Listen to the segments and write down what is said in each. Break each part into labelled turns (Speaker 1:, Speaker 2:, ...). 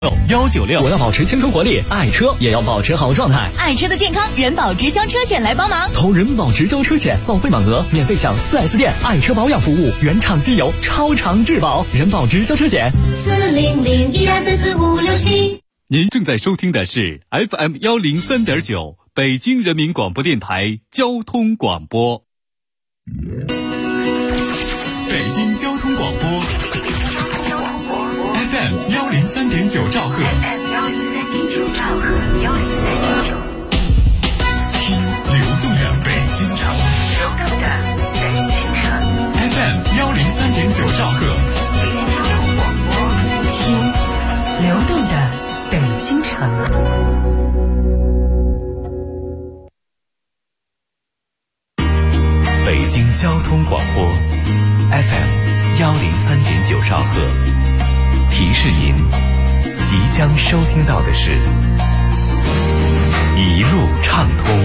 Speaker 1: 196，我要保持青春活力，爱车也要保持好状态。
Speaker 2: 爱车的健康，人保直销车险来帮忙。
Speaker 1: 投人保直销车险，报废满额免费享 4S 店爱车保养服务，原厂机油，超长质保。人保直销车险
Speaker 3: 40012344567。您正在收听的是 FM 103.9北京人民广播电台交通广播。北京交通广播 FM 103.9兆赫，听流动的北京城，FM 103.9兆赫，
Speaker 2: 听流动的北京城。
Speaker 3: 北京交通广播 FM 103.9兆赫，提示您即将收听到的是一路畅通。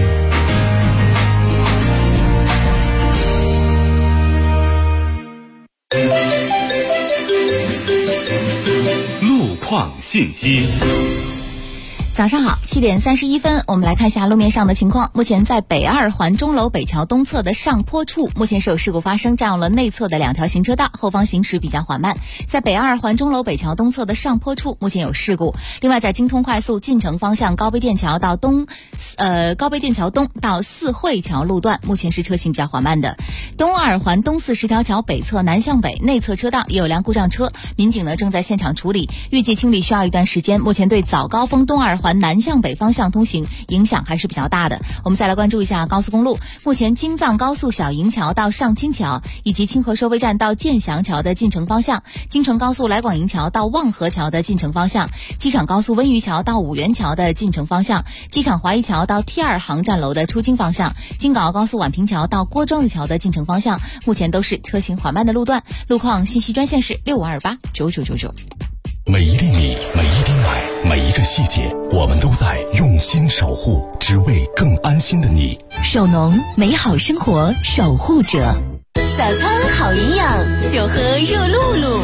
Speaker 3: 路况信息。
Speaker 4: 早上好，7点31分，我们来看一下路面上的情况。目前在北二环钟楼北桥东侧的上坡处，目前是有事故发生，占用了内侧的2条行车道，后方行驶比较缓慢。在北二环钟楼北桥东侧的上坡处，目前有事故。另外，在京通快速进城方向高碑店桥到高碑店桥东到四惠桥路段，目前是车行比较缓慢的。东二环东四十条桥北侧南向北内侧车道也有辆故障车，民警呢正在现场处理，预计清理需要一段时间。目前对早高峰东二环南向北方向通行影响还是比较大的。我们再来关注一下高速公路，目前京藏高速小营桥到上清桥以及清河收费站到建祥桥的进城方向，京承高速来广营桥到望河桥的进城方向，机场高速温榆桥到五原桥的进城方向，机场华谊桥到 T2 航站楼的出京方向，京港澳高速宛平桥到郭庄子桥的进城方向，目前都是车行缓慢的路段。路况信息专线是65289999。
Speaker 3: 每一粒米，每一滴奶，每一个细节，我们都在用心守护，只为更安心的你。
Speaker 2: 手农，美好生活守护者。早餐好营养，就喝热露露。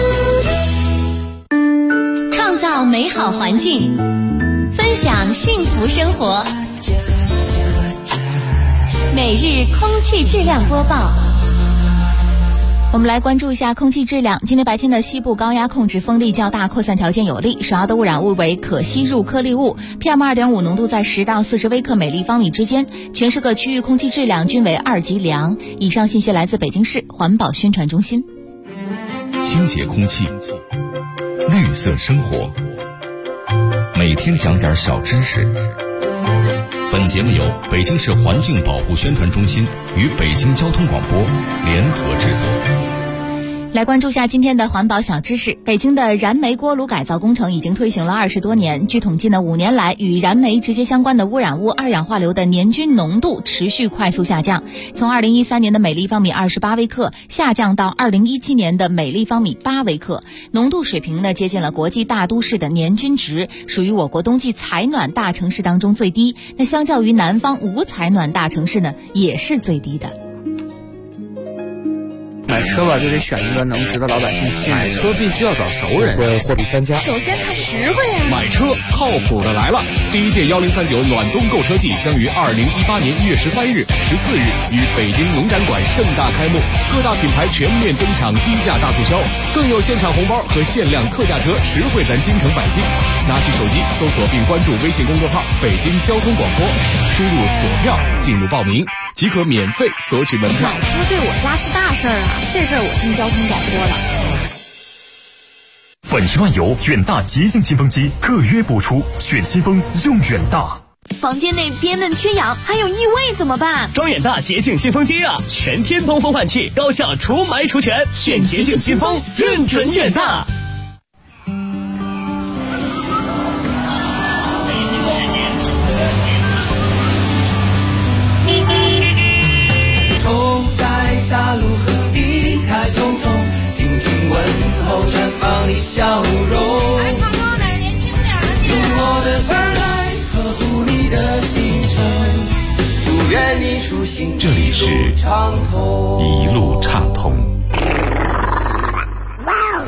Speaker 2: 创造美好环境，分享幸福生活。每日空气质量播报。
Speaker 4: 我们来关注一下空气质量。今天白天的西部高压控制风力较大，扩散条件有利，首要的污染物为可吸入颗粒物 PM2.5 浓度在10到40微克每立方米之间，全市各区域空气质量均为2级良。以上信息来自北京市环保宣传中心。
Speaker 3: 清洁空气，绿色生活，每天讲点小知识。本节目由北京市环境保护宣传中心与北京交通广播联合制作。
Speaker 4: 来关注下今天的环保小知识。北京的燃煤锅炉改造工程已经推行了20多年，据统计呢，5年来与燃煤直接相关的污染物二氧化硫的年均浓度持续快速下降，从2013年的每立方米28微克下降到2017年的每立方米8微克，浓度水平呢接近了国际大都市的年均值，属于我国冬季采暖大城市当中最低。那相较于南方无采暖大城市呢，也是最低的。
Speaker 5: 买车吧，就得选一个能值得老百姓信任。
Speaker 6: 买车必须要找熟人，会货比三家。
Speaker 2: 首先它实惠啊！
Speaker 7: 买车靠谱的来了！第一届1039暖冬购车季将于2018年1月13日、14日于北京农展馆盛大开幕，各大品牌全面登场低价大促销，更有现场红包和限量特价车，实惠咱京城百姓。拿起手机搜索并关注微信公众号北京交通广播，输入索票进入报名，即可免费索取门票。
Speaker 2: 买车对我家是大事儿啊，这事儿我听交通广播了。
Speaker 8: 本10万油远大极净新风机特约播出，选新风用远大。
Speaker 2: 房间内憋闷缺氧还有异味怎么办？
Speaker 1: 装远大洁净新风机啊，全天通风换气，高效除霾除醛，选洁净新风，认准远大。
Speaker 9: 大路何必开匆匆，听听问候，绽放你笑容。
Speaker 2: 哎，唱歌的年轻点的，
Speaker 9: 用我的耳来呵护你的行程，祝愿你出行
Speaker 3: 这里是一路畅通。
Speaker 9: 哇哦！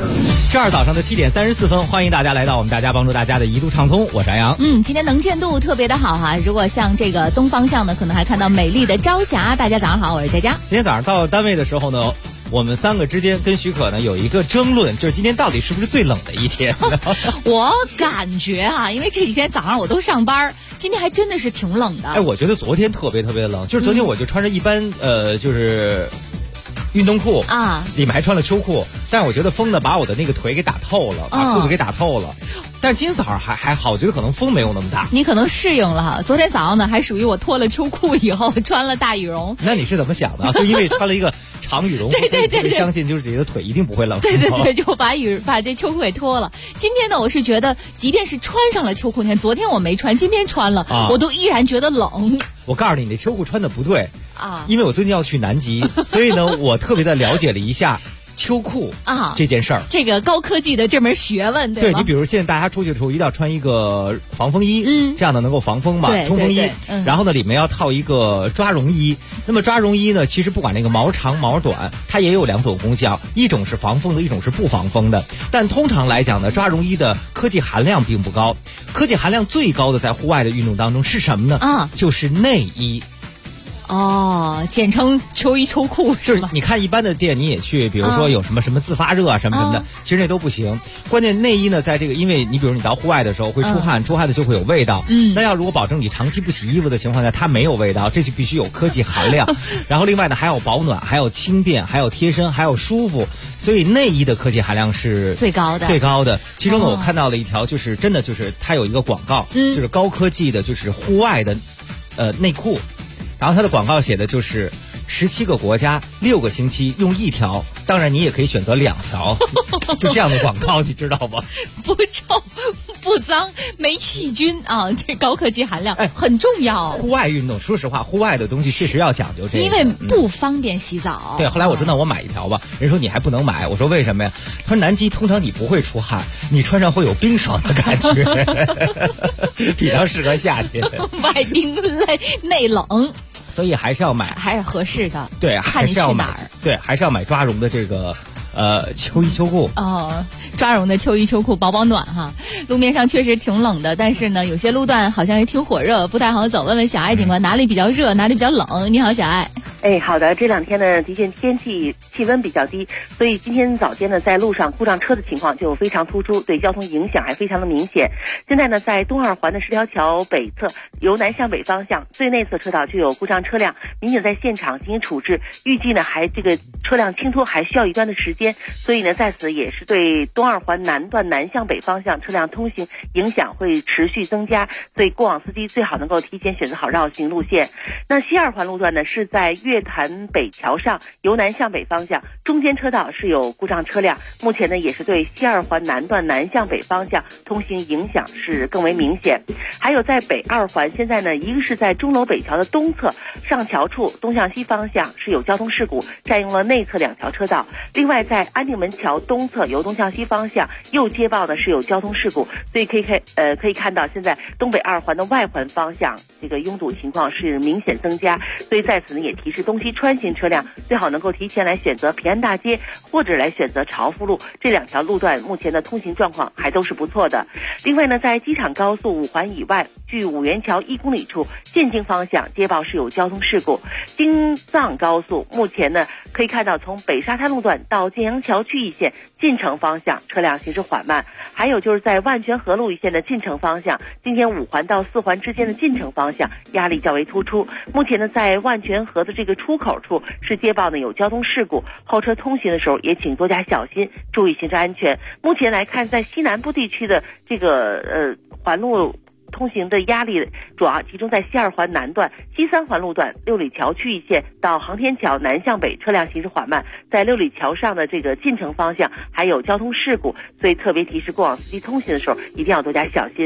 Speaker 10: 周二早上的7点34分，欢迎大家来到我们大家帮助大家的一路畅通，我是安阳。
Speaker 4: 今天能见度特别的好哈，如果像这个东方向呢，可能还看到美丽的朝霞。大家早上好，我是佳佳。
Speaker 10: 今天早上到单位的时候呢，我们3个之间跟许可呢有一个争论，就是今天到底是不是最冷的一天？
Speaker 4: 我感觉因为这几天早上我都上班，今天还真的是挺冷的。
Speaker 10: 我觉得昨天特别冷，就是昨天我就穿着一般就是运动裤啊，里面还穿了秋裤，但是我觉得风呢把我的那个腿给打透了，把裤子给打透了。但是今天早上还好，我觉得可能风没有那么大。
Speaker 4: 你可能适应了哈。昨天早上呢，还属于我脱了秋裤以后穿了大羽绒。
Speaker 10: 那你是怎么想的？就因为穿了一个长羽绒，对，相信就是自己的腿一定不会冷。
Speaker 4: 对，就把这秋裤给脱了。今天呢，我是觉得，即便是穿上了秋裤，你看昨天我没穿，今天穿了，我都依然觉得冷。
Speaker 10: 我告诉你，你秋裤穿的不对啊，因为我最近要去南极，所以呢，我特别的了解了一下秋裤这件事儿，
Speaker 4: 这个高科技的这门学问，对吧？
Speaker 10: 对，你比如现在大家出去的时候一定要穿一个防风衣，这样的能够防风嘛，冲锋衣。然后呢，里面要套一个抓绒衣。那么抓绒衣呢，其实不管那个毛长毛短，它也有2种功效，一种是防风的，一种是不防风的。但通常来讲呢，抓绒衣的科技含量并不高，科技含量最高的在户外的运动当中是什么呢？就是内衣。
Speaker 4: 简称秋衣秋裤是吧？
Speaker 10: 就是你看一般的店你也去，比如说有什么自发热啊什么的，其实那都不行。关键内衣呢，在这个因为你比如你到户外的时候会出汗，出汗的就会有味道。那要如果保证你长期不洗衣服的情况下，它没有味道，这就必须有科技含量。然后另外呢，还有保暖，还有轻便，还有贴身，还有舒服。所以内衣的科技含量是最高的。其中呢，我看到了一条，就是真的就是它有一个广告，就是高科技的，就是户外的内裤。然后它的广告写的就是17个国家6个星期用1条，当然你也可以选择2条，就这样的广告，你知道吗？
Speaker 4: 不臭不脏没细菌啊，这高科技含量很重要。
Speaker 10: 户外运动，说实话，户外的东西确实要讲究这个，
Speaker 4: 因为不方便洗澡。
Speaker 10: 对，后来我说那我买1条吧，人说你还不能买，我说为什么呀？他说南极通常你不会出汗，你穿上会有冰爽的感觉，比较适合夏天。
Speaker 4: 外冰内冷。
Speaker 10: 所以还是要买，
Speaker 4: 还是合适的。
Speaker 10: 对，还是要买。对，还是要买抓绒的这个秋衣秋裤。
Speaker 4: 抓绒的秋衣秋裤保暖哈。路面上确实挺冷的，但是呢，有些路段好像也挺火热，不太好走。问问小爱警官，哪里比较热，哪里比较冷？你好，小爱。
Speaker 11: 好的，这2天呢，的确天气气温比较低，所以今天早间呢，在路上故障车的情况就非常突出，对交通影响还非常的明显。现在呢，在东2环的10条桥北侧，由南向北方向最内侧车道就有故障车辆，民警在现场进行处置，预计呢这个车辆清脱还需要一段的时间，所以呢，在此也是对东2环南段南向北方向车辆通行影响会持续增加，所以过往司机最好能够提前选择好绕行路线。那西2环路段呢，是在月坛北桥上由南向北方向中间车道是有故障车辆，目前呢也是对西2环南段南向北方向通行影响是更为明显。还有在北2环，现在呢一个是在钟楼北桥的东侧上桥处东向西方向是有交通事故，占用了内侧2条车道，另外在安定门桥东侧由东向西方向右接报的是有交通事故，所以可以看到现在东北2环的外环方向这个拥堵情况是明显增加，所以在此呢也提示东西穿行车辆最好能够提前来选择平安大街或者来选择朝富路，这2条路段目前的通行状况还都是不错的。另外呢，在机场高速5环以外，距五元桥1公里处进京方向接报是有交通事故。京藏高速目前呢可以看到从北沙滩路段到建阳桥区一线进城方向车辆行驶缓慢，还有就是在万泉河路一线的进城方向，今天5环到4环之间的进城方向压力较为突出。目前呢，在万泉河的这个出口处是接报呢有交通事故，后车通行的时候也请多加小心，注意行车安全。目前来看，在西南部地区的这个环路通行的压力主要集中在西2环南段、西3环路段六里桥区一线到航天桥南向北车辆行驶缓慢，在六里桥上的这个进城方向还有交通事故，所以特别提示过往司机通行的时候一定要多加小心。好。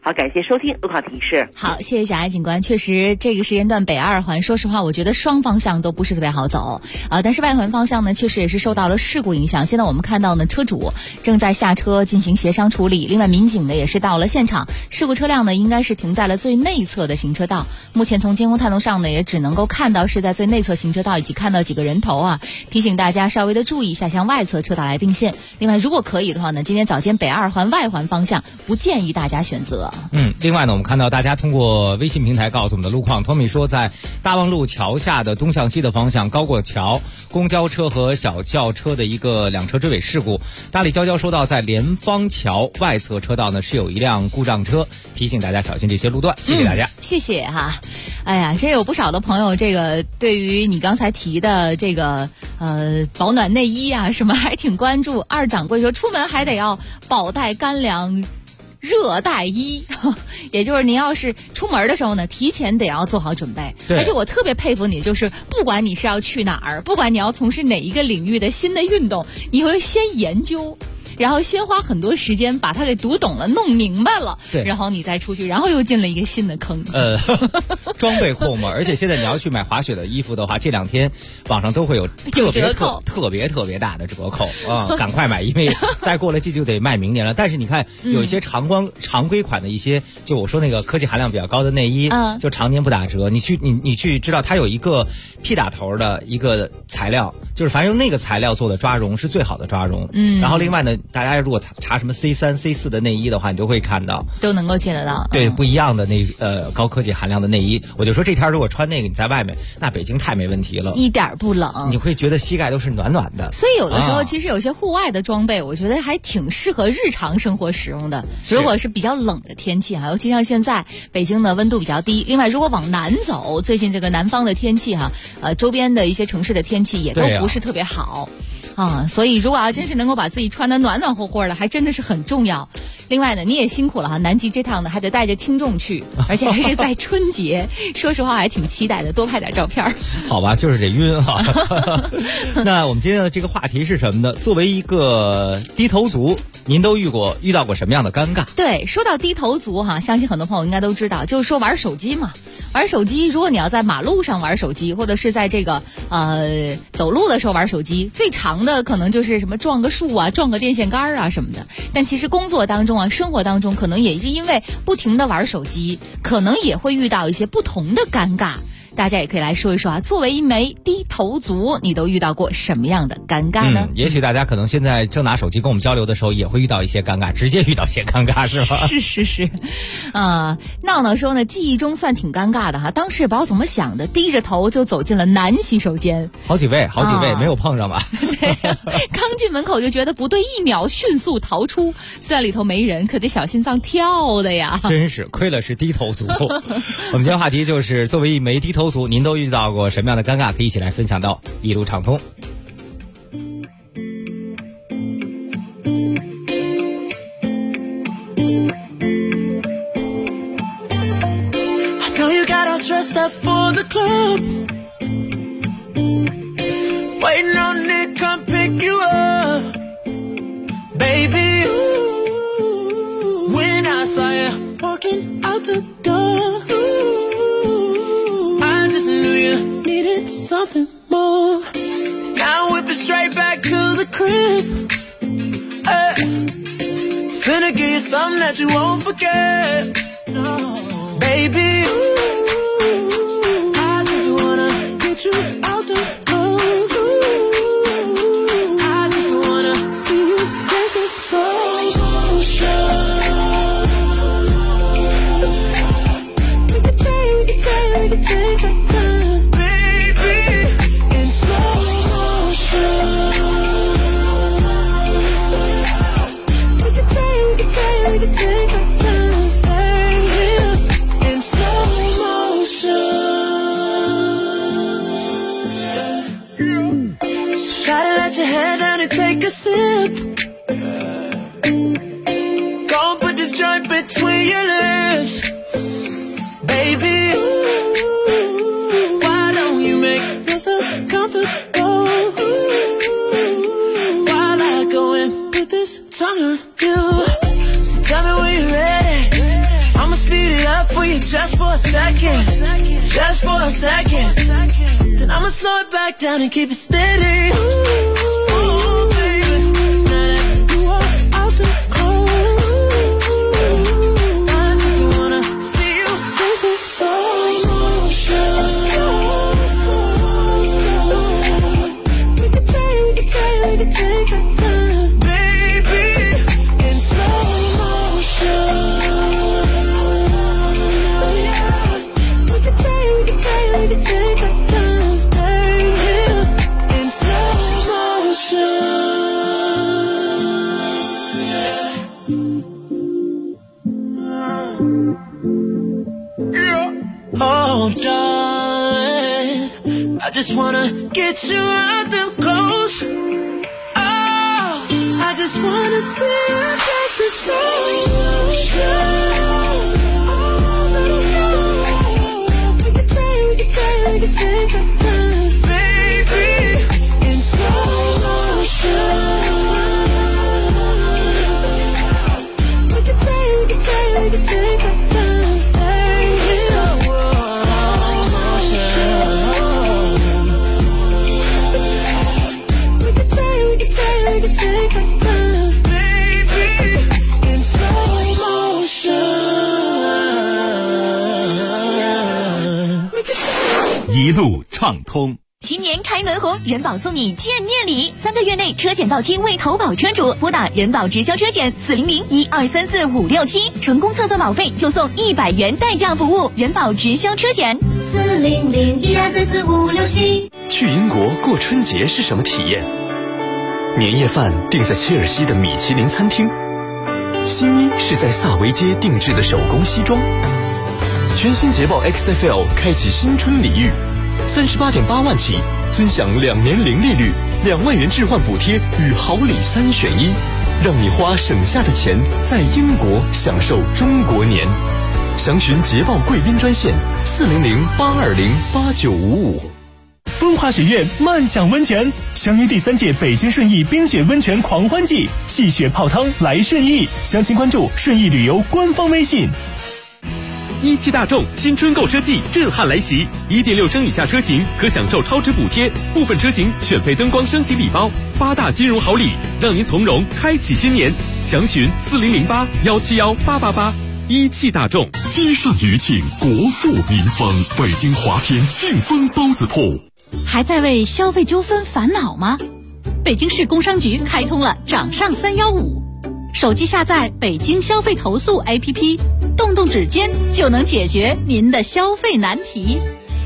Speaker 11: 好，感谢收听路况提示。
Speaker 4: 好，谢谢小艾警官。确实，这个时间段北二环，说实话，我觉得双方向都不是特别好走但是外环方向呢，确实也是受到了事故影响。现在我们看到呢，车主正在下车进行协商处理。另外，民警呢也是到了现场，事故车辆呢应该是停在了最内侧的行车道。目前从监控探头上呢，也只能够看到是在最内侧行车道，以及看到几个人头提醒大家稍微的注意一下向外侧车道来并线。另外，如果可以的话呢，今天早间北二环外环方向不建议大家选择。
Speaker 10: 另外呢，我们看到大家通过微信平台告诉我们的路况，Tommy说在大望路桥下的东向西的方向高过桥，公交车和小轿车的一个两车追尾事故。大理娇娇说到在联芳桥外侧车道呢是有一辆故障车，提醒大家小心这些路段。谢谢大家。
Speaker 4: 谢谢哈。哎呀，这有不少的朋友，这个对于你刚才提的这个保暖内衣什么还挺关注。二掌柜说出门还得要保带干粮热带衣，也就是您要是出门的时候呢，提前得要做好准备。而且我特别佩服你，就是不管你是要去哪儿，不管你要从事哪一个领域的新的运动，你会先研究，然后先花很多时间把它给读懂了，弄明白了，然后你再出去，然后又进了一个新的坑。
Speaker 10: 装备库嘛，而且现在你要去买滑雪的衣服的话，这2天网上都会有特别大的折扣赶快买，因为再过了季就得卖明年了。但是你看，有一些常规款的一些，就我说那个科技含量比较高的内衣，就常年不打折。你去知道它有一个 P 打头的一个材料，就是凡用那个材料做的抓绒是最好的抓绒。然后另外呢，大家如果查什么 C3、C4 的内衣的话，你就会看到
Speaker 4: 都能够见得到。
Speaker 10: 对，不一样的高科技含量的内衣。我就说这天如果穿那个你在外面，那北京太没问题了，
Speaker 4: 一点不冷，
Speaker 10: 你会觉得膝盖都是暖暖的。
Speaker 4: 所以有的时候其实有些户外的装备，我觉得还挺适合日常生活使用的。如果是比较冷的天气尤其像现在北京的温度比较低。另外，如果往南走，最近这个南方的天气周边的一些城市的天气也都不是特别好。所以如果要真是能够把自己穿得暖暖和和的，还真的是很重要。另外呢，你也辛苦了南极这趟呢还得带着听众去，而且还是在春节，说实话还挺期待的，多拍点照片。
Speaker 10: 好吧，就是这晕那我们今天的这个话题是什么呢？作为一个低头族，您都遇到过什么样的尴尬？
Speaker 4: 对，说到低头族相信很多朋友应该都知道，就是说玩手机嘛。玩手机，如果你要在马路上玩手机，或者是在这个走路的时候玩手机，最长的可能就是什么撞个树撞个电线杆什么的。但其实工作当中生活当中，可能也是因为不停的玩手机，可能也会遇到一些不同的尴尬。大家也可以来说一说作为一枚低头族，你都遇到过什么样的尴尬呢？
Speaker 10: 也许大家可能现在正拿手机跟我们交流的时候，也会遇到一些尴尬，直接遇到一些尴尬，是吧？
Speaker 4: 是。闹闹说呢，记忆中算挺尴尬的当时也不知道怎么想的，低着头就走进了男洗手间。
Speaker 10: 好几位没有碰上吧？
Speaker 4: 对，刚进门口就觉得不对，1秒迅速逃出。虽然里头没人，可得小心脏跳的呀。
Speaker 10: 真是亏了是低头族。我们今天话题就是作为一枚低头族，您都遇到过什么样的尴尬？可以一起来分享到一路畅通。
Speaker 9: Dressed up for the club, waiting on Nick come pick you up, baby. Ooh, when I saw you walking out the door, ooh, I just knew you needed something more. Now whip it straight back to the crib, finna give you something that you won't forget, no, baby. Ooh, you out the clothes, ooh, I just wanna see you dancing slow motion. We can take our time, baby, in slow motion. We can take our time, stay here in slow motion. Try to let your head down and take a sip. Go and put this joint between your lips, baby. Ooh, why don't you make yourself comfortable? Ooh, while I go and put this tongue on you. So tell me when you're ready. you just for a second, just for a second. Then I'ma slow it back down and keep it steady. Ooh, baby, now that you are out the cold, I just wanna see you dancing slow motion. We can take our time, baby, in slow motion. We can take our time, stay here in slow motion. Oh, darling, I just wanna get you out the clothes. I just wanna see you dance in slow motion. We can take our time, baby, in slow motion. We can take our time, stay in slow motion. We can take our time, baby, in slow motion.
Speaker 8: 一路畅通。
Speaker 2: 新年开门红，人保送你见面礼，3个月内车险到期未投保车主，拨打人保直销车险400-1234-567，成功测算保费就送100元代驾服务。人保直销车险
Speaker 12: 400-1234-567。去英国过春节是什么体验？年夜饭订在切尔西的米其林餐厅，新衣是在萨维街定制的手工西装。全新捷豹 XFL 开启新春礼遇，38.8万起，尊享2年零利率，2万元置换补贴与好礼3选1，让你花省下的钱在英国享受中国年。详询捷豹贵宾专线400-820-8955。
Speaker 8: 风华学院漫享温泉，相约第3届北京顺义冰雪温泉狂欢季，戏雪泡汤来顺义。详情关注顺义旅游官方微信。
Speaker 13: 17大众新春购车季震撼来袭， 1.6 升以下车型可享受超值补贴，部分车型选配灯光升级礼包，8大金融好礼，让您从容开启新年。详询4008-171-888。17大众，
Speaker 14: 积善余庆，国富民丰。北京华天庆丰包子铺。
Speaker 15: 还在为消费纠纷烦恼吗？北京市工商局开通了掌上315，手机下载北京消费投诉 APP， 动动指尖就能解决您的消费难题。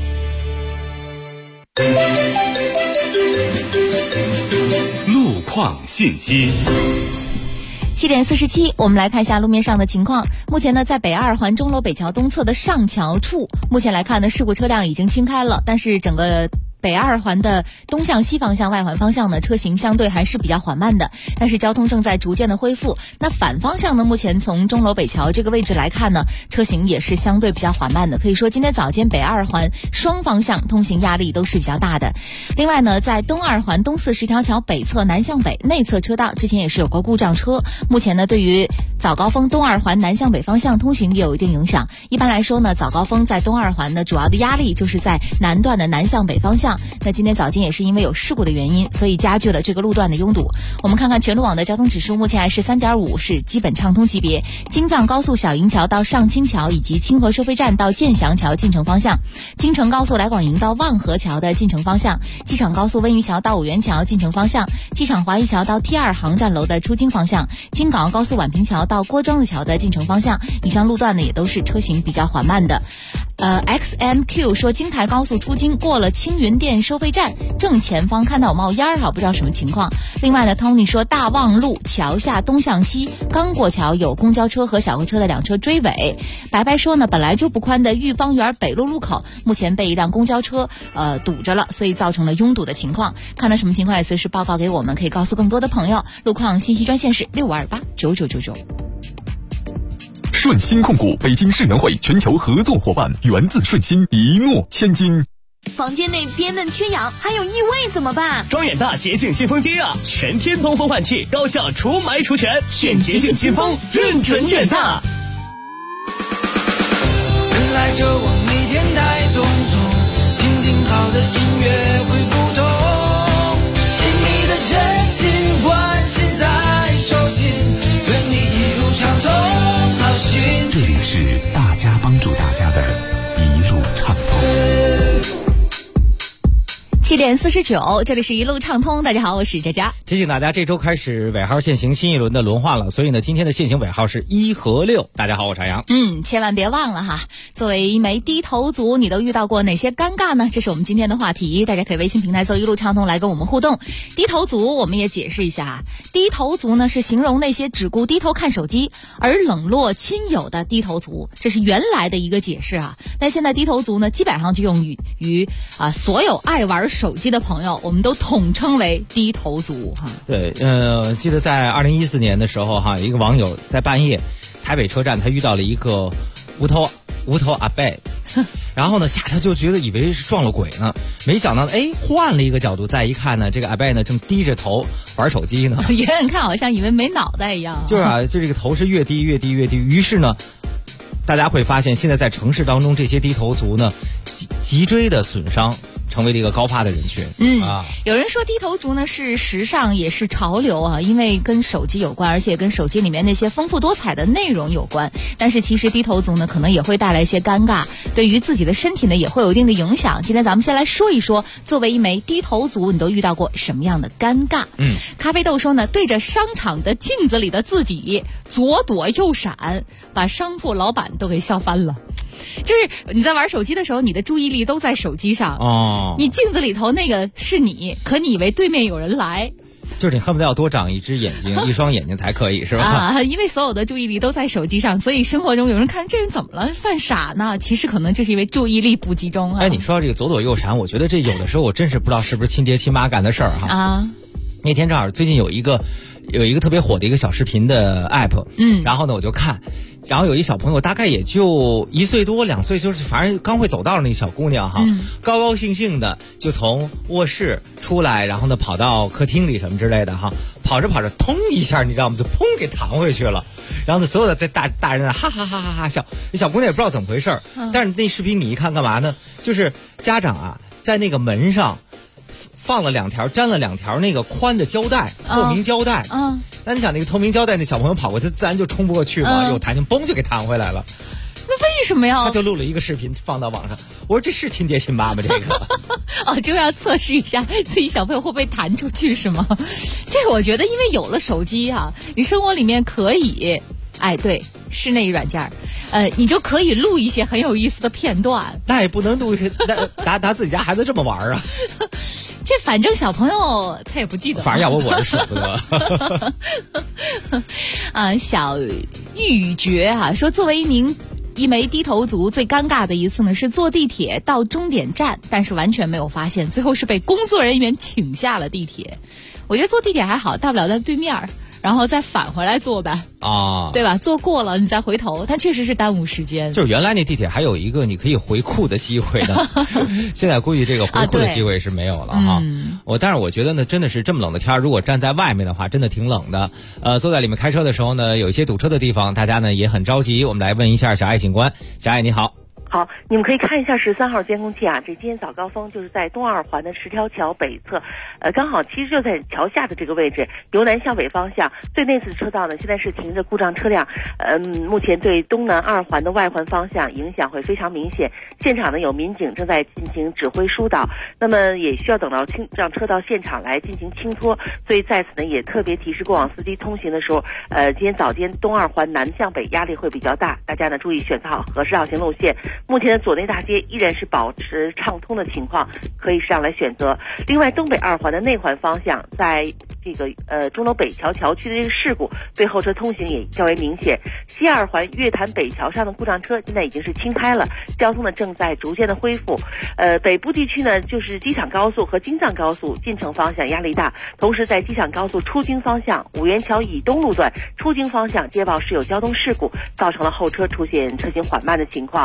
Speaker 14: 路况信息。
Speaker 4: 7点47，我们来看一下路面上的情况。目前呢，在北二环钟楼北桥东侧的上桥处，目前来看呢，事故车辆已经清开了，但是整个北二环的东向西方向、外环方向呢，车型相对还是比较缓慢的，但是交通正在逐渐的恢复。那反方向呢，目前从钟楼北桥这个位置来看呢，车型也是相对比较缓慢的，可以说今天早间北二环双方向通行压力都是比较大的。另外呢，在东二环东四十条桥北侧南向北内侧车道之前也是有过故障车，目前呢，对于早高峰东二环南向北方向通行也有一定影响。一般来说呢，早高峰在东二环的主要的压力就是在南段的南向北方向。那今天早间也是因为有事故的原因，所以加剧了这个路段的拥堵。我们看看全路网的交通指数，目前还是 3.5， 是基本畅通级别。京藏高速小营桥到上清桥以及清河收费站到建祥桥进城方向，京承高速来广营到望河桥的进城方向，机场高速温榆桥到五元桥进城方向，机场华谊桥到 T2 航站楼的出京方向，京港澳高速宛平桥到郭庄子桥的进城方向。以上路段呢也都是车型比较缓慢的。XMQ 说京台高速出京过了青云店收费站正前方看到有冒烟儿，不知道什么情况。另外呢 Tony 说大望路桥下东向西刚过桥有公交车和小客车的2车追尾。白白说呢本来就不宽的御芳园北路路口目前被一辆公交车堵着了，所以造成了拥堵的情况。看到什么情况也随时报告给我们，可以告诉更多的朋友。路况信息专线是65289999。
Speaker 14: 顺鑫控股北京世能会全球合作伙伴，源自顺鑫，一诺千金。
Speaker 2: 房间内憋闷缺氧还有异味怎么办？
Speaker 1: 装远大洁净新风机啊，全天通风换气，高效除霾除醛，选洁净新风，认准远大。
Speaker 9: 来就往每天太匆匆，听听好的音乐会不同，以你的真心关心在手心，愿你一路畅通好心情。
Speaker 14: 这里是大家帮助大家的一路畅通。
Speaker 4: 7点49，这里是一路畅通。大家好，我是佳佳。
Speaker 10: 提醒大家，这周开始尾号限行新一轮的轮换了，所以呢，今天的限行尾号是1和6。大家好，我是朝阳。
Speaker 4: 千万别忘了哈，作为一枚低头族，你都遇到过哪些尴尬呢？这是我们今天的话题，大家可以微信平台搜一路畅通来跟我们互动。低头族，我们也解释一下，低头族呢是形容那些只顾低头看手机而冷落亲友的低头族，这是原来的一个解释啊。但现在低头族呢，基本上就用于所有爱玩手机的朋友，我们都统称为低头族哈。
Speaker 10: 对，记得在2014年的时候哈，一个网友在半夜台北车站，他遇到了一个无头阿伯，然后呢他就觉得以为是撞了鬼呢，没想到换了一个角度再一看呢，这个阿伯呢正低着头玩手机呢，
Speaker 4: 远远看好像以为没脑袋一样。
Speaker 10: 就是就这个头是越低越低越低，于是呢大家会发现现在在城市当中这些低头族呢脊椎的损伤成为了一个高发的人群。
Speaker 4: 有人说低头族呢是时尚也是潮流啊，因为跟手机有关，而且跟手机里面那些丰富多彩的内容有关。但是其实低头族呢可能也会带来一些尴尬，对于自己的身体呢也会有一定的影响。今天咱们先来说一说，作为一枚低头族，你都遇到过什么样的尴尬？咖啡豆说呢，对着商场的镜子里的自己左躲右闪，把商铺老板都给笑翻了。就是你在玩手机的时候，你的注意力都在手机上你镜子里头那个是你，可你以为对面有人来，
Speaker 10: 就是你恨不得要多长一只眼睛一双眼睛才可以是吧？
Speaker 4: 因为所有的注意力都在手机上，所以生活中有人看这人怎么了犯傻呢，其实可能就是因为注意力不集中
Speaker 10: 你说到这个左躲右闪，我觉得这有的时候我真是不知道是不是亲爹亲妈干的事儿哈。那天正好最近有一个特别火的一个小视频的 app，然后呢我就看，然后有一小朋友大概也就1岁多2岁，就是反正刚会走道的那个小姑娘哈，高高兴兴的就从卧室出来，然后呢跑到客厅里什么之类的哈，跑着跑着通一下你知道吗，就砰给弹回去了，然后呢所有的在大人哈哈哈哈哈笑，那小姑娘也不知道怎么回事但是那视频你一看干嘛呢，就是家长在那个门上放了粘了2条那个宽的胶带，透明胶带。那你想那个透明胶带，那小朋友跑过去自然就冲不过去嘛，有弹性，嘣就给弹回来了。
Speaker 4: 那为什么呀？
Speaker 10: 他就录了一个视频放到网上。我说这是亲爹亲妈吗？这个
Speaker 4: 就要测试一下自己小朋友会不会弹出去是吗？这个我觉得，因为有了手机你生活里面可以。对，室内软件你就可以录一些很有意思的片段。
Speaker 10: 那也不能录拿自己家孩子这么玩
Speaker 4: 这反正小朋友他也不记得，
Speaker 10: 反正要我是舍不得。
Speaker 4: 小玉觉说，作为一枚低头族，最尴尬的一次呢是坐地铁到终点站，但是完全没有发现，最后是被工作人员请下了地铁。我觉得坐地铁还好，大不了在对面然后再返回来坐呗对吧？坐过了你再回头，它确实是耽误时间。
Speaker 10: 就是原来那地铁还有一个你可以回库的机会的，现在估计这个回库的机会是没有了但是我觉得呢，真的是这么冷的天，如果站在外面的话，真的挺冷的。坐在里面开车的时候呢，有一些堵车的地方，大家呢也很着急。我们来问一下小爱警官，小爱你好。
Speaker 11: 好，你们可以看一下13号监控器这今天早高峰就是在东二环的10条桥北侧，刚好其实就在桥下的这个位置，由南向北方向最内侧车道呢，现在是停着故障车辆，目前对东南2环的外环方向影响会非常明显。现场呢有民警正在进行指挥疏导，那么也需要等到让车到现场来进行清脱，所以在此呢也特别提示过往司机通行的时候，今天早间东二环南向北压力会比较大，大家呢注意选择好合适绕行路线。目前的左内大街依然是保持畅通的情况，可以适当来选择。另外，东北2环的内环方向，在这个钟楼北桥桥区的这个事故，对后车通行也较为明显。西2环月坛北桥上的故障车现在已经是清开了，交通呢正在逐渐的恢复。北部地区呢，就是机场高速和京藏高速进城方向压力大，同时在机场高速出京方向五元桥以东路段出京方向接报是有交通事故，造成了后车出现车行缓慢的情况。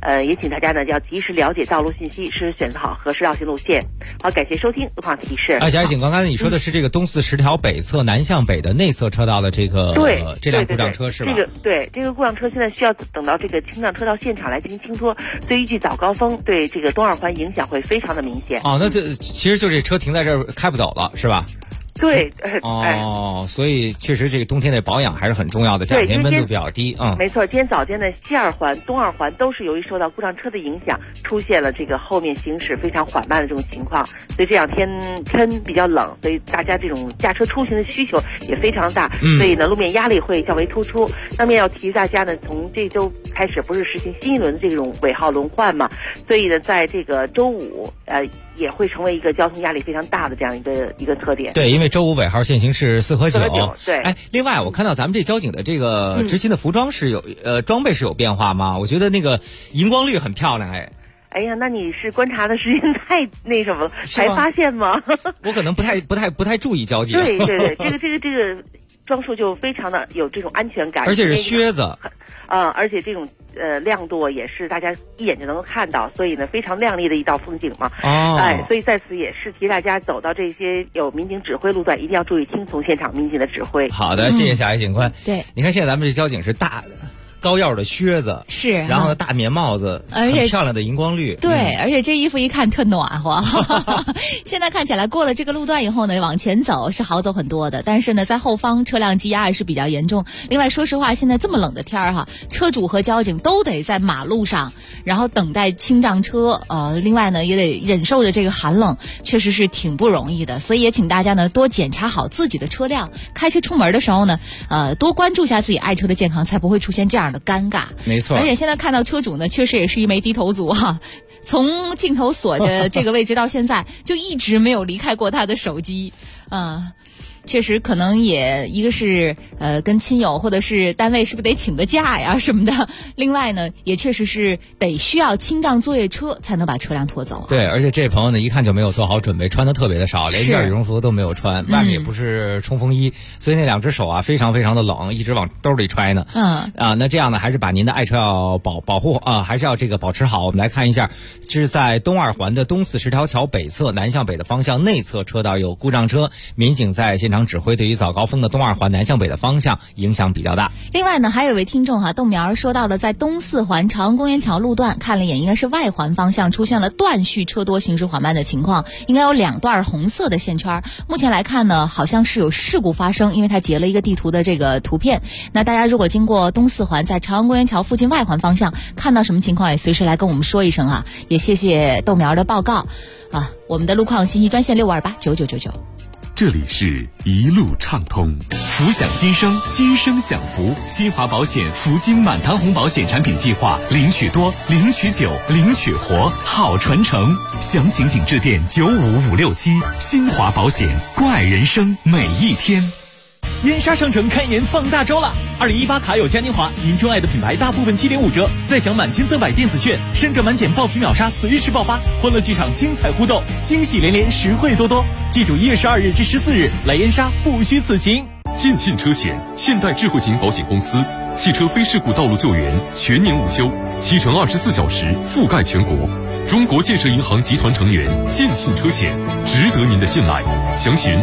Speaker 11: 也请大家呢要及时了解道路信息，是选择好合适绕行路线。好，感谢收听路况提示。
Speaker 10: 小爱警官，刚才你说的是这个东四10条北侧南向北的内侧车道的这个这辆故障车是吧？
Speaker 11: 这个故障车现在需要等到这个清障车到现场来进行清脱，所以预计早高峰对这个东二环影响会非常的明显。
Speaker 10: 那这其实就这车停在这儿开不走了是吧？
Speaker 11: 对，
Speaker 10: 所以确实这个冬天的保养还是很重要的。这两天温度比较低，
Speaker 11: 没错。今天早间的西二环、东二环都是由于受到故障车的影响，出现了这个后面行驶非常缓慢的这种情况。所以这两天天比较冷，所以大家这种驾车出行的需求也非常大，所以呢路面压力会较为突出。那么要提醒大家呢，从这周开始不是实行新一轮的这种尾号轮换嘛，所以呢在这个周五也会成为一个交通压力非常大的这样一个特点。
Speaker 10: 对，因为周五尾号限行是4和9。
Speaker 11: 对。
Speaker 10: 另外我看到咱们这交警的这个执勤的服装是有装备是有变化吗？我觉得那个荧光绿很漂亮。
Speaker 11: 哎呀，那你是观察的时间太那什么了，才发现吗？
Speaker 10: 我可能不太注意交警。
Speaker 11: 对，这个装束就非常的有这种安全感，
Speaker 10: 而且是靴子。
Speaker 11: 而且这种亮度也是大家一眼就能够看到，所以呢非常亮丽的一道风景嘛。所以在此也是提大家走到这些有民警指挥路段，一定要注意听从现场民警的指挥。
Speaker 10: 好的，谢谢小爱警官。
Speaker 4: 对，
Speaker 10: 你看现在咱们这交警是大的高腰的靴子
Speaker 4: 是，
Speaker 10: 然后呢大棉帽子，而且很漂亮的荧光绿。
Speaker 4: 对，而且这衣服一看特暖和。现在看起来过了这个路段以后呢，往前走是好走很多的，但是呢在后方车辆积压也是比较严重。另外说实话，现在这么冷的天儿哈，车主和交警都得在马路上，然后等待清障车，另外呢也得忍受着这个寒冷，确实是挺不容易的。所以也请大家呢多检查好自己的车辆，开车出门的时候呢，多关注一下自己爱车的健康，才不会出现这样的尴尬。
Speaker 10: 没错。
Speaker 4: 而且现在看到车主呢，确实也是一枚低头族哈。从镜头锁着这个位置到现在，就一直没有离开过他的手机，确实可能也一个是跟亲友或者是单位是不是得请个假呀什么的，另外呢也确实是得需要清障作业车才能把车辆拖走。
Speaker 10: 对，而且这朋友呢一看就没有做好准备，穿的特别的少，连件羽绒服都没有穿，外面也不是冲锋衣，所以那两只手啊非常非常的冷，一直往兜里揣呢。那这样呢还是把您的爱车要保护还是要这个保持好。我们来看一下，是在东二环的东40条桥北侧南向北的方向内侧车道有故障车，民警在现场指挥，对于早高峰的东二环南向北的方向影响比较大。
Speaker 4: 另外呢还有一位听众豆苗说到了，在东4环朝阳公园桥路段看了一眼，应该是外环方向出现了断续车多行驶缓慢的情况，应该有2段红色的线圈。目前来看呢好像是有事故发生，因为他截了一个地图的这个图片。那大家如果经过东4环在朝阳公园桥附近外环方向看到什么情况，也随时来跟我们说一声也谢谢豆苗的报告我们的路况信息专线65289999。
Speaker 16: 这里是一路畅通，福享今生，今生享福。新华保险福金满堂红保险产品计划，领取多，领取久，领取活，好传承。详情请致电95567。新华保险，关爱人生每一天。
Speaker 8: 燕莎商城开年放大招了！2018卡友嘉年华，您钟爱的品牌大部分7.5折，再享满千赠百电子券，身着满减爆皮秒杀随时爆发，欢乐剧场精彩互动，惊喜连连，实惠多多。记住1月12日至14日来燕莎，不虚此行。
Speaker 16: 尽信车险，现代智慧型保险公司，汽车非事故道路救援全年无休，7乘24小时覆盖全国。中国建设银行集团成员，尽信车险，值得您的信赖。详询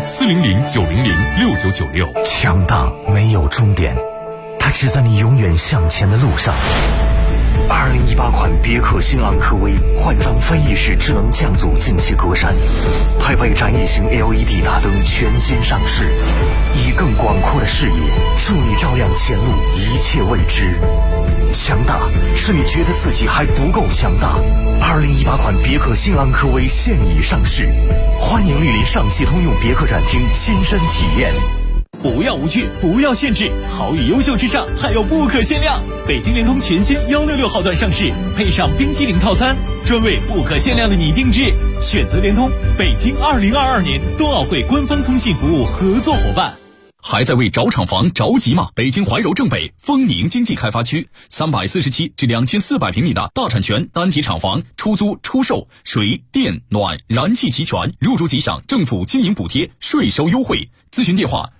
Speaker 16: 400-900-6996。
Speaker 17: 强大没有终点，它只在你永远向前的路上。2018款别克新昂科威换装翻翼式智能降阻进气格栅，配备展翼型 LED 大灯全新上市，以更广阔的视野助你照亮前路一切未知。强大是你觉得自己还不够强大。2018款别克新昂科威现已上市，欢迎莅临上汽通用别克展厅亲身体验。
Speaker 8: 不要无趣，不要限制，好与优秀之上还有不可限量。北京联通全新166号段上市，配上冰激凌套餐，专为不可限量的你定制。选择联通，北京2022年冬奥会官方通信服务合作伙伴。
Speaker 14: 还在为找厂房着急吗？北京怀柔正北丰宁经济开发区347至2400平米的大产权单体厂房出租出售，水电暖燃气齐全，入住即享政府经营补贴，税收优惠。咨询电话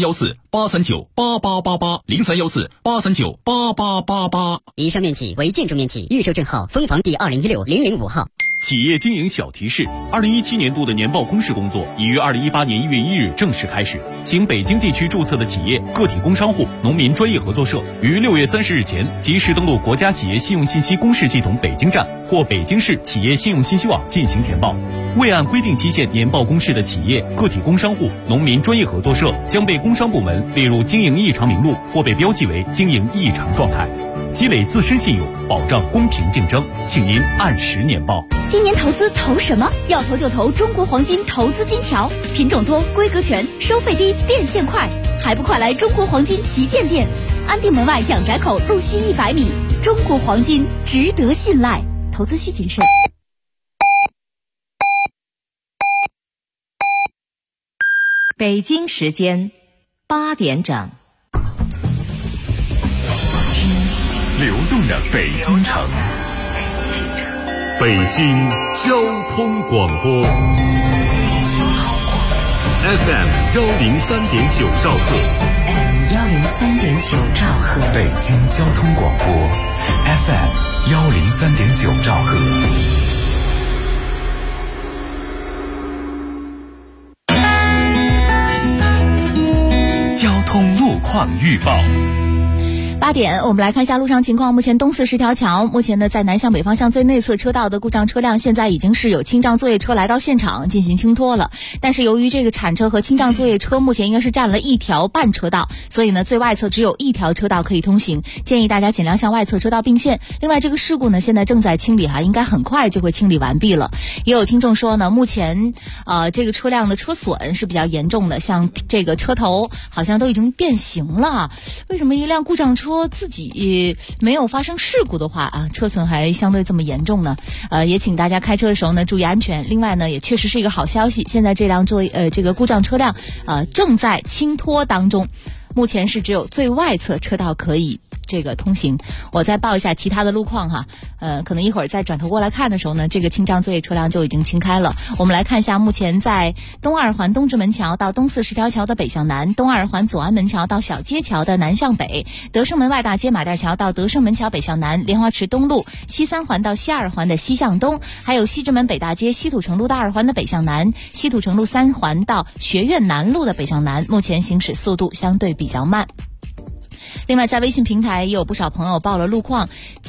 Speaker 14: 0314839888，0314839888。
Speaker 18: 以上面积为建筑面积，预售证号分房第216005号。
Speaker 8: 企业经营小提示：2017年度的年报公示工作已于2018年1月1日正式开始，请北京地区注册的企业、个体工商户、农民专业合作社于6月30日前及时登录国家企业信用信息公示系统北京站或北京市企业信用信息网进行填报。未按规定期限年报公示的企业、个体工商户、农民专业合作社将被工商部门列入经营异常名录或被标记为经营异常状态。积累自身信用，保障公平竞争，请您按时年报。
Speaker 2: 今年投资投什么？要投就投中国黄金投资金条，品种多，规格全，收费低，变现快，还不快来中国黄金旗舰店，安定门外蒋宅口路西100米。中国黄金值得信赖，投资需谨慎。
Speaker 19: 北京时间8点整。
Speaker 16: 流动的北京城，北京交通广播 FM 103.9兆赫，
Speaker 19: 103.9兆赫，
Speaker 17: 北京交通广播 FM 103.9兆赫。
Speaker 16: 交通路况预报。
Speaker 4: 8点，我们来看一下路上情况。目前东四十条桥，目前呢在南向北方向最内侧车道的故障车辆，现在已经是有清障作业车来到现场进行清拖了。但是由于这个铲车和清障作业车目前应该是占了1条半车道，所以呢最外侧只有1条车道可以通行，建议大家尽量向外侧车道并线。另外这个事故呢现在正在清理应该很快就会清理完毕了。也有听众说呢，目前这个车辆的车损是比较严重的，像这个车头好像都已经变形了。为什么一辆故障车自己没有发生事故的话车损还相对这么严重呢？也请大家开车的时候呢注意安全。另外呢，也确实是一个好消息，现在这辆这个故障车辆正在清拖当中，目前是只有最外侧车道可以这个通行。我再报一下其他的路况哈，可能一会儿再转头过来看的时候呢，这个清障作业车辆就已经清开了。我们来看一下，目前在东二环东直门桥到东四十条桥的北向南，东二环左安门桥到小街桥的南向北，德胜门外大街马甸桥到德胜门桥北向南，莲花池东路西三环到西二环的西向东，还有西直门北大街西土城路到2环的北向南，西土城路3环到学院南路的北向南，目前行驶速度相对比较慢。另外在微信平台也有不少朋友报了路况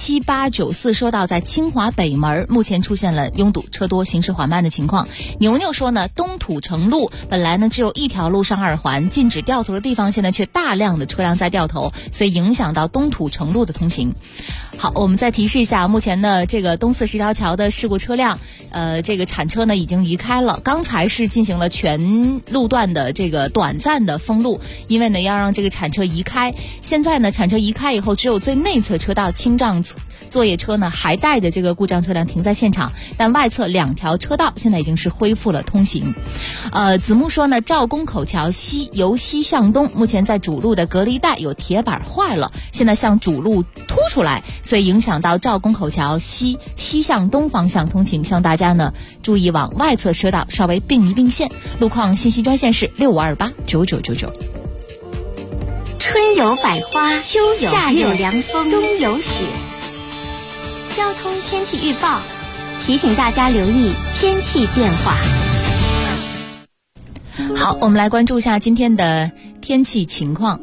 Speaker 4: ，7894说到在清华北门目前出现了拥堵车多行驶缓慢的情况。牛牛说呢，东土城路本来呢只有1条路上2环，禁止掉头的地方现在却大量的车辆在掉头，所以影响到东土城路的通行。好，我们再提示一下，目前的这个东四十条桥的事故车辆这个铲车呢已经移开了，刚才是进行了全路段的这个短暂的封路，因为呢要让这个铲车移开。现在呢铲车移开以后，只有最内侧车道清障作业车呢还带着这个故障车辆停在现场，但外侧2条车道现在已经是恢复了通行。子木说呢，赵公口桥由西向东，目前在主路的隔离带有铁板坏了，现在向主路凸出来，所以影响到赵公口桥西向东方向通行，向大家呢注意往外侧车道稍微并一并线。路况信息专线是65289999。
Speaker 2: 春有百花，秋有夏有凉风，冬有雪。交通天气预报提醒大家留意天气变化。
Speaker 4: 好，我们来关注一下今天的天气情况。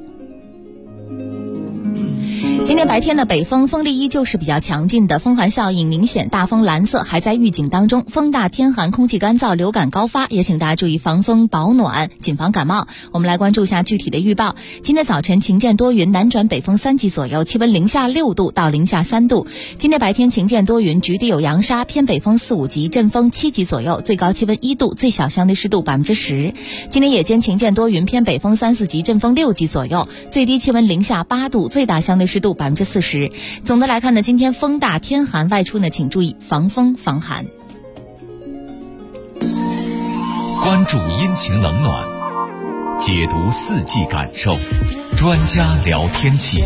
Speaker 4: 今天白天的北风力依旧是比较强劲的，风寒效应明显，大风蓝色还在预警当中，风大天寒，空气干燥，流感高发，也请大家注意防风保暖，谨防感冒。我们来关注一下具体的预报。今天早晨晴间多云，南转北风3级左右，气温零下6度到零下3度。今天白天晴间多云，局地有扬沙，偏北风4、5级，阵风7级左右，最高气温1度，最小相对湿度10%。今天夜间晴间多云，偏北风3、4级，阵风6级左右，最低气温零下8度，最大相对湿度40%。总的来看呢，今天风大天寒，外出呢请注意防风防寒。
Speaker 3: 关注阴晴冷暖， 解读四季感受，专家聊天气。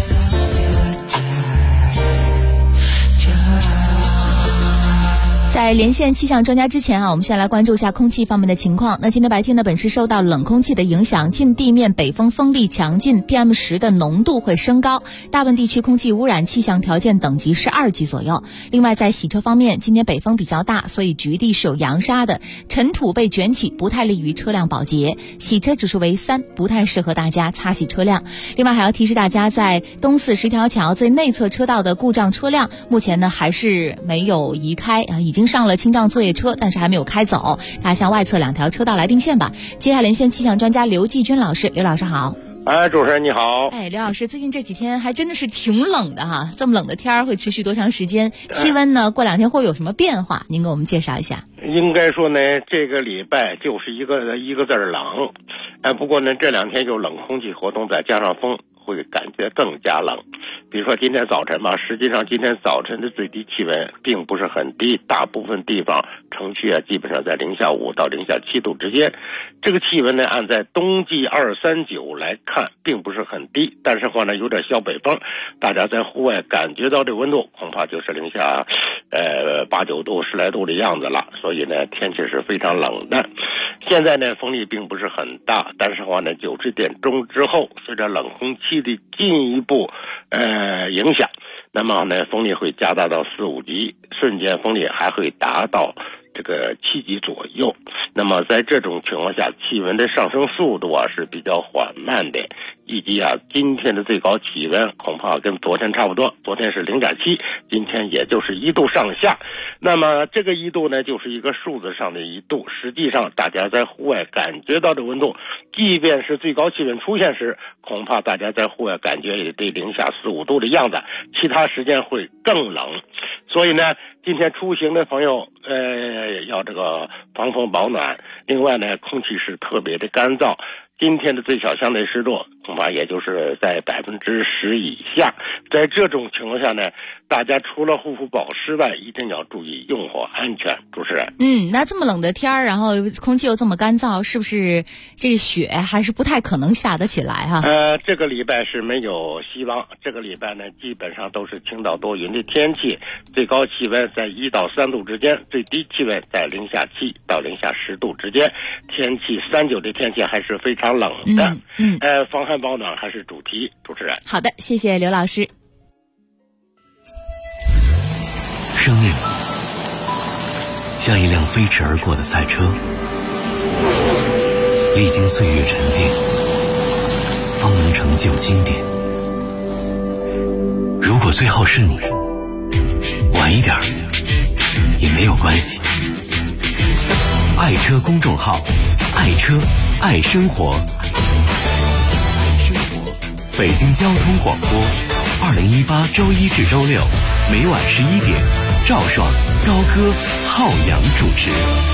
Speaker 4: 在连线气象专家之前我们先来关注一下空气方面的情况。那今天白天呢，本市受到冷空气的影响，近地面北风风力强劲， PM10 的浓度会升高，大部分地区空气污染气象条件等级是2级左右。另外在洗车方面，今天北风比较大，所以局地是有扬沙的，尘土被卷起，不太利于车辆保洁，洗车指数为3，不太适合大家擦洗车辆。另外还要提示大家，在东四十条桥最内侧车道的故障车辆目前呢还是没有移开已经上了清障作业车，但是还没有开走，大家向外侧2条车道来并线吧。接下来连线气象专家刘继军老师，刘老师好。
Speaker 20: 主持人你好。
Speaker 4: 刘老师，最近这几天还真的是挺冷的哈，这么冷的天儿会持续多长时间？气温呢，过2天会有什么变化？您给我们介绍一下。
Speaker 20: 应该说呢，这个礼拜就是一个字冷，不过呢，这2天有冷空气活动，再加上风，会感觉更加冷。比如说今天早晨吧，实际上今天早晨的最低气温并不是很低，大部分地方城区基本上在-5到-7度之间。这个气温呢，按在冬季239来看，并不是很低，但是话呢，有点小北风，大家在户外感觉到这温度恐怕就是-8、9度、10来度的样子了，所以呢，天气是非常冷的。现在呢，风力并不是很大，但是话呢，9点钟之后，随着冷空气的进一步影响，那么呢，风力会加大到4、5级，瞬间风力还会达到这个7级左右。那么在这种情况下，气温的上升速度是比较缓慢的，以及今天的最高气温恐怕跟昨天差不多，昨天是0.7，今天也就是1度上下。那么这个1度呢，就是一个数字上的1度，实际上大家在户外感觉到的温度，即便是最高气温出现时，恐怕大家在户外感觉也得零下4、5度的样子，其他时间会更冷。所以呢，今天出行的朋友要这个防风保暖。另外呢，空气是特别的干燥，今天的最小相对湿度恐怕也就是在10%以下。在这种情况下呢，大家除了护肤保湿外，一定要注意用火安全。主持人，
Speaker 4: 那这么冷的天儿，然后空气又这么干燥，是不是这个雪还是不太可能下得起来哈？
Speaker 20: 这个礼拜是没有希望。这个礼拜呢，基本上都是晴到多云的天气，最高气温在1到3度之间，最低气温在-7到-10度之间。天气39的天气还是非常冷的。防寒保暖还是主题。主持人，
Speaker 4: 好的，谢谢刘老师。
Speaker 17: 生命像一辆飞驰而过的赛车，历经岁月沉淀，方能成就经典。如果最后是你，晚一点也没有关系。爱车公众号，爱车爱生活，北京交通广播，2018周1至周6，每晚11点，赵爽、高歌、浩洋主持。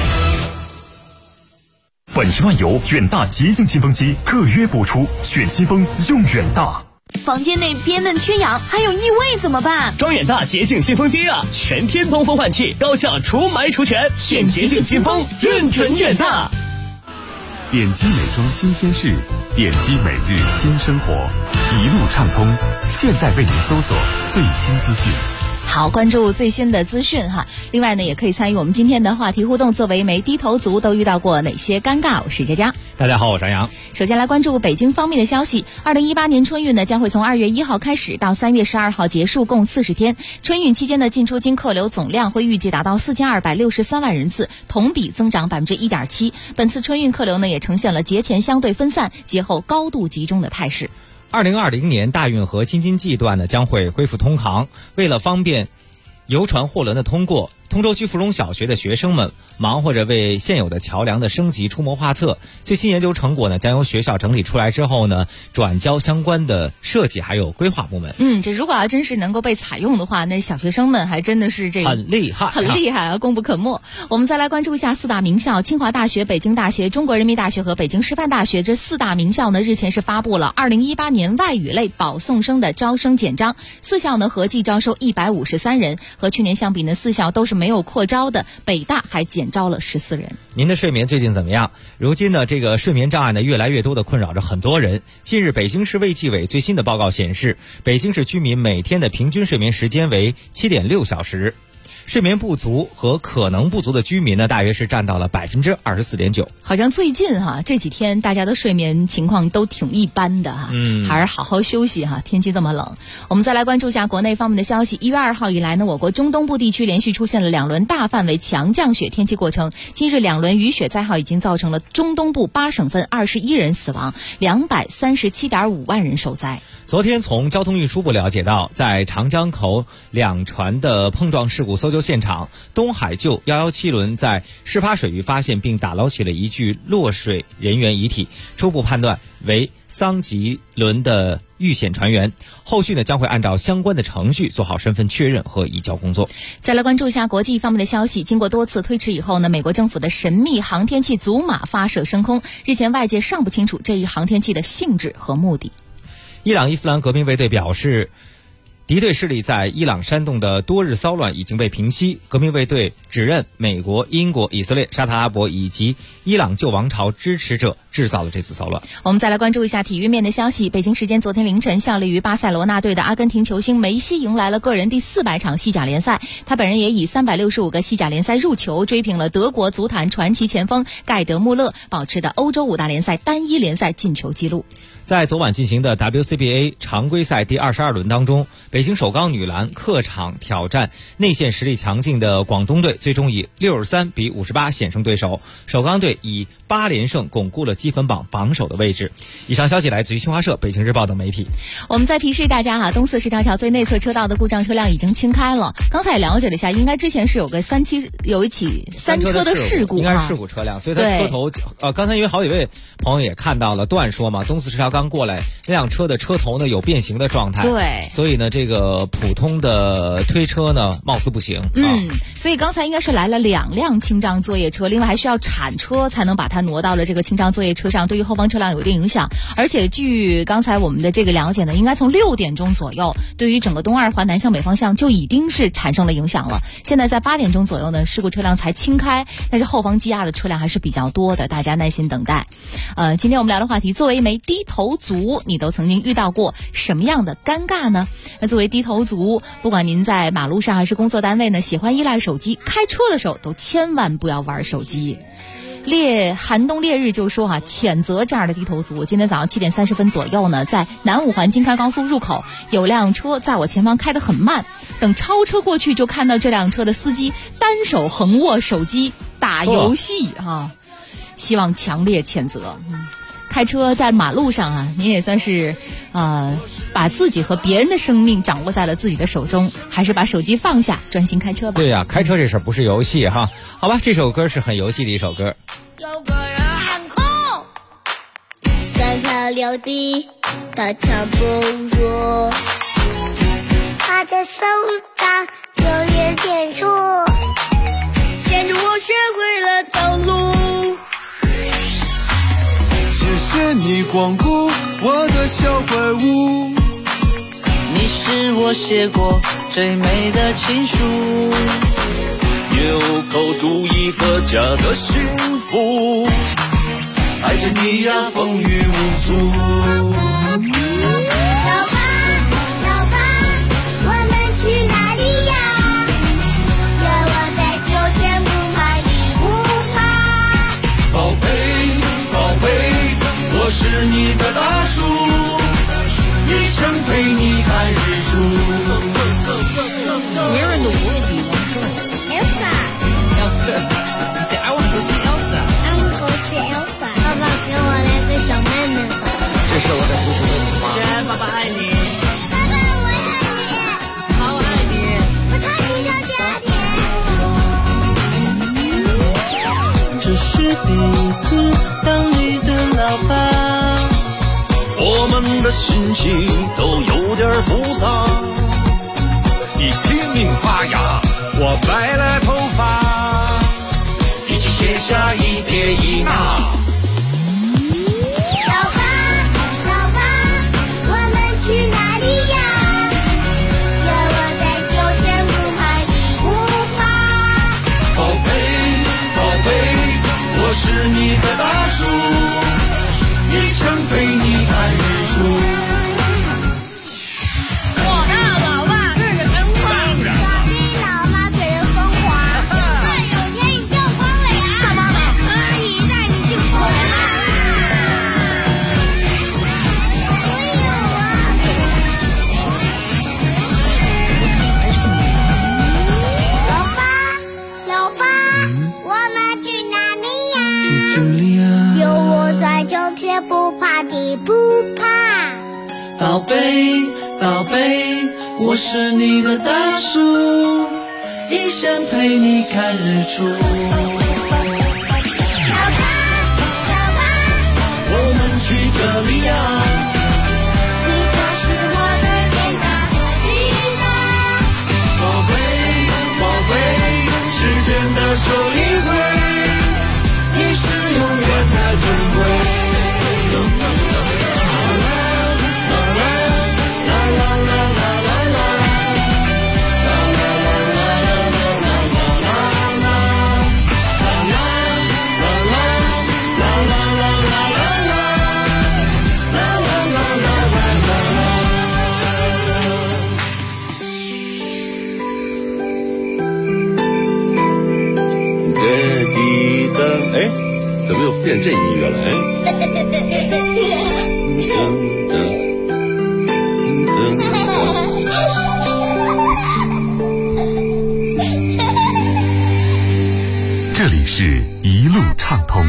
Speaker 21: 本时段由远大洁净新风机特约播出，选新风用远大。
Speaker 2: 房间内憋闷缺氧还有异味怎么办？
Speaker 1: 装远大洁净新风机全天通风换气，高效除霾除醛，选洁净新风，认准远大。
Speaker 16: 点击美妆新鲜事，点击每日新生活，一路畅通。现在为您搜索最新资讯。
Speaker 4: 好，关注最新的资讯哈。另外呢，也可以参与我们今天的话题互动。作为一枚低头族，都遇到过哪些尴尬？我是佳佳。
Speaker 10: 大家好，我是杨。
Speaker 4: 首先来关注北京方面的消息。2018年春运呢，将会从2月1号开始到3月12号结束，共40天。春运期间的进出京客流总量会预计达到4263万人次，同比增长1.7%。本次春运客流呢，也呈现了节前相对分散，节后高度集中的态势。
Speaker 10: 2020年大运河京津冀段呢将会恢复通航，为了方便游船货轮的通过，通州区芙蓉小学的学生们忙活着为现有的桥梁的升级出谋划策。最新研究成果呢，将由学校整理出来之后呢，转交相关的设计还有规划部门。
Speaker 4: 这如果要真是能够被采用的话，那小学生们还真的是这个
Speaker 10: 很厉害
Speaker 4: 啊，功不可没。我们再来关注一下4大名校，清华大学、北京大学、中国人民大学和北京师范大学这4大名校呢，日前是发布了2018年外语类保送生的招生简章。4校呢合计招收153人，和去年相比呢，4校都是没没有扩招的，北大还减招了14人。
Speaker 10: 您的睡眠最近怎么样？如今呢，这个睡眠障碍呢越来越多的困扰着很多人。近日，北京市卫计委最新的报告显示，北京市居民每天的平均睡眠时间为7.6小时。睡眠不足和可能不足的居民呢，大约是占到了24.9%。
Speaker 4: 好像最近这几天大家的睡眠情况都挺一般的还是好好休息天气这么冷。我们再来关注一下国内方面的消息。1月2号以来呢，我国中东部地区连续出现了2轮大范围强降雪天气过程。今日2轮雨雪灾害已经造成了中东部8省份21人死亡，237.5万人受灾。
Speaker 10: 昨天从交通运输部了解到，在长江口两船的碰撞事故搜救现场，东海救117轮在事发水域发现并打捞起了一具落水人员遗体，初步判断为桑吉轮的遇险船员。后续呢将会按照相关的程序做好身份确认和移交工作。
Speaker 4: 再来关注一下国际方面的消息。经过多次推迟以后呢，美国政府的神秘航天器祖玛发射升空，日前外界尚不清楚这一航天器的性质和目的。
Speaker 10: 伊朗伊斯兰革命卫队表示，敌对势力在伊朗煽动的多日骚乱已经被平息。革命卫队指认美国、英国、以色列、沙特阿拉伯以及伊朗旧王朝支持者制造了这次骚乱。
Speaker 4: 我们再来关注一下体育面的消息。北京时间昨天凌晨，效力于巴塞罗那队的阿根廷球星梅西迎来了个人第400场西甲联赛，他本人也以365个西甲联赛入球追平了德国足坛传奇前锋盖德穆勒保持的欧洲5大联赛单一联赛进球纪录。
Speaker 10: 在昨晚进行的 WCBA 常规赛第22轮当中，北京首钢女篮客场挑战内线实力强劲的广东队，最终以63-58险胜对手。首钢队以8连胜巩固了积分榜榜首的位置。以上消息来自于新华社、北京日报等媒体。
Speaker 4: 我们再提示大家东四十条桥最内侧车道的故障车辆已经清开了。刚才也了解了一下，应该之前是有一起3车的事故，
Speaker 10: 应该是事故车辆，所以它车头刚才因为好几位朋友也看到了段说嘛，东四十条刚过来那辆车的车头呢有变形的状态，
Speaker 4: 对，
Speaker 10: 所以呢这个普通的推车呢貌似不行。
Speaker 4: 所以刚才应该是来了2辆清障作业车，另外还需要铲车才能把它挪到了这个清障作业车上，对于后方车辆有一定影响。而且据刚才我们的这个了解呢，应该从6点钟左右，对于整个东二环南向北方向就已经是产生了影响了。现在在8点钟左右呢，事故车辆才清开，但是后方积压的车辆还是比较多的，大家耐心等待。今天我们聊的话题，作为一枚低头族，你都曾经遇到过什么样的尴尬呢？那作为低头族，不管您在马路上还是工作单位呢，喜欢依赖手机，开车的时候都千万不要玩手机。寒冬烈日就说谴责这样的低头族。今天早上7点30分左右呢，在南5环京开高速入口，有辆车在我前方开得很慢，等超车过去就看到这辆车的司机单手横握手机打游戏希望强烈谴责。开车在马路上您也算是把自己和别人的生命掌握在了自己的手中，还是把手机放下，专心开车吧。
Speaker 10: 对呀，开车这事儿不是游戏好吧，这首歌是很游戏的一首歌。
Speaker 5: 有个人喊空，3条6地他抢不入，他的手上有点点错，牵着我学会了走路。
Speaker 9: 谢谢你光顾我的小怪物，
Speaker 22: 你是我写过最美的情书，
Speaker 9: 纽扣住一个家的幸福，爱着你呀风雨无阻。我是你的大树，一生陪你看日出。
Speaker 22: Where in the world do you want to go? Elsa. You say I want to go see Elsa.
Speaker 5: I want to go see Elsa. 爸爸给我来个小妹妹。
Speaker 22: 这是我的不是问题吗？对，爸爸爱你。
Speaker 5: 爸爸，我爱你。
Speaker 22: 好，我爱你。
Speaker 5: 我超级
Speaker 22: 这是第一次当你的老爸。
Speaker 9: 我们的心情都有点复杂，你拼命发芽，我白了头发，一起写下一撇一捺。
Speaker 5: 老爸，老爸，我们去哪里呀？有我在就见不怕也不怕。
Speaker 9: 你的大树，一生陪你看日出。
Speaker 22: 我大老爸日子真快，
Speaker 5: 小弟老妈给人风华。有天你掉光了呀？
Speaker 22: 干嘛呢？
Speaker 5: 阿姨带你去跑马。老爸，我们去哪里呀？
Speaker 9: 去这里啊。
Speaker 5: 有我在，就天不怕地不怕。
Speaker 9: 宝贝，宝贝，我是你的大树，一生陪你看日出。我们去这里呀。
Speaker 5: 你就是我的天大地大。
Speaker 9: 宝贝，宝贝，时间的手一挥，你是永远的珍贵。
Speaker 6: 怎么又变这音乐了？
Speaker 21: 这里是一路畅通。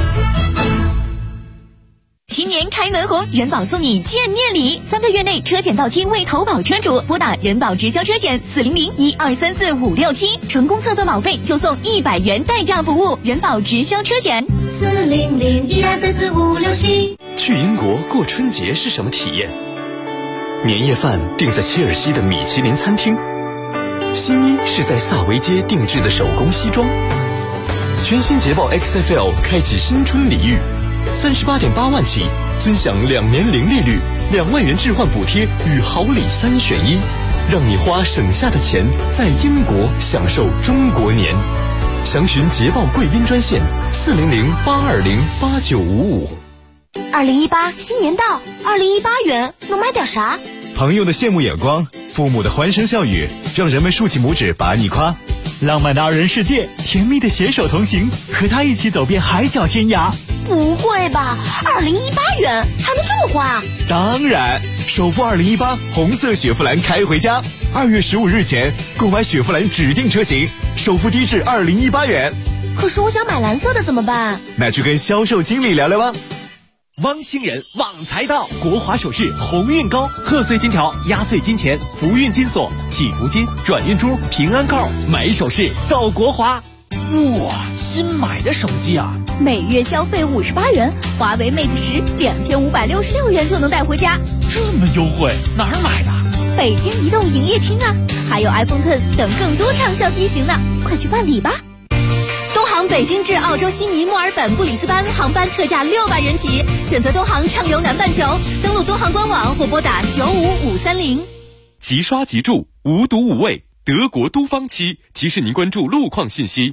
Speaker 2: 新年开门红，人保送你见面礼，3个月内车险到期未投保车主，拨打人保直销车险400-1234-567，成功测算保费就送100元代驾服务。人保直销车险
Speaker 22: 400-1234-567。
Speaker 12: 去英国过春节是什么体验？年夜饭订在切尔西的米其林餐厅，新衣是在萨维街定制的手工西装。全新捷豹 XFL 开启新春礼遇，38.8万起，尊享2年零利率，2万元置换补贴与好礼3选1，让你花省下的钱在英国享受中国年。详询捷豹贵宾专线400-820-8955。
Speaker 2: 2018新年到，2018元能买点啥？
Speaker 7: 朋友的羡慕眼光，父母的欢声笑语，让人们竖起拇指把你夸。
Speaker 8: 浪漫的2人世界，甜蜜的携手同行，和他一起走遍海角天涯。
Speaker 2: 不会吧，2018元还能这么花？
Speaker 7: 当然，首付2018红色雪佛兰开回家，2月15日前购买雪佛兰指定车型，首付低至2018元。
Speaker 2: 可是我想买蓝色的怎么办？
Speaker 7: 那去跟销售经理聊聊吧。
Speaker 8: 汪星人旺财到，国华首饰鸿运高，贺岁金条、压岁金钱、福运金锁、祈福金、转运珠、平安扣，买首饰到国华。哇，新买的手机啊！
Speaker 22: 每月消费58元，华为 Mate 10 2566元就能带回家，
Speaker 8: 这么优惠，哪儿买的？
Speaker 22: 北京移动营业厅啊，还有 iPhone X 等更多畅销机型呢，快去办理吧！东航北京至澳洲悉尼、墨尔本、布里斯班航班特价600元起，选择东航畅游南半球，登录东航官网或拨打95530。
Speaker 13: 即刷即住，无毒无味，德国都方漆提示您关注路况信息。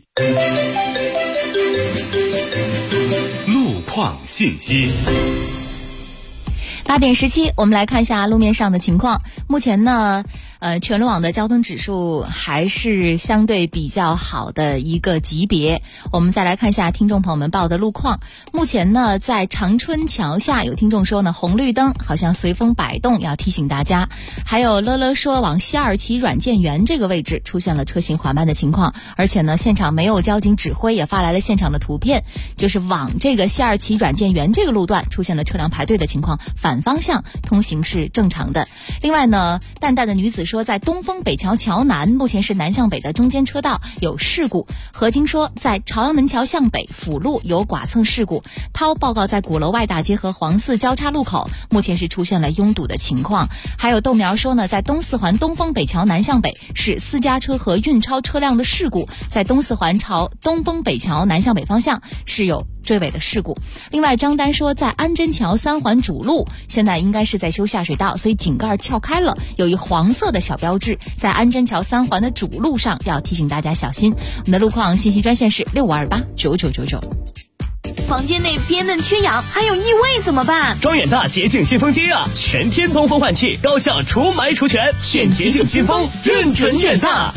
Speaker 16: 路况信息。
Speaker 4: 8点17，我们来看一下路面上的情况。目前呢，全路网的交通指数还是相对比较好的一个级别。我们再来看一下听众朋友们报的路况。目前呢，在长春桥下有听众说呢，红绿灯好像随风摆动，要提醒大家。还有乐乐说，往西二旗软件园这个位置出现了车行缓慢的情况，而且呢，现场没有交警指挥，也发来了现场的图片，就是往这个西二旗软件园这个路段出现了车辆排队的情况，反方向通行是正常的。另外呢，淡淡的女子说，在东风北桥桥南目前是南向北的中间车道有事故。何金说，在朝阳门桥向北辅路有剐蹭事故。涛报告，在鼓楼外大街和黄寺交叉路口目前是出现了拥堵的情况。还有豆苗说呢，在东四环东风北桥南向北是私家车和运钞车辆的事故，在东四环朝东风北桥南向北方向是有追尾的事故。另外张丹说，在安贞桥3环主路现在应该是在修下水道，所以井盖撬开了，有一黄色的小标志，在安贞桥3环的主路上要提醒大家小心。我们的路况信息专线是65289999。
Speaker 2: 房间内憋闷缺氧，还有异味怎么办？
Speaker 6: 装远大洁净新风机啊，全天通风换气，高效除霾除醛，选洁净新风，认准远大。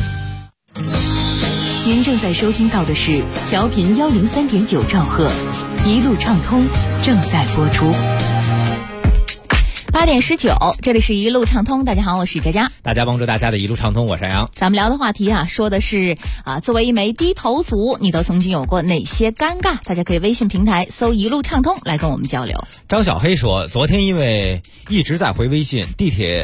Speaker 15: 您正在收听到的是调频103.9兆赫，一路畅通正在播出。
Speaker 4: 8点19，这里是一路畅通。大家好，我是佳佳。
Speaker 10: 大家帮助大家的一路畅通，我是杨。
Speaker 4: 咱们聊的话题啊，说的是作为一枚低头族，你都曾经有过哪些尴尬？大家可以微信平台搜一路畅通来跟我们交流。
Speaker 10: 张小黑说，昨天因为一直在回微信，地铁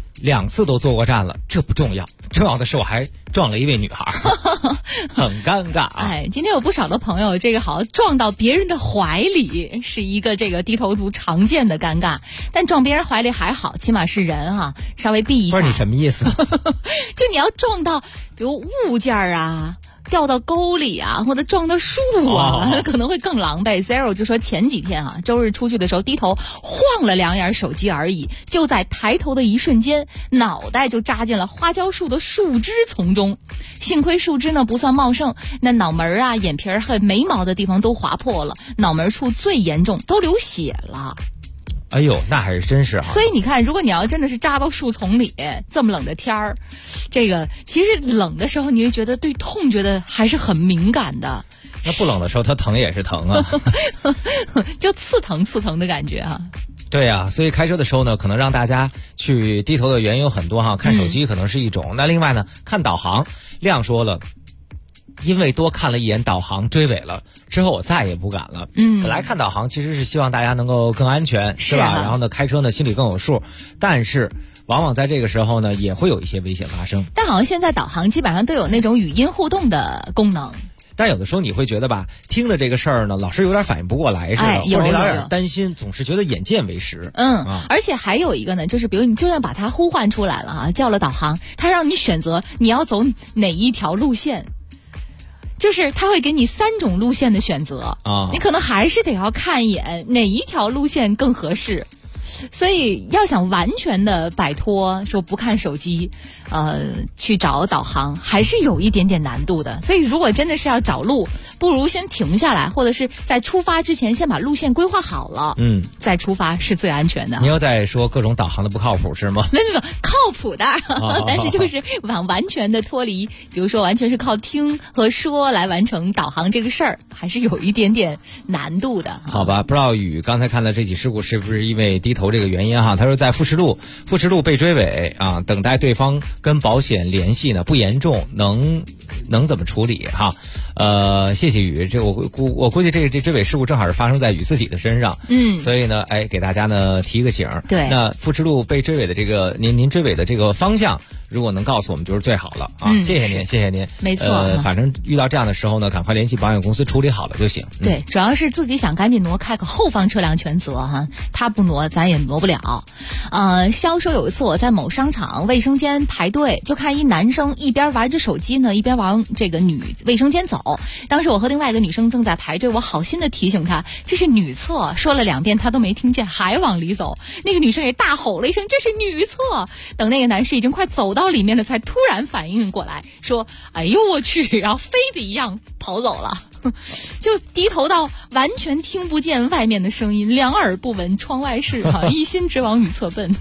Speaker 10: 2次都坐过站了，这不重要，重要的是我还撞了一位女孩，很尴尬啊！
Speaker 4: 今天有不少的朋友，这个好像撞到别人的怀里是一个这个低头族常见的尴尬，但撞别人怀里还好，起码是人啊，稍微避一下。
Speaker 10: 不是你什么意思？
Speaker 4: 就你要撞到，比如物件啊。掉到沟里啊，或者撞到树啊，可能会更狼狈。Zero 就说前几天啊，周日出去的时候低头晃了2眼手机而已，就在抬头的一瞬间，脑袋就扎进了花椒树的树枝丛中。幸亏树枝呢不算茂盛，那脑门啊、眼皮和眉毛的地方都划破了，脑门处最严重，都流血了。
Speaker 10: 哎呦，那还是真是啊！
Speaker 4: 所以你看，如果你要真的是扎到树丛里，这么冷的天儿，这个其实冷的时候，你会觉得对痛觉得还是很敏感的。
Speaker 10: 那不冷的时候，它疼也是疼啊，
Speaker 4: 就刺疼的感觉啊。
Speaker 10: 对呀，所以开车的时候呢，可能让大家去低头的原因有很多哈，看手机可能是一种。那另外呢，看导航，亮说了。因为多看了一眼导航追尾了之后，我再也不敢了。本来看导航其实是希望大家能够更安全，是吧？然后呢，开车呢心里更有数。但是往往在这个时候呢，也会有一些危险发生。
Speaker 4: 但好像现在导航基本上都有那种语音互动的功能。
Speaker 10: 但有的时候你会觉得吧，听的这个事儿呢，老是有点反应不过来似的，或者有点担心，总是觉得眼见为实。
Speaker 4: 而且还有一个呢，就是比如你就算把它呼唤出来了啊，叫了导航，它让你选择你要走哪一条路线。就是他会给你3种路线的选择啊，你可能还是得要看一眼哪一条路线更合适。所以要想完全的摆脱说不看手机，去找导航，还是有一点点难度的。所以如果真的是要找路，不如先停下来，或者是在出发之前先把路线规划好了，再出发是最安全的。
Speaker 10: 你又在说各种导航的不靠谱是吗？
Speaker 4: 没有靠谱的，但是就是完全的脱离，比如说完全是靠听和说来完成导航这个事儿，还是有一点点难度的。
Speaker 10: 好吧，不知道雨刚才看的这起事故是不是因为低头这个原因哈？他说在富士路被追尾啊，等待对方跟保险联系呢，不严重，能怎么处理哈？谢谢雨，这我估计这追尾事故正好是发生在雨自己的身上，所以呢，给大家呢提一个醒。
Speaker 4: 对，
Speaker 10: 那富士路被追尾的这个您追尾的这个方向，如果能告诉我们就是最好了啊！谢谢您，
Speaker 4: 没错。
Speaker 10: 反正遇到这样的时候呢，赶快联系保险公司处理好了就行。
Speaker 4: 对，主要是自己想赶紧挪开，可后方车辆全责哈，他不挪咱也挪不了。肖说有一次我在某商场卫生间排队，就看一男生一边玩着手机呢，一边往这个女卫生间走。当时我和另外一个女生正在排队，我好心的提醒她这是女厕，说了2遍她都没听见，还往里走。那个女生也大吼了一声这是女厕。等那个男士已经快走到里面了，才突然反应过来说哎呦我去，然后飞的一样跑走了。就低头到完全听不见外面的声音，两耳不闻窗外事啊，一心只往女厕奔。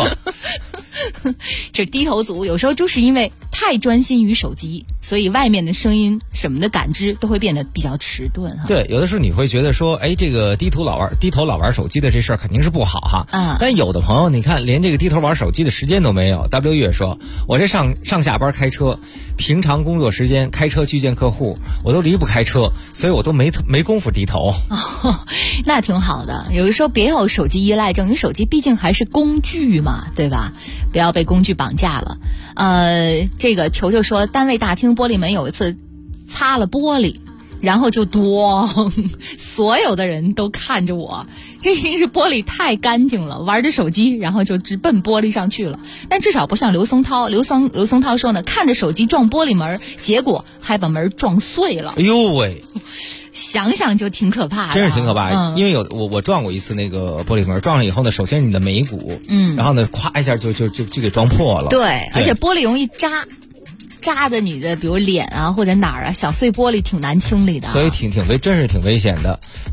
Speaker 4: 这低头族有时候就是因为太专心于手机，所以外面的声音什么的感知都会变得比较迟钝哈。
Speaker 10: 对，有的时候你会觉得说，哎，这个低头老玩手机的这事儿肯定是不好哈。但有的朋友你看连这个低头玩手机的时间都没有。W 月说，我这上下班开车，平常工作时间开车去见客户，我都离不开车，所以我都没功夫低头。
Speaker 4: 那挺好的，有的时候别有手机依赖症，你手机毕竟还是工具嘛，对吧？不要被工具绑架了。这个球球说，单位大厅玻璃门有一次擦了玻璃，然后就咣，所有的人都看着我，这一定是玻璃太干净了，玩着手机，然后就直奔玻璃上去了。但至少不像刘松涛说呢，看着手机撞玻璃门，结果还把门撞碎了。
Speaker 10: 哎呦喂！
Speaker 4: 想想就挺可怕的，
Speaker 10: 真是挺可怕。因为我撞过一次那个玻璃门，撞上以后呢，首先你的眉骨，然后呢，咵一下就给撞破了。
Speaker 4: 对，而且玻璃容易扎的你的比如脸啊或者哪儿啊，小碎玻璃挺难清理的，
Speaker 10: 所以真是挺危险的。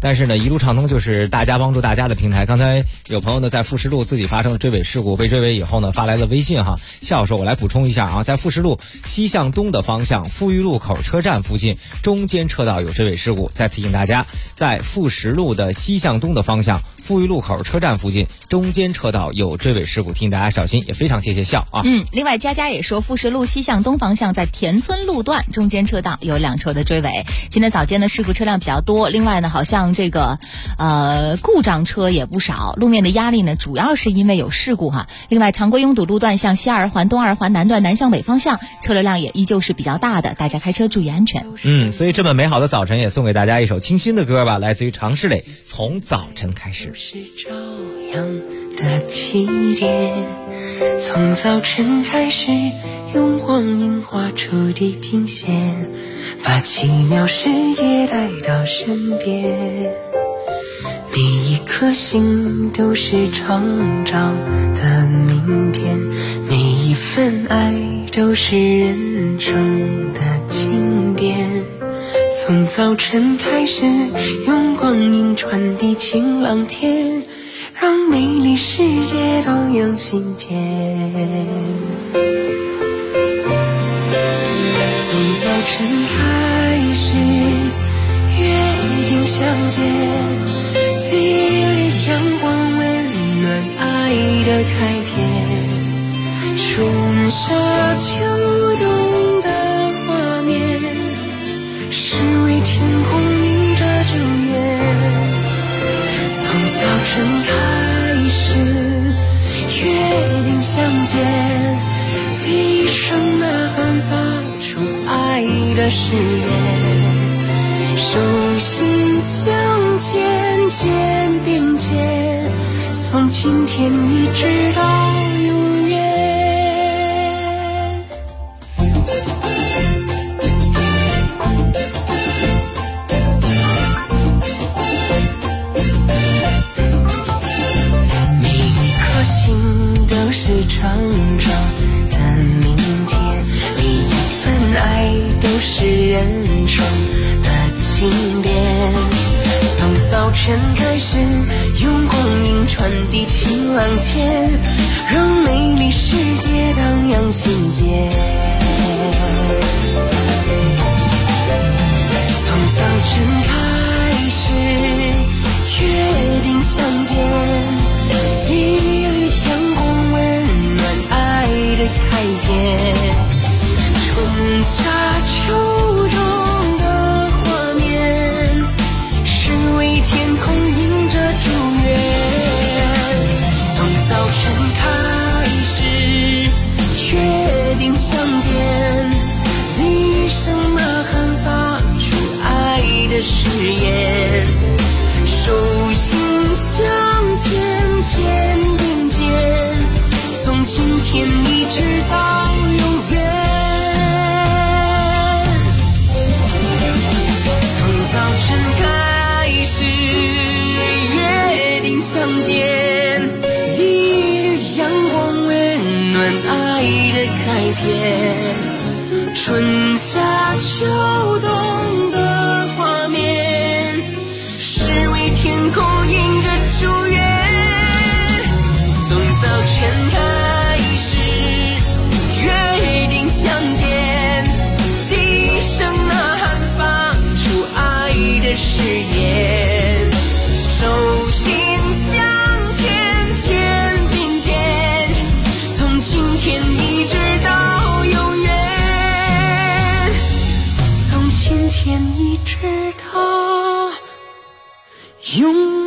Speaker 10: 但是呢，一路畅通就是大家帮助大家的平台。刚才有朋友呢在富士路自己发生了追尾事故，被追尾以后呢发来了微信哈，笑说我来补充一下啊，在富士路西向东的方向富裕路口车站附近中间车道有追尾事故，再提醒大家，在富士路的西向东的方向富裕路口车站附近中间车道有追尾事故，提醒大家小心，也非常谢谢笑啊。
Speaker 4: 另外佳佳也说，富士路西向东方向在田村路段中间车道有2车的追尾。今天早间的事故车辆比较多，另外呢，好像这个故障车也不少，路面的压力呢主要是因为有事故哈。另外常规拥堵路段像西二环、东二环南段南向北方向车流量也依旧是比较大的，大家开车注意安全。
Speaker 10: 所以这么美好的早晨也送给大家一首清新的歌吧，来自于常石磊，从早晨开始。
Speaker 11: 是朝阳的起点，从早晨开始，用光影画出地平线，把奇妙世界带到身边。每一颗心都是成长的明天，每一份爱都是人生的经典。从早晨开始，用光影传递晴朗天，让美丽世界荡漾心间。从早晨开始，约定相见，给予阳光温暖爱的开篇。春夏秋冬的画面，是为天空映着祝愿。从早晨开始，约定相见，第一声呐喊发出爱的誓言。手心相牵，肩并肩，从今天一直到永远。每一颗心都是成长的明天，每一份爱都是人生的经典。从早晨开始，用光影传递晴朗天，让美丽世界荡漾心间。从早晨开始，约定相见，给予阳光温暖爱的开篇。春夏秋冬的画面，是为天空映着祝愿。从早晨开始，约定相见，第一声呐喊发出爱的誓言。手心相牵，肩并肩，从今天一直到永远。从早晨开始，约定相见，第一缕阳光温暖爱的开篇。春夏秋冬的画面，是为天空映着祝愿。从早晨开始，约定相见，第一声呐喊发出爱的誓言。手心相牵，肩并肩，从今天一直到永远。从今天一直到永远。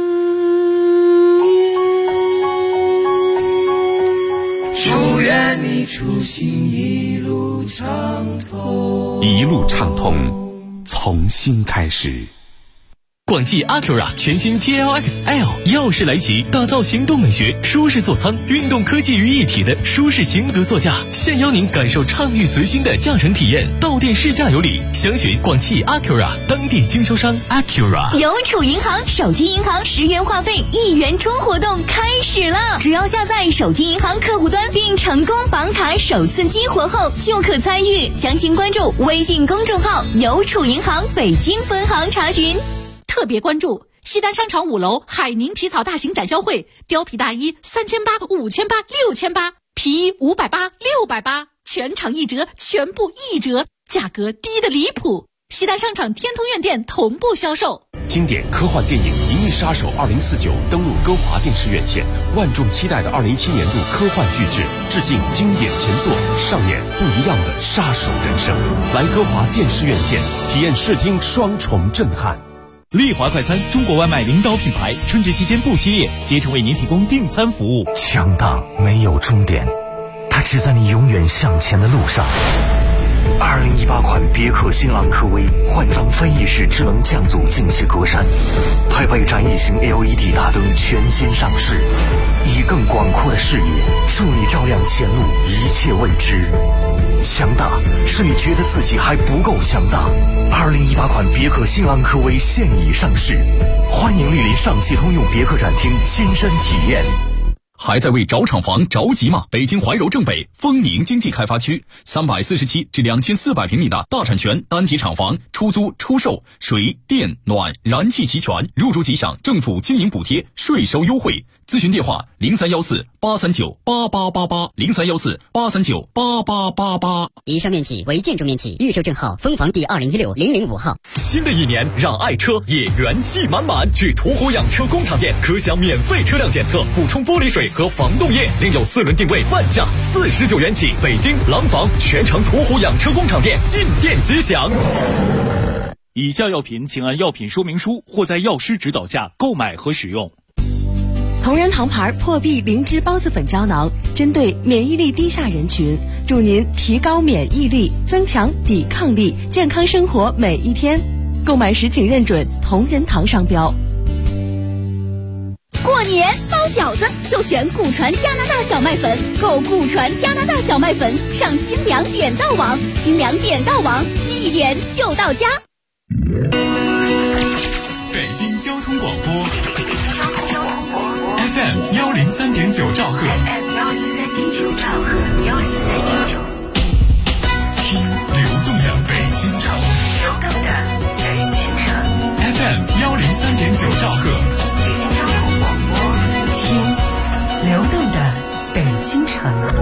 Speaker 11: 祝愿你出行一路畅通，
Speaker 12: 一路畅通，从新开始。
Speaker 13: 广汽 Acura 全新 TLX-L 耀世来袭，打造行动美学、舒适座舱、运动科技于一体的舒适型格座驾，现邀您感受畅域随心的驾乘体验，到店试驾有礼。详询广汽 Acura 当地经销商 Acura。
Speaker 2: 邮储银行手机银行10元话费1元充活动开始了，只要下载手机银行客户端并成功绑卡首次激活后就可参与，详情关注微信公众号邮储银行北京分行查询。
Speaker 14: 特别关注西单商场5楼海宁皮草大型展销会，貂皮大衣3800、5800、6800，皮衣580、680，全场1折，全部1折，价格低得离谱。西单商场天通苑店同步销售。
Speaker 18: 经典科幻电影《银翼杀手2049》登陆歌华电视院线，万众期待的2017年度科幻巨制，致敬经典前作，上演不一样的杀手人生。来歌华电视院线体验视听双重震撼。
Speaker 8: 丽华快餐，中国外卖领导品牌，春节期间不歇业，竭诚为您提供订餐服务。
Speaker 17: 强大没有终点，它只在你永远向前的路上。2018款别克新昂科威换装翻译式智能降阻进气格栅，配备展翼型 LED 大灯全新上市，以更广阔的视野助你照亮前路一切未知。强大是你觉得自己还不够强大。2018款别克新昂科威现已上市，欢迎莅临上汽通用别克展厅亲身体验。
Speaker 3: 还在为找厂房着急吗？北京怀柔正北丰宁经济开发区347至2400平米的大产权单体厂房，出租出售，水电暖燃气齐全，入住即享政府经营补贴，税收优惠。咨询电话0314839888，0314839888。
Speaker 23: 以上面积为建筑面积，预售证号丰房第2016-005号。
Speaker 1: 新的一年，让爱车也元气满满。去途虎养车工厂店，可享免费车辆检测，补充玻璃水和防冻液，另有4轮定位，半价49元起。北京廊坊全城途虎养车工厂店进店即享。
Speaker 8: 以下药品请按药品说明书或在药师指导下购买和使用。
Speaker 24: 同仁堂牌破壁灵芝孢子粉胶囊，针对免疫力低下人群，助您提高免疫力，增强抵抗力，健康生活每一天。购买时请认准同仁堂商标。
Speaker 22: 过年包饺子就选古传加拿大小麦粉，购古传加拿大小麦粉上精良点到网，精良点到网，一点就到家。
Speaker 16: 北京交通广播 FM 103.9兆赫，听流动的北京城，FM 103.9兆赫，
Speaker 19: 听流动的北京城。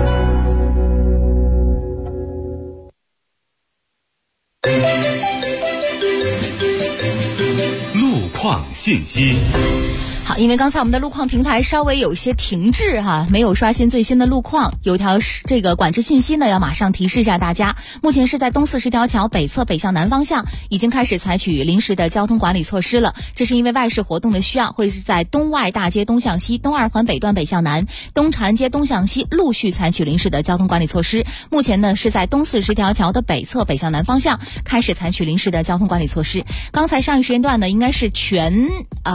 Speaker 16: 路况信息。
Speaker 4: 好，因为刚才我们的路况平台稍微有一些停滞哈，没有刷新最新的路况，有条这个管制信息呢，要马上提示一下大家。目前是在东四十条桥北侧北向南方向已经开始采取临时的交通管理措施了，这是因为外事活动的需要，会是在东外大街东向西、东二环北段北向南、东长安街东向西陆续采取临时的交通管理措施。目前呢是在东四十条桥的北侧北向南方向开始采取临时的交通管理措施。刚才上一时间段呢，应该是全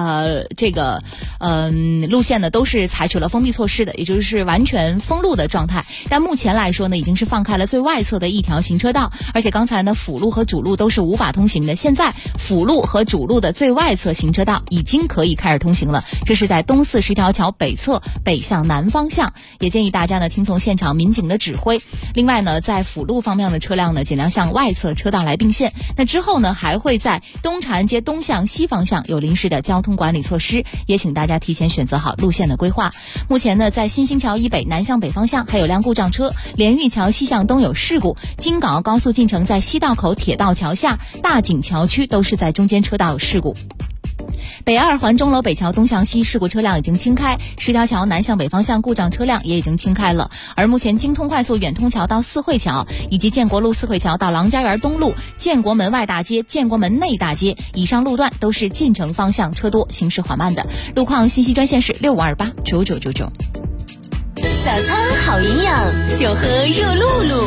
Speaker 4: 路线呢都是采取了封闭措施的，也就是完全封路的状态。但目前来说呢，已经是放开了最外侧的一条行车道，而且刚才呢辅路和主路都是无法通行的，现在辅路和主路的最外侧行车道已经可以开始通行了。这是在东四十条桥北侧北向南方向，也建议大家呢听从现场民警的指挥。另外呢，在辅路方面的车辆呢，尽量向外侧车道来并线。那之后呢，还会在东长安街东向西方向有临时的交通管理措施，也请大家提前选择好路线的规划。目前呢，在新兴桥以北南向北方向还有辆故障车，连玉桥西向东有事故，京港澳高速进城在西道口铁道桥下、大井桥区都是在中间车道有事故。北二环钟楼北桥东向西事故车辆已经清开，十条桥南向北方向故障车辆也已经清开了。而目前京通快速远通桥到四惠桥以及建国路四惠桥到郎家园东路、建国门外大街、建国门内大街以上路段都是进城方向车多，行驶缓慢的。路况信息专线是65289999。
Speaker 22: 早餐好营养，就喝热露露。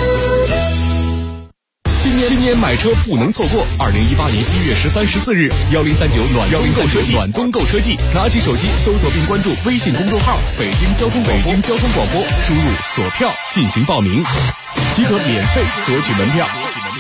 Speaker 12: 新年买车不能错过！2018年1月13、14日，1039暖冬购车季，拿起手机搜索并关注微信公众号“北京交通广播”，输入锁票进行报名，即可免费索取门票。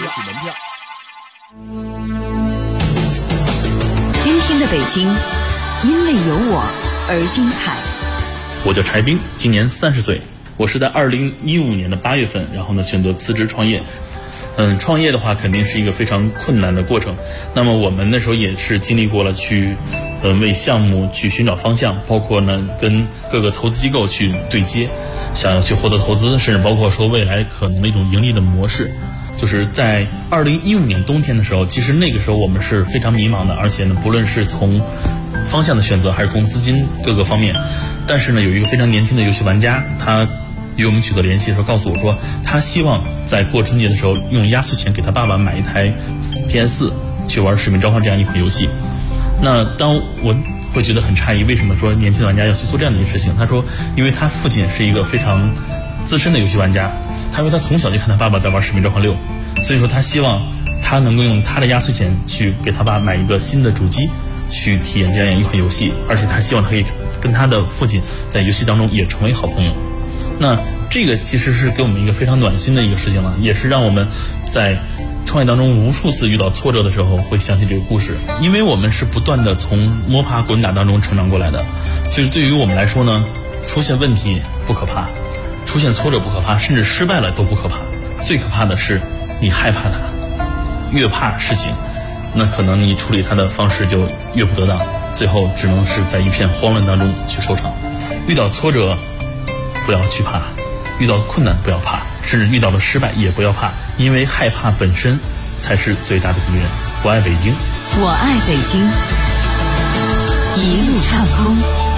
Speaker 15: 今天的北京，因为有我而精彩。
Speaker 25: 我叫柴兵，今年30岁。我是在2015年的8月份，然后呢选择辞职创业。
Speaker 5: 创业的话肯定是一个非常困难的过程。那么我们那时候也是经历过了去为项目去寻找方向，包括呢跟各个投资机构去对接，想要去获得投资，甚至包括说未来可能的一种盈利的模式。就是在2015年冬天的时候，其实那个时候我们是非常迷茫的，而且呢不论是从方向的选择还是从资金各个方面，但是呢有一个非常年轻的游戏玩家，他与我们取得联系的时候告诉我说，他希望在过春节的时候用压岁钱给他爸爸买一台 PS4 去玩《使命召唤》这样一款游戏。那当我会觉得很诧异，为什么说年轻的玩家要去做这样的一件事情？他说因为他父亲是一个非常资深的游戏玩家，他说他从小就看他爸爸在玩《使命召唤6》，所以说他希望他能够用他的压岁钱去给他爸买一个新的主机，去体验这样一款游戏，而且他希望他可以跟他的父亲在游戏当中也成为好朋友。那这个其实是给我们一个非常暖心的一个事情了，也是让我们在创业当中无数次遇到挫折的时候会想起这个故事。因为我们是不断的从摸爬滚打当中成长过来的，所以对于我们来说呢，出现问题不可怕，出现挫折不可怕，甚至失败了都不可怕，最可怕的是你害怕它，越怕事情，那可能你处理它的方式就越不得当，最后只能是在一片慌乱当中去收场。遇到挫折不要去怕，遇到困难不要怕，甚至遇到了失败也不要怕，因为害怕本身才是最大的敌人。我爱北京，
Speaker 15: 我爱北京，一路畅通，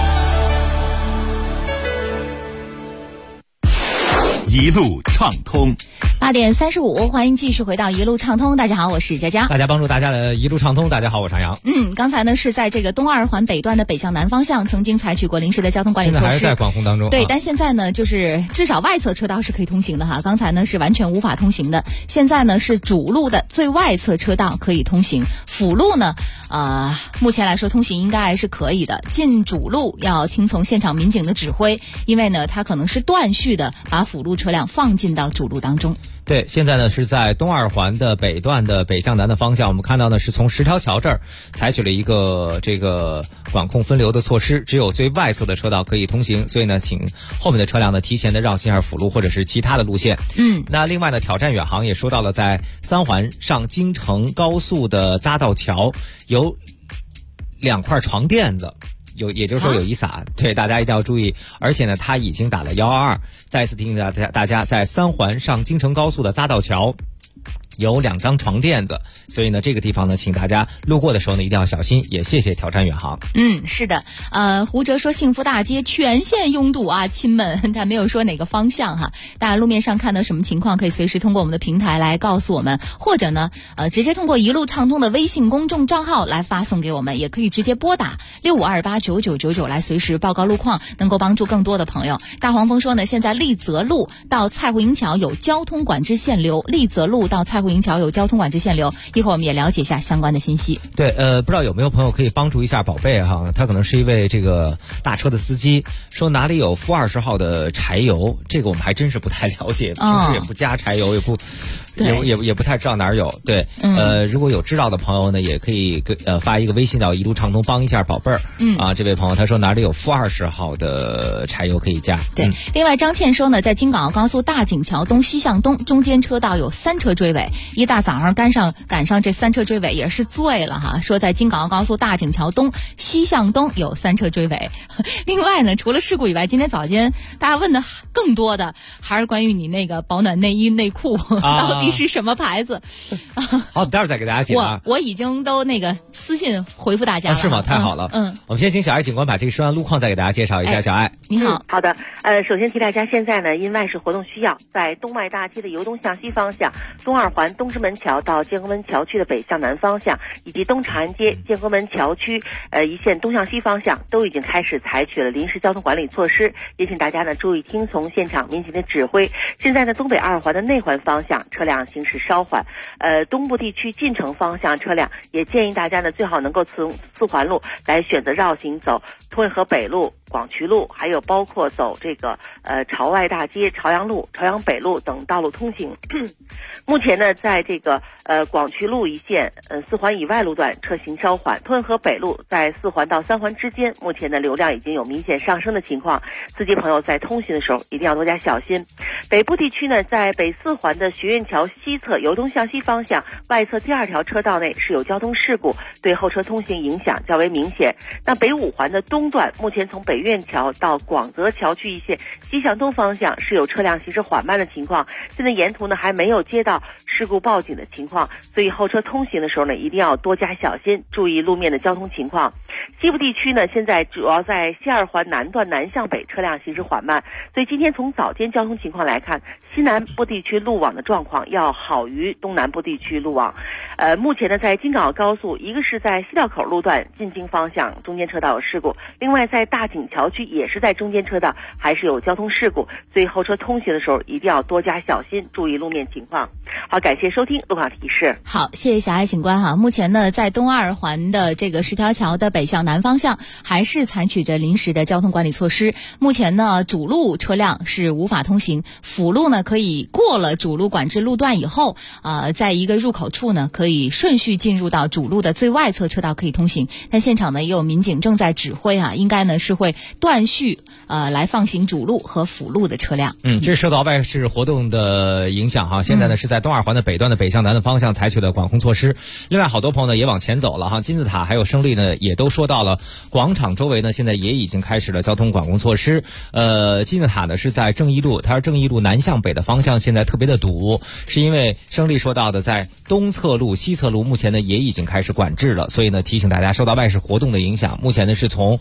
Speaker 16: 一路畅通。
Speaker 4: 8点35，欢迎继续回到一路畅通。大家好，我是佳佳。
Speaker 10: 大家帮助大家的一路畅通。大家好，我是杨洋。
Speaker 4: 刚才呢是在这个东二环北段的北向南方向曾经采取过临时的交通管理措施，
Speaker 10: 现在还是在管控当中。
Speaker 4: 对，但现在呢就是至少外侧车道是可以通行的哈。刚才呢是完全无法通行的，现在呢是主路的最外侧车道可以通行，辅路呢目前来说通行应该还是可以的。进主路要听从现场民警的指挥，因为呢它可能是断续的把辅路车辆放进到主路当中。
Speaker 10: 对，现在呢是在东二环的北段的北向南的方向，我们看到呢是从10条桥这儿采取了一个这个管控分流的措施，只有最外侧的车道可以通行，所以呢请后面的车辆呢提前的绕行下辅路或者是其他的路线。那另外呢挑战远航也说到了，在3环上京承高速的匝道桥有2块床垫子，也就是说有一撒，对，大家一定要注意。而且呢他已经打了122，再次提醒大家在3环上京承高速的匝道桥有2张床垫子，所以呢这个地方呢请大家路过的时候呢一定要小心，也谢谢挑战远航。
Speaker 4: 是的，胡哲说幸福大街全线拥堵啊，亲们，他没有说哪个方向哈。大家路面上看到什么情况可以随时通过我们的平台来告诉我们，或者呢直接通过一路畅通的微信公众账号来发送给我们，也可以直接拨打65289999来随时报告路况，能够帮助更多的朋友。大黄蜂说呢，现在丽泽路到蔡湖营桥有交通管制限流，丽泽路到蔡湖营桥有交通管制限流，一会儿我们也了解一下相关的信息。
Speaker 10: 对，不知道有没有朋友可以帮助一下宝贝哈，他可能是一位这个大车的司机，说哪里有负20号的柴油，这个我们还真是不太了解，平时也不加柴油，也不太知道哪儿有。对，如果有知道的朋友呢，也可以发一个微信到一路畅通帮一下宝贝儿。这位朋友他说哪里有负20号的柴油可以加。
Speaker 4: 对，另外张倩说呢，在京港澳高速大井桥东西向东中间车道有3车追尾，一大早上赶上这3车追尾也是醉了哈。说在京港澳高速大井桥东西向东有3车追尾。另外呢，除了事故以外，今天早间大家问的更多的还是关于你那个保暖内衣内裤到底是什么牌子。
Speaker 10: 好，待会儿再给大家解答。
Speaker 4: 我已经都那个私信回复大家了。
Speaker 10: 是吗？太好了。我们先请小爱警官把这个收案路况再给大家介绍一下。小爱
Speaker 4: 你好。
Speaker 7: 好的，首先提大家，现在呢因外事活动需要，在东外大街的由东向西方向，东二环东直门桥到建和门桥区的北向南方向，以及东长安街建和门桥区一线东向西方向都已经开始采取了临时交通管理措施，也请大家呢注意听从现场民警的指挥。现在呢东北2环的内环方向车辆行驶稍缓，东部地区进城方向车辆也建议大家呢最好能够从4环路来选择绕行走通惠河北路、 广渠路，还有包括走这个朝外大街、朝阳路、朝阳北路等道路通行。目前呢，在这个广渠路一线4环以外路段车行稍缓，潼河北路在4环到3环之间，目前的流量已经有明显上升的情况，司机朋友在通行的时候一定要多加小心。北部地区呢，在北4环的学院桥西侧由东向西方向外侧第2条车道内是有交通事故，对后车通行影响较为明显。那北5环的东段，目前从北院桥到广泽桥区一线西向东方向是有车辆行驶缓慢的情况，现在沿途呢还没有接到事故报警的情况，所以后车通行的时候呢一定要多加小心，注意路面的交通情况。西部地区呢，现在主要在西2环南段南向北车辆行驶缓慢，所以今天从早间交通情况来看，西南部地区路网的状况要好于东南部地区路网。目前呢，在京港澳高速，一个是在西料口路段进京方向中间车道有事故，另外在大井桥区也是在中间车道还是有交通事故，所以后车通行的时候一定要多加小心，注意路面情况。好，感谢收听路况提示。
Speaker 4: 好，谢谢小爱警官哈。目前呢，在东2环的这个10条桥的北向南方向，还是采取着临时的交通管理措施。目前呢，主路车辆是无法通行，辅路呢可以过了主路管制路段以后，在一个入口处呢，可以顺序进入到主路的最外侧车道可以通行。但现场呢也有民警正在指挥啊，应该呢是会断续来放行主路和辅路的车辆。
Speaker 10: 这是受到外事活动的影响哈。现在呢是在东2环的北段的北向南的方向采取了管控措施。另外，好多朋友呢也往前走了哈。金字塔还有胜利呢也都说到了广场周围呢，现在也已经开始了交通管控措施。金字塔呢是在正义路，它是正义路南向北的方向现在特别的堵，是因为胜利说到的在东侧路、西侧路目前呢也已经开始管制了，所以呢提醒大家，受到外事活动的影响，目前呢是从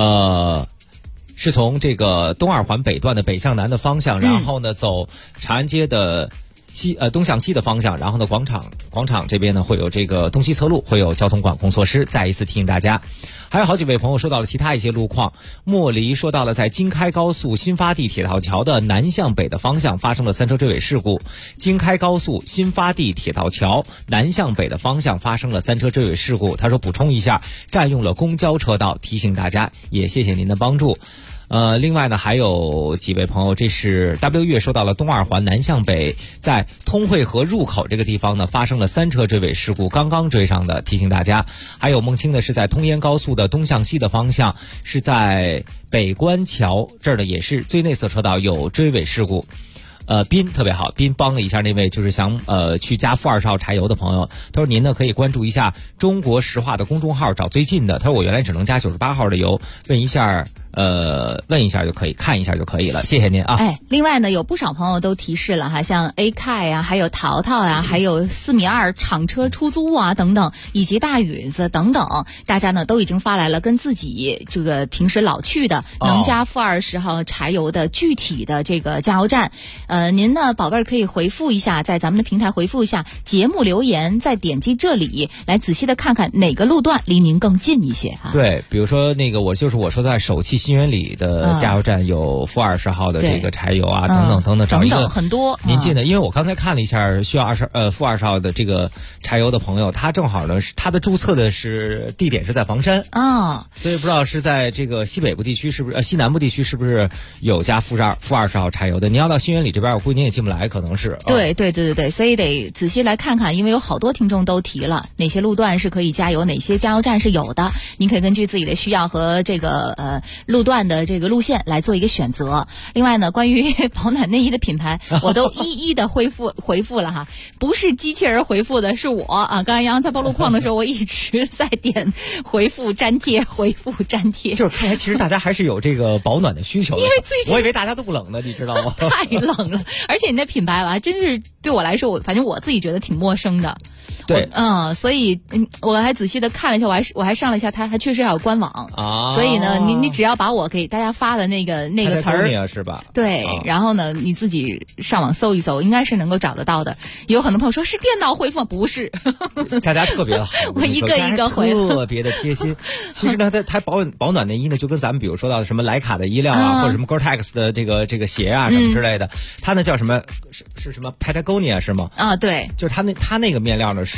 Speaker 10: 这个东2环北段的北向南的方向，然后呢走长安街的东向西的方向，然后呢广场这边呢会有这个东西侧路会有交通管控措施，再一次提醒大家。还有好几位朋友说到了其他一些路况，莫离说到了在京开高速新发地铁道桥的南向北的方向发生了3车追尾事故。京开高速新发地铁道桥南向北的方向发生了3车追尾事故，他说补充一下，占用了公交车道，提醒大家，也谢谢您的帮助。另外呢，还有几位朋友，这是 W 月收到了东2环南向北，在通惠河入口这个地方呢发生了3车追尾事故，刚刚追上的，提醒大家。还有孟青呢是在通燕高速的东向西的方向，是在北关桥这儿呢也是最内侧车道有追尾事故。斌特别好，斌帮了一下那位就是想去加负20号柴油的朋友，他说您呢可以关注一下中国石化的公众号找最近的，他说我原来只能加98号的油，问一下就可以，看一下就可以了，谢谢您啊。
Speaker 4: 另外呢有不少朋友都提示了哈，像 AK 啊，还有淘淘啊，还有4.2米厂车出租啊等等，以及大宇子等等，大家呢都已经发来了跟自己这个平时老去的能加负20号柴油的具体的这个加油站。您呢宝贝儿可以回复一下，在咱们的平台回复一下节目留言，再点击这里来仔细的看看哪个路段离您更近一些啊。
Speaker 10: 对，比如说那个我说在首汽新源里的加油站有负20号的这个柴油啊，等等，找一个
Speaker 4: 很多
Speaker 10: 您近的，因为我刚才看了一下需要负20号的这个柴油的朋友，他正好呢是他的注册的是地点是在房山
Speaker 4: 啊，
Speaker 10: 所以不知道是在这个西北部地区是不是西南部地区是不是有加负20号柴油的？你要到新源里这边，我估计您也进不来，可能是。
Speaker 4: 对，所以得仔细来看看，因为有好多听众都提了哪些路段是可以加油，哪些加油站是有的，您可以根据自己的需要和这个路段的这个路线来做一个选择。另外呢，关于保暖内衣的品牌，我都一一的回复了哈，不是机器人回复的，是我啊。刚才杨在报路况的时候，我一直在点回复粘贴，
Speaker 10: 就是看来其实大家还是有这个保暖的需求的，
Speaker 4: 因为最近
Speaker 10: 我以为大家都不冷呢，你知道吗？
Speaker 4: 太冷了，而且你的品牌吧，真是对我来说，反正我自己觉得挺陌生的。
Speaker 10: 对，
Speaker 4: 所以我还仔细的看了一下，我还上了一下它，还确实还有官网啊。所以呢，你只要把我给大家发的那个词儿
Speaker 10: 是吧？
Speaker 4: 对，然后呢，你自己上网搜一搜，应该是能够找得到的。有很多朋友说是电脑回复吗？不是，
Speaker 10: 佳佳特别的好，
Speaker 4: 我一个一个回复，
Speaker 10: 特别的贴心。其实呢，它保暖内衣呢，就跟咱们比如说到的什么徕卡的衣料啊，或者什么 Gore-Tex 的这个鞋啊什么之类的，它呢叫什么是什么 Patagonia 是吗？
Speaker 4: 啊，对，
Speaker 10: 就是它那个面料呢是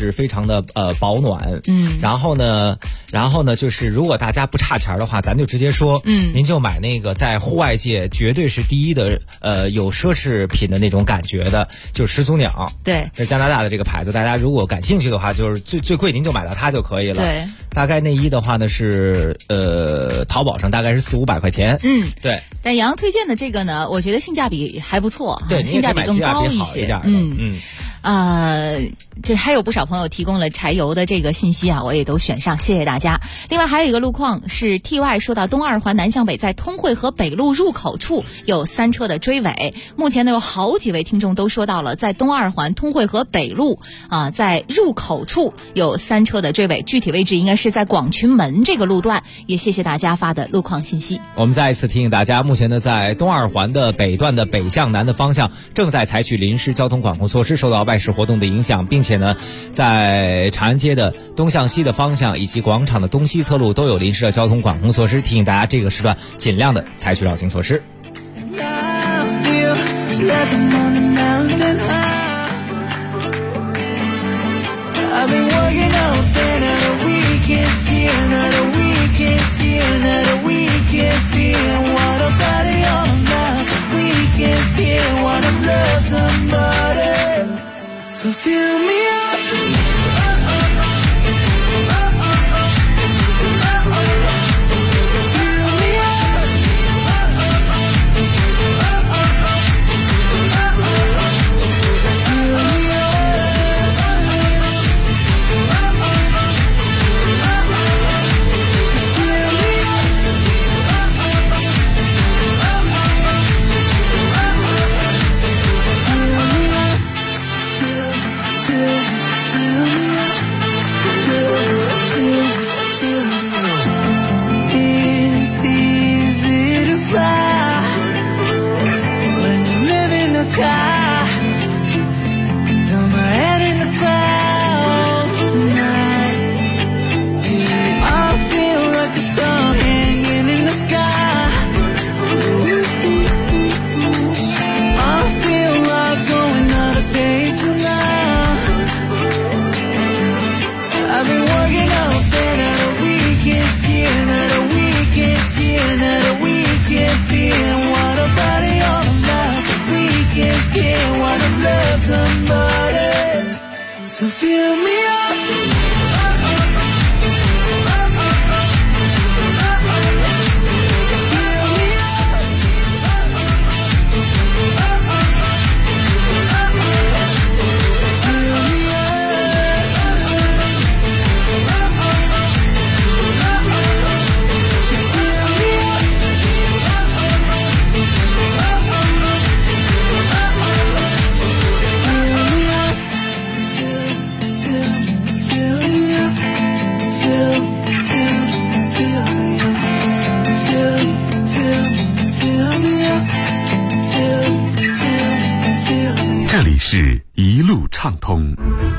Speaker 10: 是非常的保暖。然后呢，就是如果大家不差钱的话，咱就直接说，您就买那个在户外界绝对是第一的有奢侈品的那种感觉的，就是始祖鸟。
Speaker 4: 对，
Speaker 10: 是加拿大的这个牌子，大家如果感兴趣的话，就是最贵您就买到它就可以了。
Speaker 4: 对，
Speaker 10: 大概内衣的话呢是淘宝上大概是400-500块钱。对。
Speaker 4: 但杨推荐的这个呢，我觉得性价比还不错，
Speaker 10: 对，
Speaker 4: 性价比更高一些。这还有不少朋友提供了柴油的这个信息啊，我也都选上，谢谢大家。另外还有一个路况是 TY 说到东二环南向北在通惠河北路入口处有3车的追尾，目前呢有好几位听众都说到了在东二环通惠河北路在入口处有3车的追尾，具体位置应该是在广渠门这个路段，也谢谢大家发的路况信息。
Speaker 10: 我们再一次提醒大家，目前呢在东二环的北段的北向南的方向正在采取临时交通管控措施，受到外事活动的影响，并且呢在长安街的东向西的方向以及广场的东西侧路都有临时的交通管控措施，提醒大家这个时段尽量的采取绕行措施。
Speaker 6: So fill me up. So fill me up.
Speaker 16: 这里是一路畅通。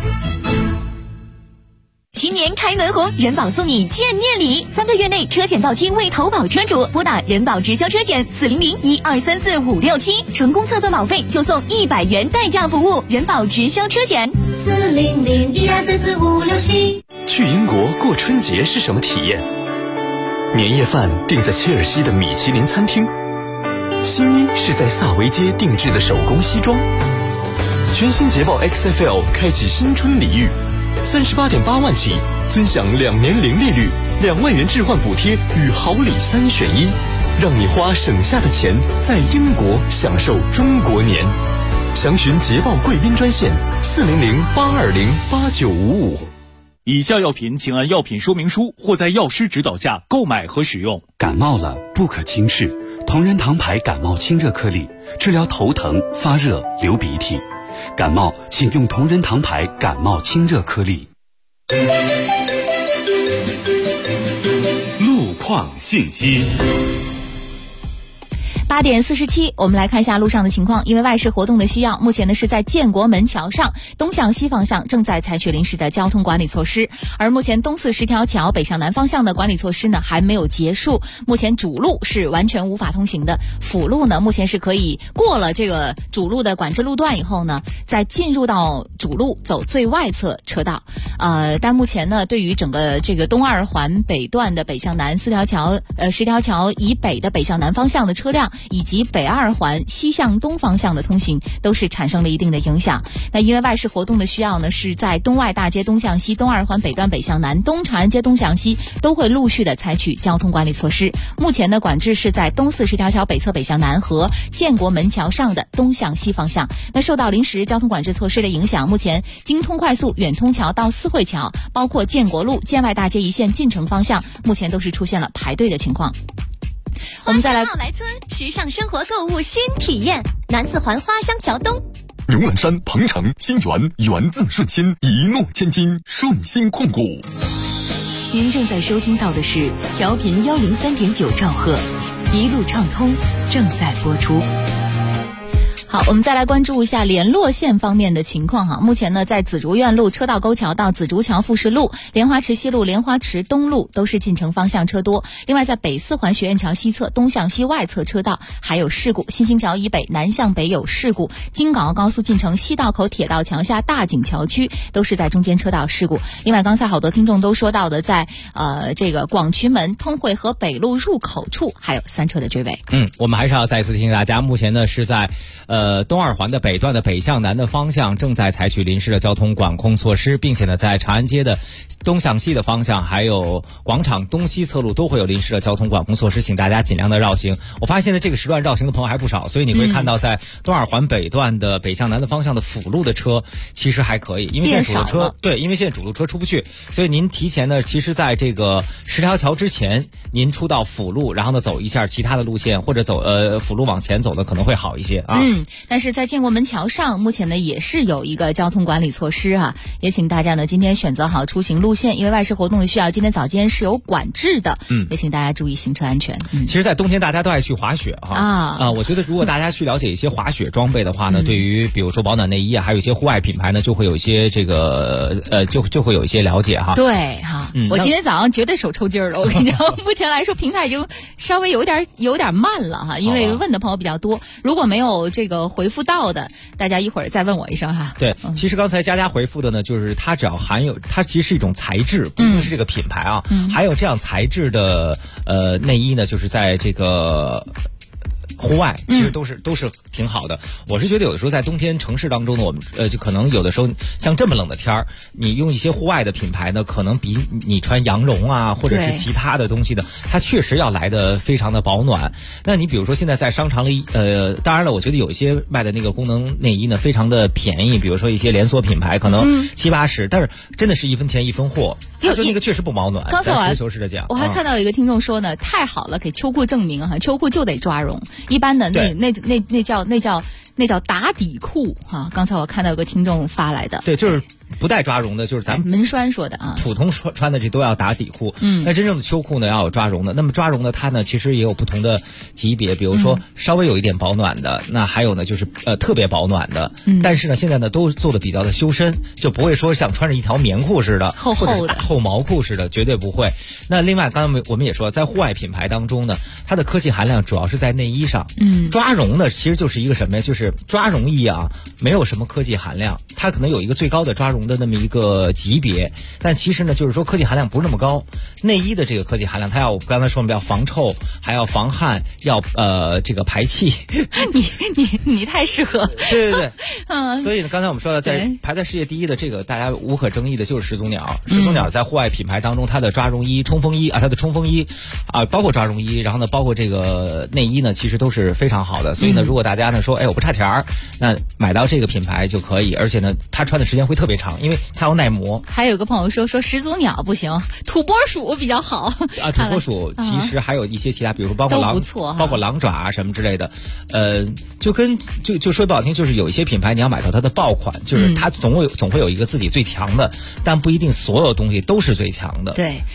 Speaker 2: 新年开门红，人保送你见面礼，3个月内车险到期为投保车主，拨打人保直销车险400-1234567，成功测算保费就送100元代驾服务。人保直销车险
Speaker 22: 400-1234567。
Speaker 12: 去英国过春节是什么体验？年夜饭订在切尔西的米其林餐厅，新衣是在萨维街定制的手工西装。全新捷豹 XFL 开启新春礼遇，38.8万起，尊享2年0利率，2万元置换补贴与好礼3选1，让你花省下的钱在英国享受中国年。详询捷豹贵宾专线400-820-8955。
Speaker 8: 以下药品请按药品说明书或在药师指导下购买和使用。
Speaker 9: 感冒了不可轻视，同仁堂牌感冒清热颗粒，治疗头疼、发热、流鼻涕。感冒请用同仁堂牌感冒清热颗粒。
Speaker 16: 路况信息。
Speaker 4: 8点47，我们来看一下路上的情况。因为外事活动的需要，目前呢是在建国门桥上东向西方向正在采取临时的交通管理措施，而目前东四10条桥北向南方向的管理措施呢还没有结束，目前主路是完全无法通行的，辅路呢目前是可以过了这个主路的管制路段以后呢，再进入到主路走最外侧车道。但目前呢，对于整个这个东二环北段的北向南10条桥以北的北向南方向的车辆，以及北二环西向东方向的通行，都是产生了一定的影响。那因为外事活动的需要呢，是在东外大街东向西、东二环北段北向南、东长安街东向西都会陆续的采取交通管理措施。目前的管制是在东四10条桥北侧北向南和建国门桥上的东向西方向。那受到临时交通管制措施的影响，目前京通快速远通桥到四惠桥，包括建国路、建外大街一线进城方向，目前都是出现了排队的情况。我们再来
Speaker 22: 奥莱村时尚生活购物新体验，南四环花香桥东。
Speaker 12: 永远山、鹏城、新源，源自顺心，一诺千金，顺心控股。
Speaker 15: 您正在收听到的是调频103.9兆赫，一路畅通正在播出。
Speaker 4: 好，我们再来关注一下联络线方面的情况哈。目前呢，在紫竹院路车道沟桥到紫竹桥复式路、莲花池西路、莲花池东路都是进城方向车多。另外，在北四环学院桥西侧东向西外侧车道还有事故，新兴桥以北南向北有事故，京港澳高速进城西道口铁道桥下大井桥区都是在中间车道事故。另外，刚才好多听众都说到的，在这个广渠门通惠河北路入口处还有3车的追尾。
Speaker 10: 我们还是要再次提醒大家，目前呢是在东二环的北段的北向南的方向正在采取临时的交通管控措施，并且呢在长安街的东向西的方向还有广场东西侧路都会有临时的交通管控措施，请大家尽量的绕行。我发现现在这个时段绕行的朋友还不少，所以你会看到在东二环北段的北向南的方向的辅路的车其实还可以，因为现在主路车因为现在主路车出不去，所以您提前呢其实在这个10条桥之前您出到辅路，然后呢走一下其他的路线，或者走辅路往前走的可能会好一些啊。
Speaker 4: 但是在建国门桥上目前呢也是有一个交通管理措施啊，也请大家呢今天选择好出行路线，因为外事活动的需要，今天早间是有管制的，也请大家注意行车安全。
Speaker 10: 其实在冬天大家都爱去滑雪我觉得如果大家去了解一些滑雪装备的话呢，对于比如说保暖内衣啊，还有一些户外品牌呢，就会有一些这个就会有一些了解哈。
Speaker 4: 对哈，我今天早上绝对手抽筋了，我跟你讲，目前来说平台已经稍微有点慢了哈，因为问的朋友比较多，如果没有这个回复到的，大家一会儿再问我一声哈。
Speaker 10: 对，其实刚才佳佳回复的呢，就是它只要含有，它其实是一种材质，不一定是这个品牌啊，还有这样材质的内衣呢，就是在这个户外其实都是挺好的。我是觉得有的时候在冬天城市当中呢，我们就可能有的时候像这么冷的天儿，你用一些户外的品牌呢，可能比你穿羊绒啊或者是其他的东西的，它确实要来的非常的保暖。那你比如说现在在商场里，当然了，我觉得有一些卖的那个功能内衣呢非常的便宜，比如说一些连锁品牌可能70、80，但是真的是1分钱1分货。他说那个确实不保暖。
Speaker 4: 刚才我还看到有一个听众说呢，太好了，给秋裤证明哈，秋裤就得抓绒。一般的那叫打底裤哈。刚才我看到有个听众发来的，
Speaker 10: 对，就是不带抓绒的，就是咱们
Speaker 4: 门栓说的啊，
Speaker 10: 普通穿的这都要打底裤。那真正的秋裤呢要有抓绒的。那么抓绒的它呢其实也有不同的级别，比如说稍微有一点保暖的，那还有呢就是特别保暖的。但是呢现在呢都做的比较的修身，就不会说像穿着一条棉裤似的，
Speaker 4: 厚厚的，
Speaker 10: 或者大厚毛裤似的，绝对不会。那另外刚才我们也说，在户外品牌当中呢，它的科技含量主要是在内衣上。抓绒呢其实就是一个什么呀？就是抓绒衣啊，没有什么科技含量，它可能有一个最高的抓绒的那么一个级别，但其实呢就是说科技含量不是那么高。内衣的这个科技含量，它要刚才说要防臭，还要防汗，要这个排气。
Speaker 4: 你太适合。
Speaker 10: 对。所以呢刚才我们说的排在世界第一的这个大家无可争议的就是始祖鸟。始祖鸟在户外品牌当中，它的抓绒衣、冲锋衣啊，它的冲锋衣啊，包括抓绒衣，然后呢包括这个内衣呢，其实都是非常好的。所以呢如果大家呢说我不差钱儿，那买到这个品牌就可以，而且呢它穿的时间会特别长，因为它要耐磨。
Speaker 4: 还有个朋友说始祖鸟不行，土拨鼠比较好
Speaker 10: 啊。土拨鼠其实还有一些其他，比如说包括狼爪啊什么之类的。就说不好听，就是有一些品牌你要买到它的爆款，就是它总会有一个自己最强的，但不一定所有东西都是最强的。
Speaker 4: 对，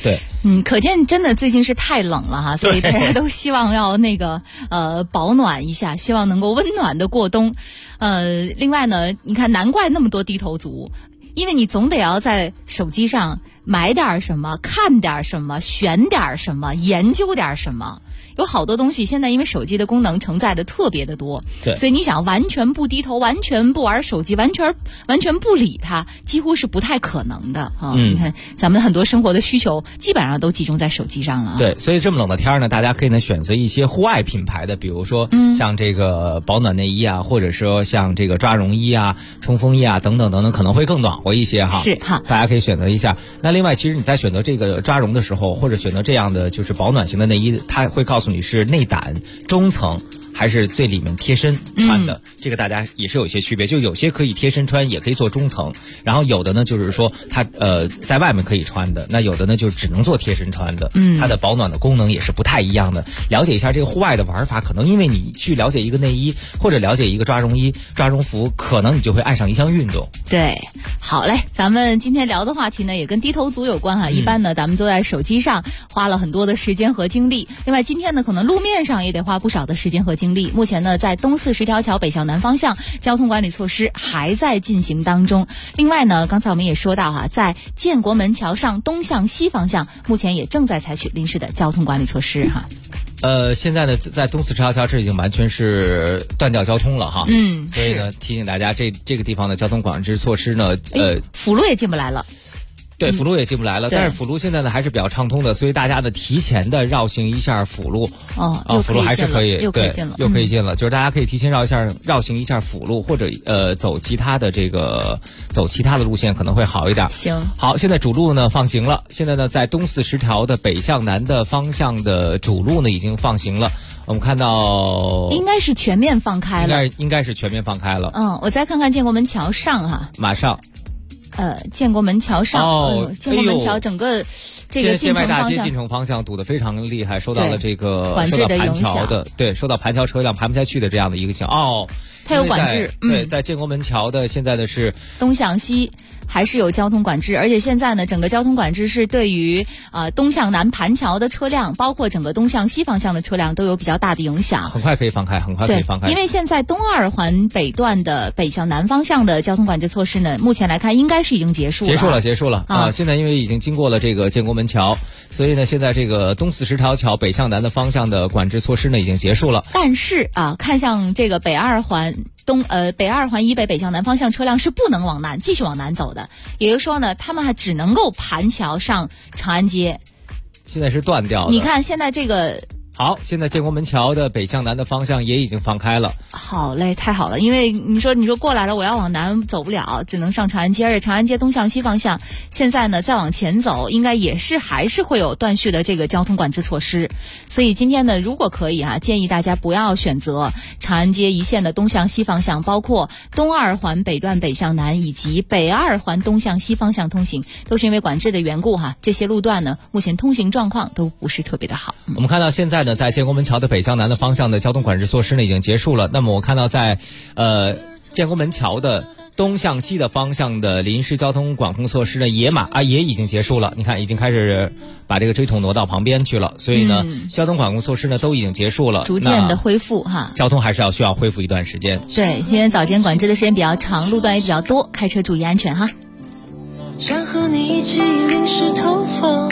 Speaker 4: 可见真的最近是太冷了哈，所以大家都希望要那个保暖一下，希望能够温暖的过冬。另外呢，你看难怪那么多低头族，因为你总得要在手机上买点什么，看点什么，选点什么，研究点什么。有好多东西现在因为手机的功能承载的特别的多，
Speaker 10: 对，
Speaker 4: 所以你想完全不低头，完全不玩手机，完全不理它，几乎是不太可能的啊。你看咱们很多生活的需求基本上都集中在手机上了。
Speaker 10: 对，所以这么冷的天呢，大家可以呢选择一些户外品牌的，比如说像这个保暖内衣啊，或者说像这个抓绒衣啊、冲锋衣啊等等等等，可能会更暖和一些哈。
Speaker 4: 是哈，
Speaker 10: 大家可以选择一下。那另外，其实你在选择这个抓绒的时候，或者选择这样的就是保暖型的内衣，它会告诉你是内胆、中层还是最里面贴身穿的，这个大家也是有一些区别，就有些可以贴身穿，也可以做中层，然后有的呢就是说它在外面可以穿的，那有的呢就只能做贴身穿的，它的保暖的功能也是不太一样的。了解一下这个户外的玩法，可能因为你去了解一个内衣或者了解一个抓绒衣、抓绒服，可能你就会爱上一项运动。
Speaker 4: 对，好嘞，咱们今天聊的话题呢也跟低头族有关哈。一般呢咱们都在手机上花了很多的时间和精力，另外今天呢可能路面上也得花不少的时间和精力。目前呢在东四十条桥北向南方向交通管理措施还在进行当中。另外呢刚才我们也说到哈，在建国门桥上东向西方向目前也正在采取临时的交通管理措施哈。
Speaker 10: 现在呢，在东四十条桥这已经完全是断掉交通了哈。所以呢，提醒大家，这个地方的交通管制措施呢，
Speaker 4: 辅路也进不来了。
Speaker 10: 对，辅路也进不来了，但是辅路现在呢还是比较畅通的，所以大家呢提前的绕行一下辅路。辅路还是可以，
Speaker 4: 又可以进了，
Speaker 10: 又可以进了，就是大家可以提前绕行一下辅路，或者走其他的路线可能会好一点。
Speaker 4: 行，
Speaker 10: 好，现在主路呢放行了，现在呢在东四十条的北向南的方向的主路呢已经放行了。我们看到
Speaker 4: 应该是全面放开了，
Speaker 10: 应该是全面放开了。
Speaker 4: 我再看看建国门桥上哈，
Speaker 10: 马上。
Speaker 4: 建国门桥上，建国门桥整个这个进城方向，
Speaker 10: 建外大街进城方向堵得非常厉害，受到了这个
Speaker 4: 管制的影响
Speaker 10: 受到盘桥车辆盘不下去的这样的一个情况。
Speaker 4: 它有管制。
Speaker 10: 对，在建国门桥的现在的是
Speaker 4: 东向西还是有交通管制，而且现在呢，整个交通管制是对于东向南盘桥的车辆，包括整个东向西方向的车辆都有比较大的影响。
Speaker 10: 很快可以放开。
Speaker 4: 因为现在东二环北段的北向南方向的交通管制措施呢，目前来看应该是已经结束了。
Speaker 10: 现在因为已经经过了这个建国门桥，所以呢，现在这个东四十条桥北向南的方向的管制措施呢已经结束了。
Speaker 4: 但是看向这个北二环以北北向南方向车辆是不能继续往南走的，也就是说呢，他们还只能够盘桥上长安街。
Speaker 10: 现在是断掉的。
Speaker 4: 你看现在这个。
Speaker 10: 好，现在建国门桥的北向南的方向也已经放开了。
Speaker 4: 好嘞，太好了，因为你说过来了，我要往南走不了，只能上长安街，而且长安街东向西方向，现在呢再往前走，应该还是会有断续的这个交通管制措施。所以今天呢，如果可以建议大家不要选择长安街一线的东向西方向，包括东二环北段北向南以及北二环东向西方向通行，都是因为管制的缘故这些路段呢，目前通行状况都不是特别的好。
Speaker 10: 我们看到现在在建国门桥的北向南的方向的交通管制措施呢已经结束了。那么我看到在建国门桥的东向西的方向的临时交通管控措施呢也已经结束了。你看已经开始把这个锥筒挪到旁边去了，所以呢交通管控措施呢都已经结束了，
Speaker 4: 逐渐的恢复
Speaker 10: 交通还是需要恢复一段时间。
Speaker 4: 对，今天早间管制的时间比较长，路段也比较多，开车注意安全哈。
Speaker 6: 想和你一起淋湿头发，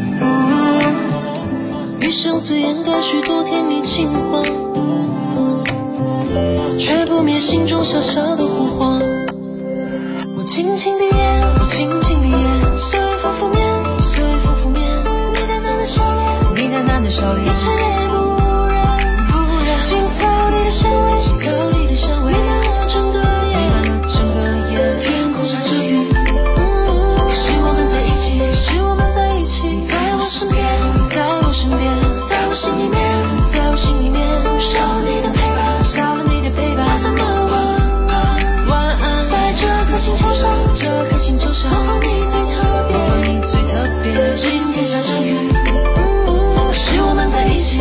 Speaker 6: 余生虽掩盖许多甜蜜情话，却不灭心中小小的火花。我轻轻闭眼，我轻轻闭眼，随风拂面，随风拂面，你淡淡的笑脸，你淡淡的笑脸，一尘也不染，心头里的香味，心头里的香味，弥漫了整个夜，弥漫了整个夜。天空下着雨，是我们在一起，是我们在一起，你在我身边，你在我身边，在我心里面，在我心里面，少了你的陪伴，少了你的陪伴，怎么晚安？在这颗星球上，这颗星球上，我和你最特别，我和你最特别。今天下着雨，是我们在一起。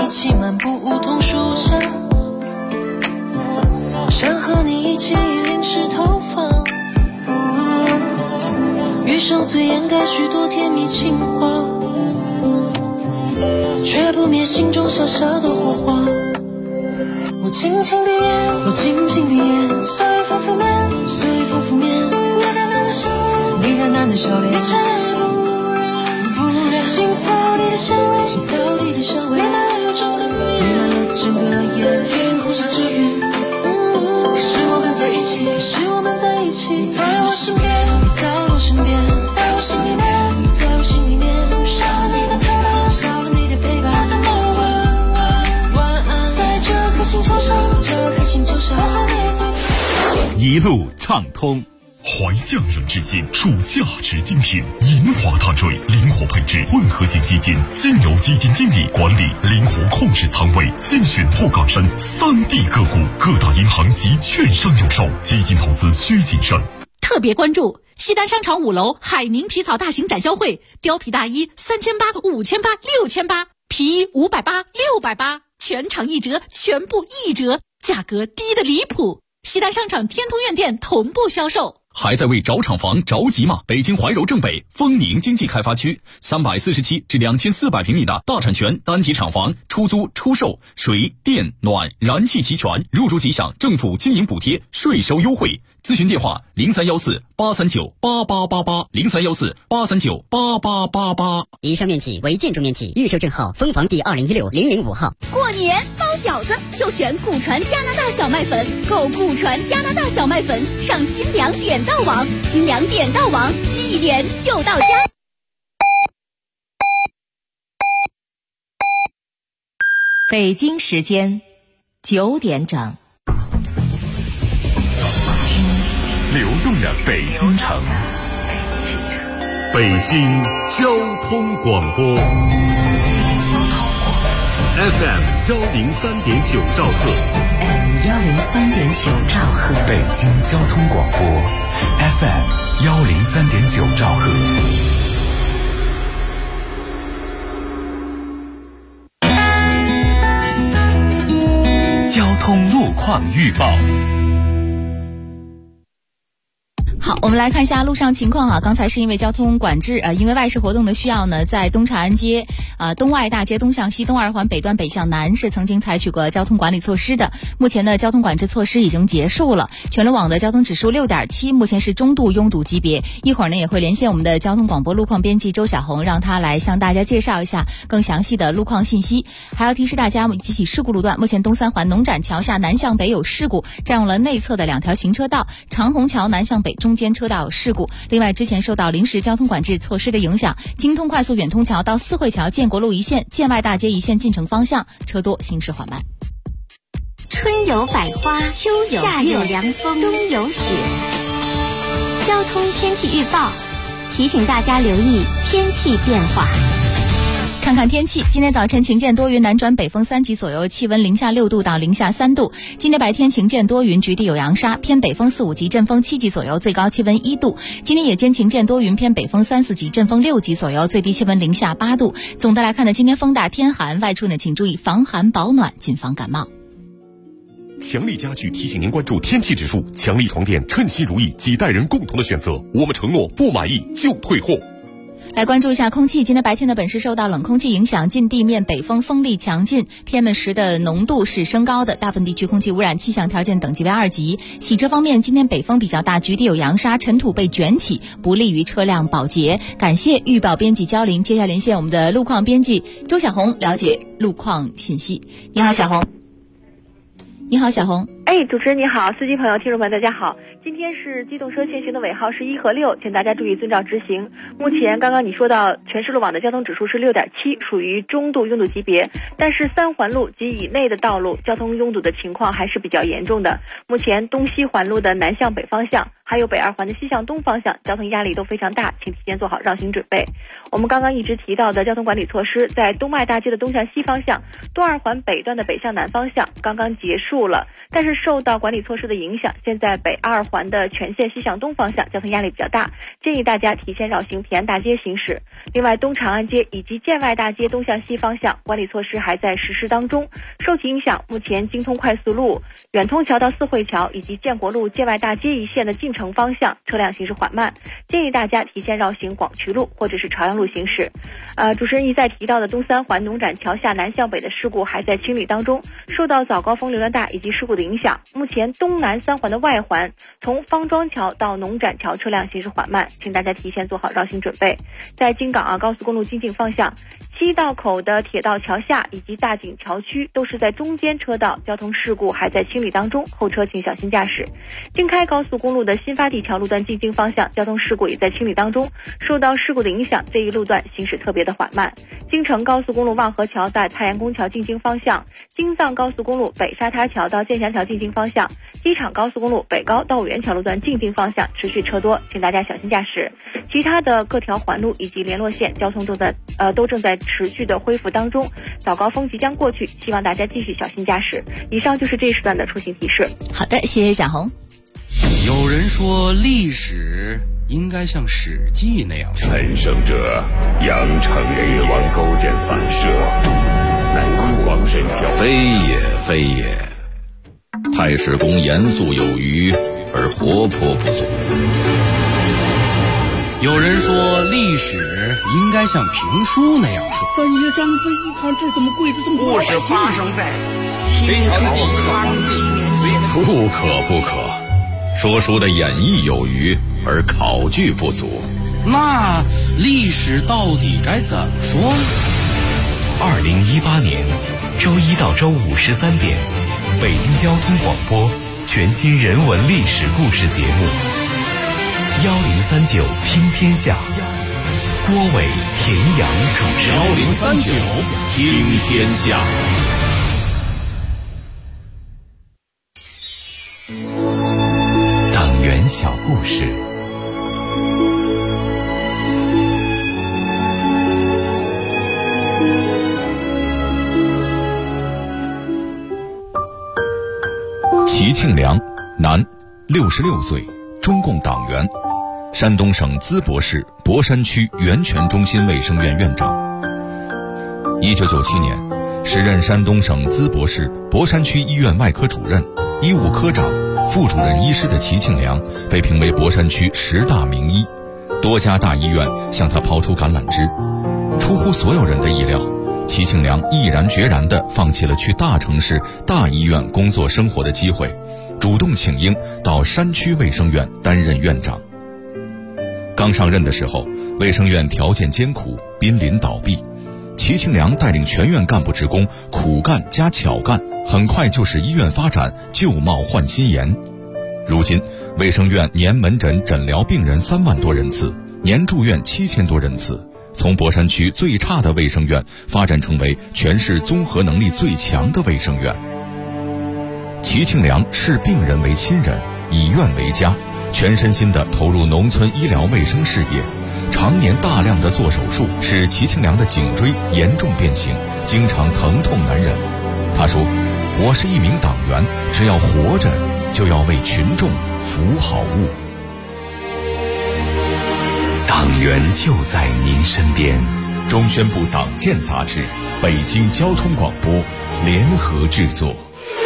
Speaker 6: 一起漫步梧桐树下，想和你一起淋湿头发，余生虽掩盖许多甜蜜情话，却不灭心中小小的火花。我轻轻闭眼，我轻轻闭眼，随风拂面，随风拂面，你淡淡的笑脸，你淡淡的笑脸，一尘不染，心头里的香味，心头里的香味，弥漫了整个夜，弥漫了整个夜。天空下着雨，可是我们在一起，可是我们在一起，你在我身边，你在我身边，在我心里面，在我心里面，少了你的陪伴，少了你的陪伴，我怎么晚安？在这颗星球上，这颗星球上，我和你最
Speaker 16: 一路畅通。怀匠人之心，属价值精品，银华碳税，灵活配置混合型基金，金牛基金经理管理，灵活控制仓位，精选后港深3D 个股，各大银行及券商有售，基金投资需谨慎。
Speaker 22: 特别关注西单商场5楼海宁皮草大型展销会，貂皮大衣3800、5800、6800，皮衣580、680，全场1折，全部1折，价格低得离谱。西单商场天通苑店同步销售。
Speaker 1: 还在为找厂房着急吗？北京怀柔正北丰宁经济开发区347至2400平米的大产权单体厂房，出租出售，水电暖燃气齐全，入住即享政府经营补贴，税收优惠。咨询电话0314-839-8888，0314-839-8888。
Speaker 23: 以上面企为建筑面积，预售证号分房第2016-005号。
Speaker 22: 过年包饺子就选古传加拿大小麦粉，购古传加拿大小麦粉上金粮点到网，金粮点到网，一点就到家。
Speaker 19: 北京时间9点整。
Speaker 16: 流动的北京城，北京交通广播 FM 103.9兆赫
Speaker 19: FM 103.9兆赫，
Speaker 17: 北京交通广播 FM 103.9兆赫。交通路况预报。
Speaker 4: 好，我们来看一下路上情况啊。刚才是因为交通管制，因为外事活动的需要呢，在东长安街、东外大街东向西、东二环北段北向南是曾经采取过交通管理措施的。目前呢，交通管制措施已经结束了，全路网的交通指数6.7，目前是中度拥堵级别。一会儿呢，也会连线我们的交通广播路况编辑周小红，让他来向大家介绍一下更详细的路况信息。还要提示大家，几起事故路段，目前东三环农展桥下南向北有事故，占用了内侧的2条行车道，长虹桥南向北中间车道有事故。另外，之前受到临时交通管制措施的影响，京通快速远通桥到四惠桥建国路一线、建外大街一线进城方向车多，行驶缓慢。
Speaker 22: 春有百花，秋有夏有凉风，冬有雪。交通天气预报提醒大家留意天气变化。
Speaker 4: 看看天气，今天早晨晴间多云，南转北风3级左右，气温零下6度到零下3度。今天白天晴间多云，局地有扬沙，偏北风4、5级，阵风7级左右，最高气温1度。今天夜间晴间多云，偏北风3、4级，阵风6级左右，最低气温零下8度。总的来看呢，今天风大天寒，外出呢请注意防寒保暖，谨防感冒。
Speaker 18: 强力家具提醒您关注天气指数，强力床垫称心如意，几代人共同的选择，我们承诺不满意就退货。
Speaker 4: 来关注一下空气，今天白天的本市受到冷空气影响，近地面北风风力强劲， PM10 的浓度是升高的，大部分地区空气污染气象条件等级为2级。洗车方面，今天北风比较大，局地有扬沙，尘土被卷起，不利于车辆保洁。感谢预报编辑焦林，接下来连线我们的路况编辑周小红，了解路况信息。你好，小红。你好，小红。
Speaker 11: 主持人你好，司机朋友、听众们大家好。今天是机动车限行的尾号是1和6，请大家注意遵照执行。目前刚刚你说到全市路网的交通指数是6.7，属于中度拥堵级别，但是3环路及以内的道路交通拥堵的情况还是比较严重的。目前东西环路的南向北方向还有北二环的西向东方向，交通压力都非常大，请提前做好绕行准备。我们刚刚一直提到的交通管理措施，在东麦大街的东向西方向，东二环北段的北向南方向刚刚结束了，但是受到管理措施的影响，现在北二环的全线西向东方向交通压力比较大，建议大家提前绕行平安大街行驶。另外，东长安街以及建外大街东向西方向管理措施还在实施当中，受其影响，目前京通快速路、远通桥到四惠桥以及建国路建外大街一线的进城方向车辆行驶缓慢，建议大家提前绕行广渠路或者是朝阳路行驶。主持人一再提到的东三环农展桥下南向北的事故还在清理当中，受到早高峰流量大以及事故的影响，目前东南三环的外环从方庄桥到农展桥车辆行驶缓慢，请大家提前做好绕行准备。在京港高速公路进境方向，西道口的铁道桥下以及大井桥区都是在中间车道，交通事故还在清理当中，后车请小心驾驶。京开高速公路的新发地桥路段进京方向，交通事故也在清理当中，受到事故的影响，这一路段行驶特别的缓慢。京承高速公路望河桥到太阳宫桥进京方向，京藏高速公路北沙滩桥到建祥桥进京方向，机场高速公路北高到五原桥路段进京方向持续车多，请大家小心驾驶。其他的各条环路以及联络线交通都正在持续的恢复当中，早高峰即将过去，希望大家继续小心驾驶。以上就是这一时段的出行提示。
Speaker 4: 好的，谢谢小红。
Speaker 3: 有人说历史应该像《史记》那样，
Speaker 13: 陈胜者扬长越王勾践反射，乃酷光神教，
Speaker 14: 非也非也。太史公严肃有余，而活泼不足。
Speaker 3: 有人说历史应该像评书那样说。
Speaker 20: 三爷张飞一看这怎么跪得这么
Speaker 21: 故事发生在清朝的康熙年间。
Speaker 14: 不可，说书的演绎有余，而考据不足。
Speaker 3: 那历史到底该怎么说呢
Speaker 16: ？2018年周一到周五13点，北京交通广播全新人文历史故事节目1039听天下，郭伟、田阳主持。
Speaker 18: 1039听天下。
Speaker 16: 党员小故事。
Speaker 14: 齐庆良，男，66岁，中共党员，山东省淄博市博山区源泉中心卫生院院长。1997年，时任山东省淄博市博山区医院外科主任、医务科长、副主任医师的齐庆良被评为博山区10大名医，多家大医院向他抛出橄榄枝。出乎所有人的意料，齐庆良毅然决然地放弃了去大城市大医院工作生活的机会，主动请缨到山区卫生院担任院长。刚上任的时候，卫生院条件艰苦，濒临倒闭。齐庆良带领全院干部职工苦干加巧干，很快就使医院发展旧貌换新颜。如今，卫生院年门诊诊疗病人3万多人次，年住院7000多人次，从博山区最差的卫生院发展成为全市综合能力最强的卫生院。齐庆良视病人为亲人，以院为家，全身心地投入农村医疗卫生事业，常年大量的做手术，使齐庆良的颈椎严重变形，经常疼痛难忍。他说：“我是一名党员，只要活着，就要为群众服好务。”
Speaker 16: 党员就在您身边。
Speaker 14: 中宣部党建杂志、北京交通广播联合制作。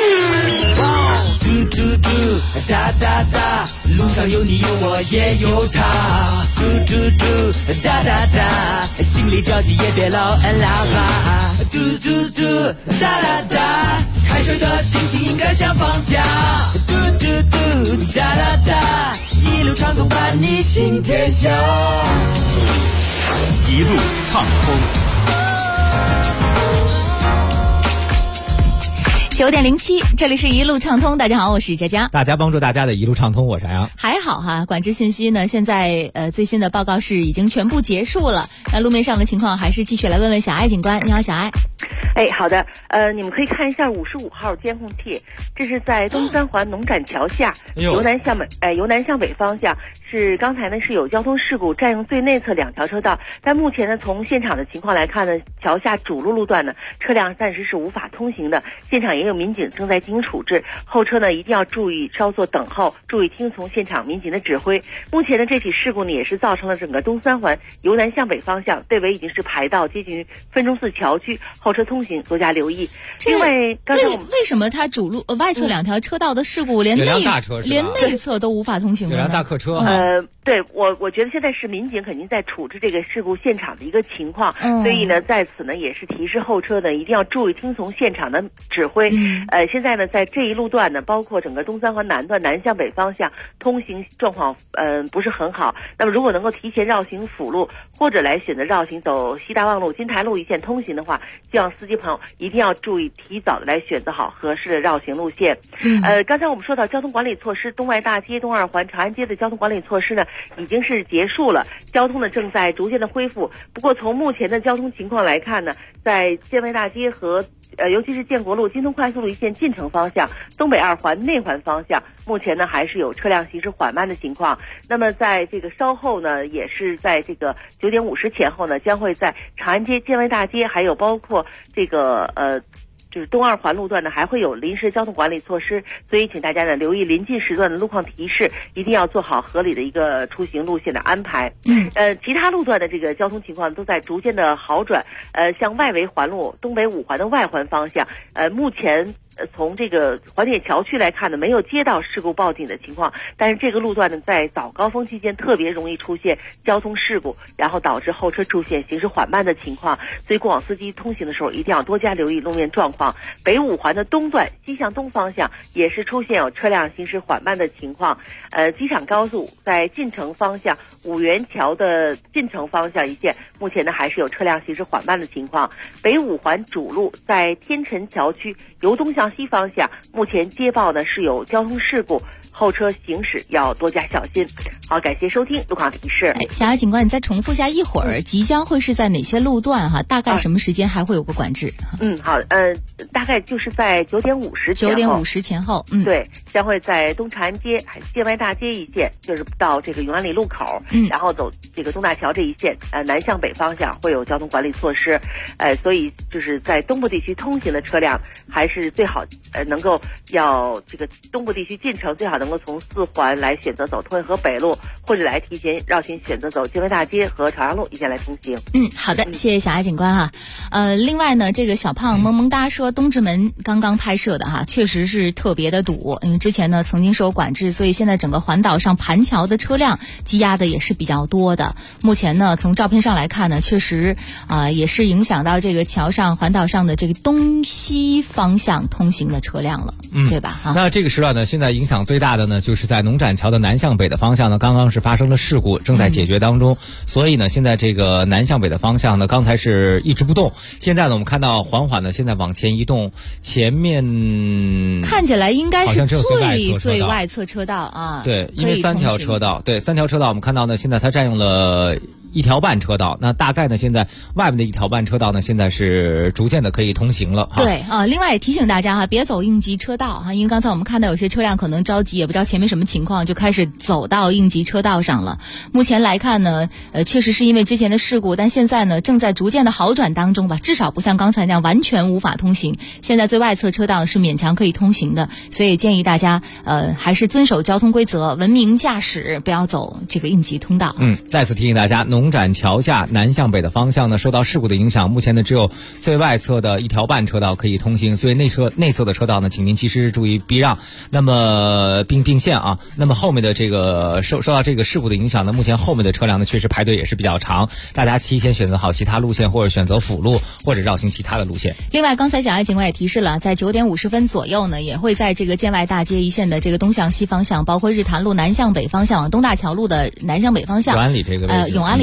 Speaker 6: 嘟嘟嘟，哒哒哒，路上有你有我也有他。嘟嘟嘟，哒哒哒，心里着急也别老按喇叭。嘟嘟嘟，哒哒哒，开车的心情应该像放假。嘟嘟嘟，哒哒哒，一路畅通伴你行天下。
Speaker 16: 一路畅通。
Speaker 4: 9:07，这里是一路畅通。大家好，我是佳佳。
Speaker 10: 大家帮助大家的一路畅通，我是杨洋。
Speaker 4: 还好哈，管制信息呢，现在最新的报告是已经全部结束了。那路面上的情况还是继续来问问小艾警官。你好，小艾。
Speaker 11: 好的，你们可以看一下55号监控器，这是在东三环农展桥下，由南向北方向，是刚才呢是有交通事故占用最内侧2条车道，但目前呢从现场的情况来看呢，桥下主路路段呢车辆暂时是无法通行的，现场也有民警正在进行处置，后车呢一定要注意稍作等候，注意听从现场民警的指挥。目前呢这起事故呢也是造成了整个东三环由南向北方向队尾已经是排到接近于分钟寺桥区，后车通行多加留意。另外，刚才
Speaker 4: 为什么它主路外侧2条车道的事故连内侧都无法通行了呢？
Speaker 10: 有辆大客车。
Speaker 11: 对，我觉得现在是民警肯定在处置这个事故现场的一个情况，所以呢在此呢也是提示后车呢一定要注意听从现场的指挥。现在呢在这一路段呢，包括整个东三环南段南向北方向通行状况不是很好，那么如果能够提前绕行辅路，或者来选择绕行走西大望路、金台路一线通行的话，希望司机朋友一定要注意提早的来选择好合适的绕行路线。刚才我们说到交通管理措施，东外大街、东二环、长安街的交通管理措施呢已经是结束了，交通呢正在逐渐的恢复。不过从目前的交通情况来看呢，在建外大街和尤其是建国路、京通快速路一线进城方向、东北二环内环方向，目前呢还是有车辆行驶缓慢的情况。那么在这个稍后呢，也是在这个9:50前后呢，将会在长安街、建外大街，还有包括这个就是东二环路段呢，还会有临时交通管理措施，所以请大家呢留意临近时段的路况提示，一定要做好合理的一个出行路线的安排。其他路段的这个交通情况都在逐渐的好转。像外围环路、东北5环的外环方向，目前从这个环铁桥区来看呢，没有接到事故报警的情况，但是这个路段呢，在早高峰期间特别容易出现交通事故，然后导致后车出现行驶缓慢的情况，所以过往司机通行的时候一定要多加留意路面状况。北5环的东段西向东方向也是出现有车辆行驶缓慢的情况。机场高速在进城方向五元桥的进城方向一线，目前呢还是有车辆行驶缓慢的情况。北5环主路在天辰桥区由东向西方向，目前接报呢是有交通事故，后车行驶要多加小心。好，感谢收听路况提示。
Speaker 4: 小艾警官，你再重复一下，一会儿即将会是在哪些路段哈？大概什么时间还会有个管制？
Speaker 11: 好，大概就是在9:50前后。
Speaker 4: 9:50前后，
Speaker 11: 对，将会在东长安街、建外大街一线，就是到这个永安里路口，然后走这个东大桥这一线，南向北方向会有交通管理措施。所以就是在东部地区通行的车辆，还是最好能够要这个东部地区进城，最好能够从4环来选择走通惠河北路，或者来提前绕行选择走建外大街和朝阳路一线来通行。
Speaker 4: 好的，谢谢小艾警官哈。另外呢，这个小胖萌萌哒说东直门刚刚拍摄的哈，确实是特别的堵，因为之前呢曾经受管制，所以现在整个环岛上盘桥的车辆积压的也是比较多的。目前呢，从照片上来看呢，确实也是影响到这个桥上环岛上的这个东西方向通行的车辆了，对吧？
Speaker 10: 那这个时段呢，现在影响最大的呢，就是在农展桥的南向北的方向呢，刚刚是发生了事故，正在解决当中。所以呢，现在这个南向北的方向呢，刚才是一直不动，现在呢，我们看到缓缓的现在往前移动，前面
Speaker 4: 看起来应该是最外侧车道啊。
Speaker 10: 对，因为3条车道，对，3条车道，我们看到呢，现在它占用了1条半车道，那大概呢，现在外面的1条半车道呢，现在是逐渐的可以通行了。
Speaker 4: 对另外也提醒大家别走应急车道因为刚才我们看到有些车辆可能着急，也不知道前面什么情况，就开始走到应急车道上了。目前来看呢，确实是因为之前的事故，但现在呢正在逐渐的好转当中吧，至少不像刚才那样完全无法通行。现在最外侧车道是勉强可以通行的，所以建议大家还是遵守交通规则，文明驾驶，不要走这个应急通道。
Speaker 10: 再次提醒大家，农展桥下南向北的方向呢，受到事故的影响，目前呢只有最外侧的1条半车道可以通行，所以内侧的车道呢，请您及时注意避让，那么并线啊。那么后面的这个受到这个事故的影响呢，目前后面的车辆呢确实排队也是比较长，大家提前选择好其他路线，或者选择辅路，或者绕行其他的路线。
Speaker 4: 另外，刚才小艾警官也提示了，在9:50左右呢，也会在这个建外大街一线的这个东向西方向，包括日坛路南向北方向、东大桥路的南向北方向、
Speaker 10: 永安里这个位置，
Speaker 4: 永安里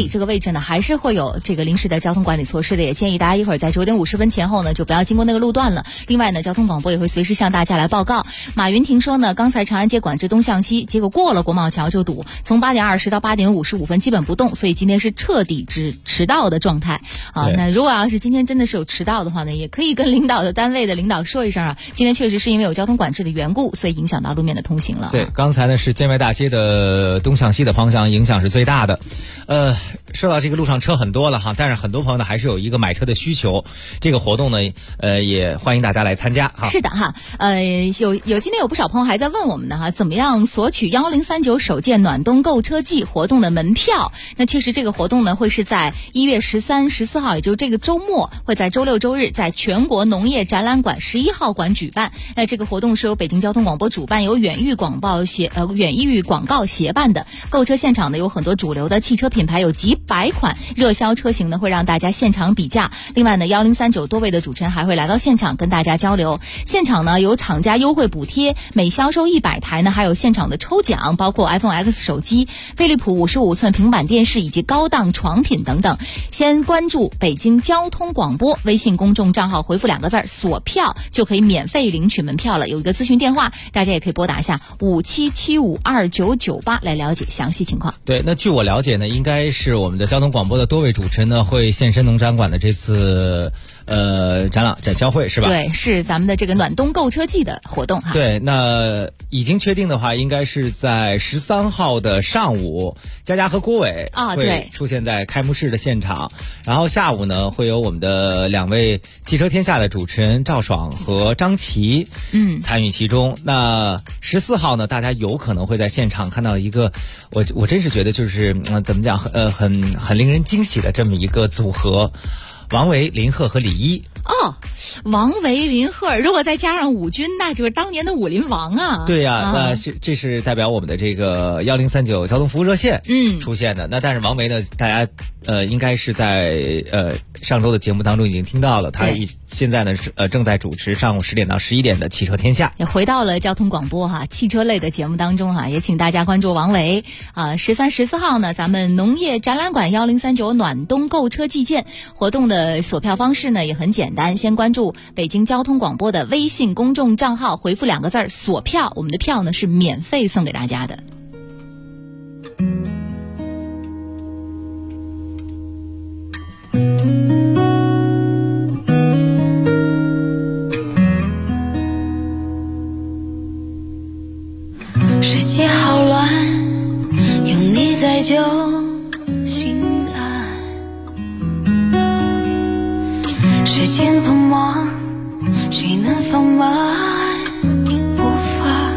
Speaker 4: 里这个位置呢，还是会有这个临时的交通管理措施的，也建议大家一会儿在9点50分前后呢，就不要经过那个路段了。另外呢，交通广播也会随时向大家来报告。马云婷说呢，刚才长安街管制东向西，结果过了国贸桥就堵，从8点20到8点55分基本不动，所以今天是彻底迟到的状态啊。那如果要是今天真的是有迟到的话呢，也可以跟领导的单位的领导说一声啊，今天确实是因为有交通管制的缘故，所以影响到路面的通行了。
Speaker 10: 对，刚才呢是建外大街的东向西的方向影响是最大的。说到这个路上车很多了哈，但是很多朋友呢还是有一个买车的需求，这个活动呢也欢迎大家来参加哈。
Speaker 4: 是的哈，今天有不少朋友还在问我们呢哈，怎么样索取1039首届暖冬购车季活动的门票？那确实这个活动呢会是在1月13、14号，也就是这个周末，会在周六周日在全国农业展览馆11号馆举办。那这个活动是由北京交通广播主办，由远域广告协办的。购车现场呢有很多主流的汽车品牌，有几百款热销车型呢，会让大家现场比价。另外呢，1039多位的主持人还会来到现场跟大家交流。现场呢有厂家优惠补贴，每销售100台呢还有现场的抽奖，包括 iPhone X 手机、飞利浦55寸平板电视以及高档床品等等。先关注北京交通广播微信公众账号，回复2个字锁票，就可以免费领取门票了。有一个咨询电话，大家也可以拨打下57752998来了解详细情况。
Speaker 10: 对，那据我了解呢，应该是我们的交通广播的多位主持人呢会现身农展馆的这次展销会是吧？
Speaker 4: 对，是咱们的这个暖冬购车季的活动哈。
Speaker 10: 对，那已经确定的话，应该是在13号的上午，佳佳和郭伟会出现在开幕式的现场，然后下午呢会有我们的2位汽车天下的主持人赵爽和张琪参与其中。那14号呢，大家有可能会在现场看到一个我真是觉得就是怎么讲很令人惊喜的这么一个组合。王维、林鹤和李一。
Speaker 4: 王维、林鹤，如果再加上武军，那就是当年的武林王啊。
Speaker 10: 对呀，那这是代表我们的这个1039交通服务热线出现的。那但是王维呢，大家应该是在上周的节目当中已经听到了，他现在呢是正在主持上午10点到11点的汽车天下。
Speaker 4: 也回到了交通广播哈，汽车类的节目当中哈，也请大家关注王维13、14号呢，咱们农业展览馆1039暖冬购车季见活动的索票方式呢也很简单，先关注北京交通广播的微信公众账号，回复2个字锁票，我们的票呢是免费送给大家的。
Speaker 6: 世界好乱，有你在就心安。时间匆忙，谁能放慢步伐？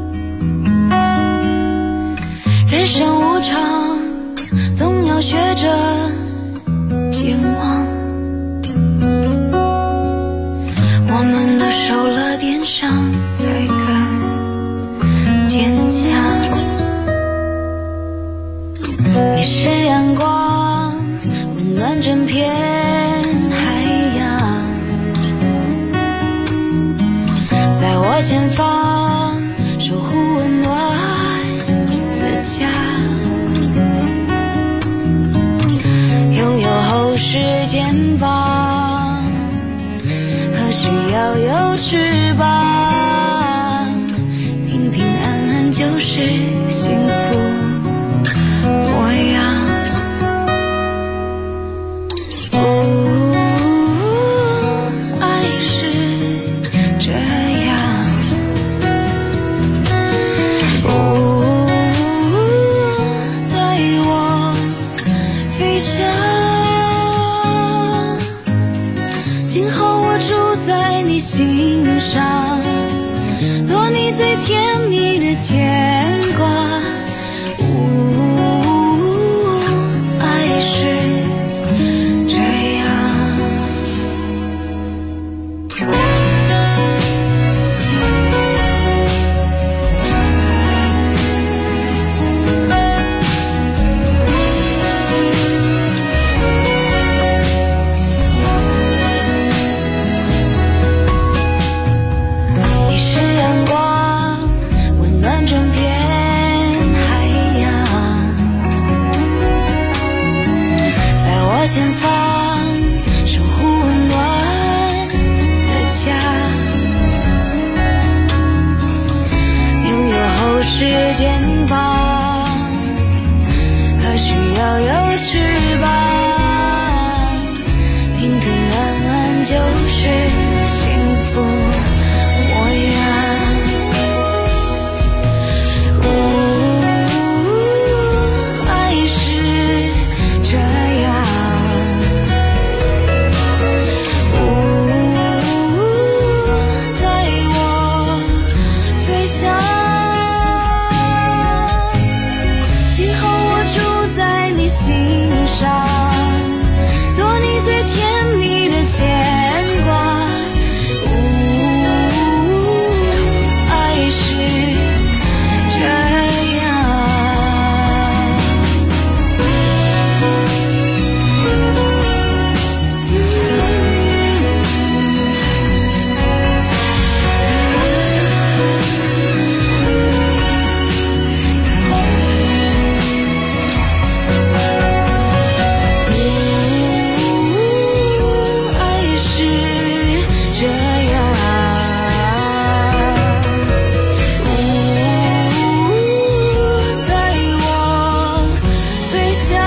Speaker 6: 人生无常，总要学着健忘。我们都受了点伤，才更坚强。你是阳光，温暖整片海洋，在我前方守护温暖的家，拥有厚实肩膀，何须要有翅膀？平平安安就是幸福模样。爱是这样。带我飞翔。今后我住在你心上，做你最甜蜜的牵挂。爱是这样。你是阳光， 前方，守护温暖的家，拥有厚实肩膀，何须要有翅膀，平平安安就是幸福模样。爱是这样，带我飞翔。今后我住在你心上，做你最甜蜜的牵挂。爱是这样。爱是这样，带我飞翔。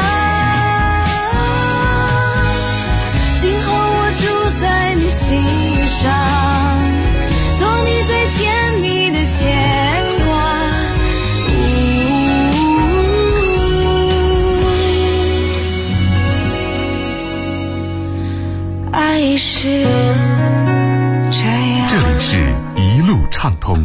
Speaker 6: 今后我住在你心上，做你最甜蜜的牵挂。爱是这样。
Speaker 18: 这里是一路畅通。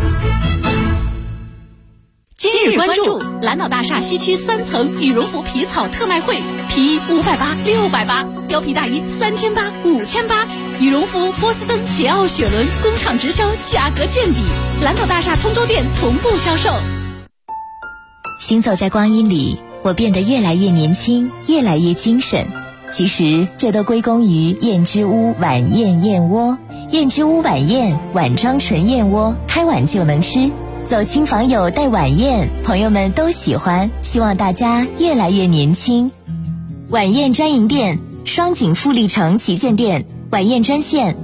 Speaker 22: 今日关注蓝岛大厦西区3层羽绒服皮草特卖会，皮衣580、680，貂皮大衣3800、5800，羽绒服、波司登、捷奥、雪伦工厂直销，价格见底。蓝岛大厦通州店同步销售。
Speaker 2: 行走在光阴里，我变得越来越年轻，越来越精神。其实这都归功于燕之屋晚宴燕窝。燕之屋晚宴，碗装纯燕窝，开碗就能吃。走亲访友带晚宴，朋友们都喜欢，希望大家越来越年轻。晚宴专营店，双井富力城旗舰店，晚宴专线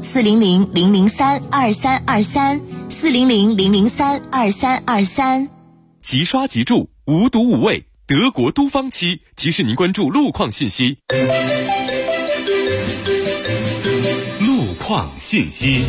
Speaker 2: 400-003-2323，400-003-2323。
Speaker 18: 即刷即住，无毒无味，德国都方漆提示您关注路况信息。路况信息。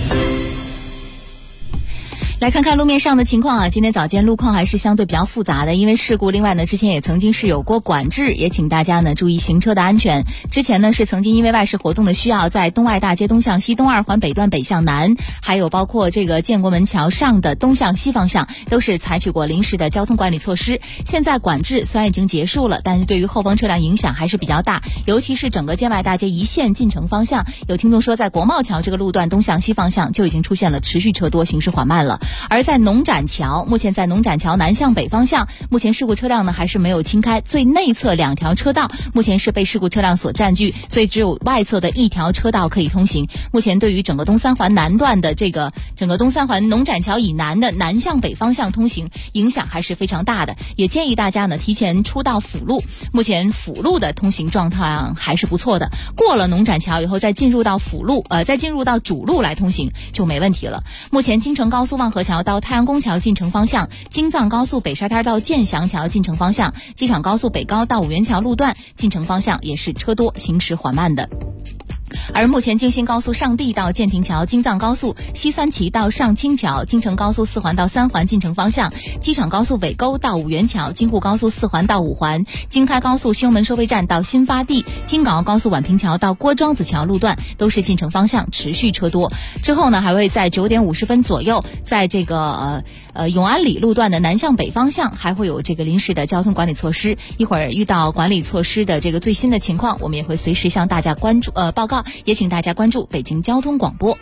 Speaker 4: 来看看路面上的情况啊，今天早间路况还是相对比较复杂的，因为事故。另外呢，之前也曾经是有过管制，也请大家呢注意行车的安全。之前呢是曾经因为外事活动的需要，在东外大街东向西、东二环北段北向南，还有包括这个建国门桥上的东向西方向，都是采取过临时的交通管理措施。现在管制虽然已经结束了，但是对于后方车辆影响还是比较大，尤其是整个建外大街一线进城方向，有听众说在国贸桥这个路段东向西方向就已经出现了持续车多，行驶缓慢了。而在农展桥，目前在农展桥南向北方向，目前事故车辆呢还是没有清开，最内侧2条车道目前是被事故车辆所占据，所以只有外侧的1条车道可以通行。目前对于整个东三环南段的整个东三环农展桥以南的南向北方向通行影响还是非常大的，也建议大家呢提前出到辅路，目前辅路的通行状况还是不错的，过了农展桥以后再进入到辅路再进入到主路来通行就没问题了。目前京承高速望河桥到太阳宫桥进城方向，京藏高速北沙滩到建祥桥进城方向，机场高速北高到五元桥路段进城方向也是车多，行驶缓慢的。而目前京新高速上地到建亭桥，京藏高速西三旗到上清桥，京承高速4环到3环进城方向，机场高速北沟到五元桥，京沪高速4环到5环，京开高速西红门收费站到新发地，京港澳高速宛平桥到郭庄子桥路段都是进城方向持续车多。之后呢，还会在9点50分左右，在这个永安里路段的南向北方向还会有这个临时的交通管理措施。一会儿遇到管理措施的这个最新的情况，我们也会随时向大家报告，也请大家关注北京交通广播。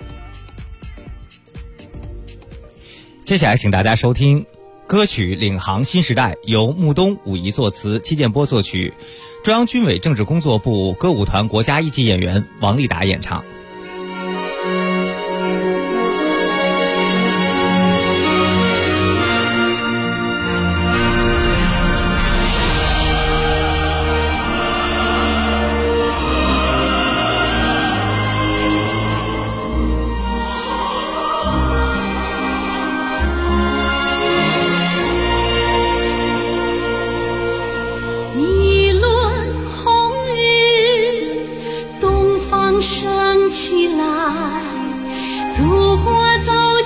Speaker 10: 接下来请大家收听歌曲《领航新时代》，由穆东、武夷作词，戚建波作曲，中央军委政治工作部歌舞团国家一级演员王丽达演唱。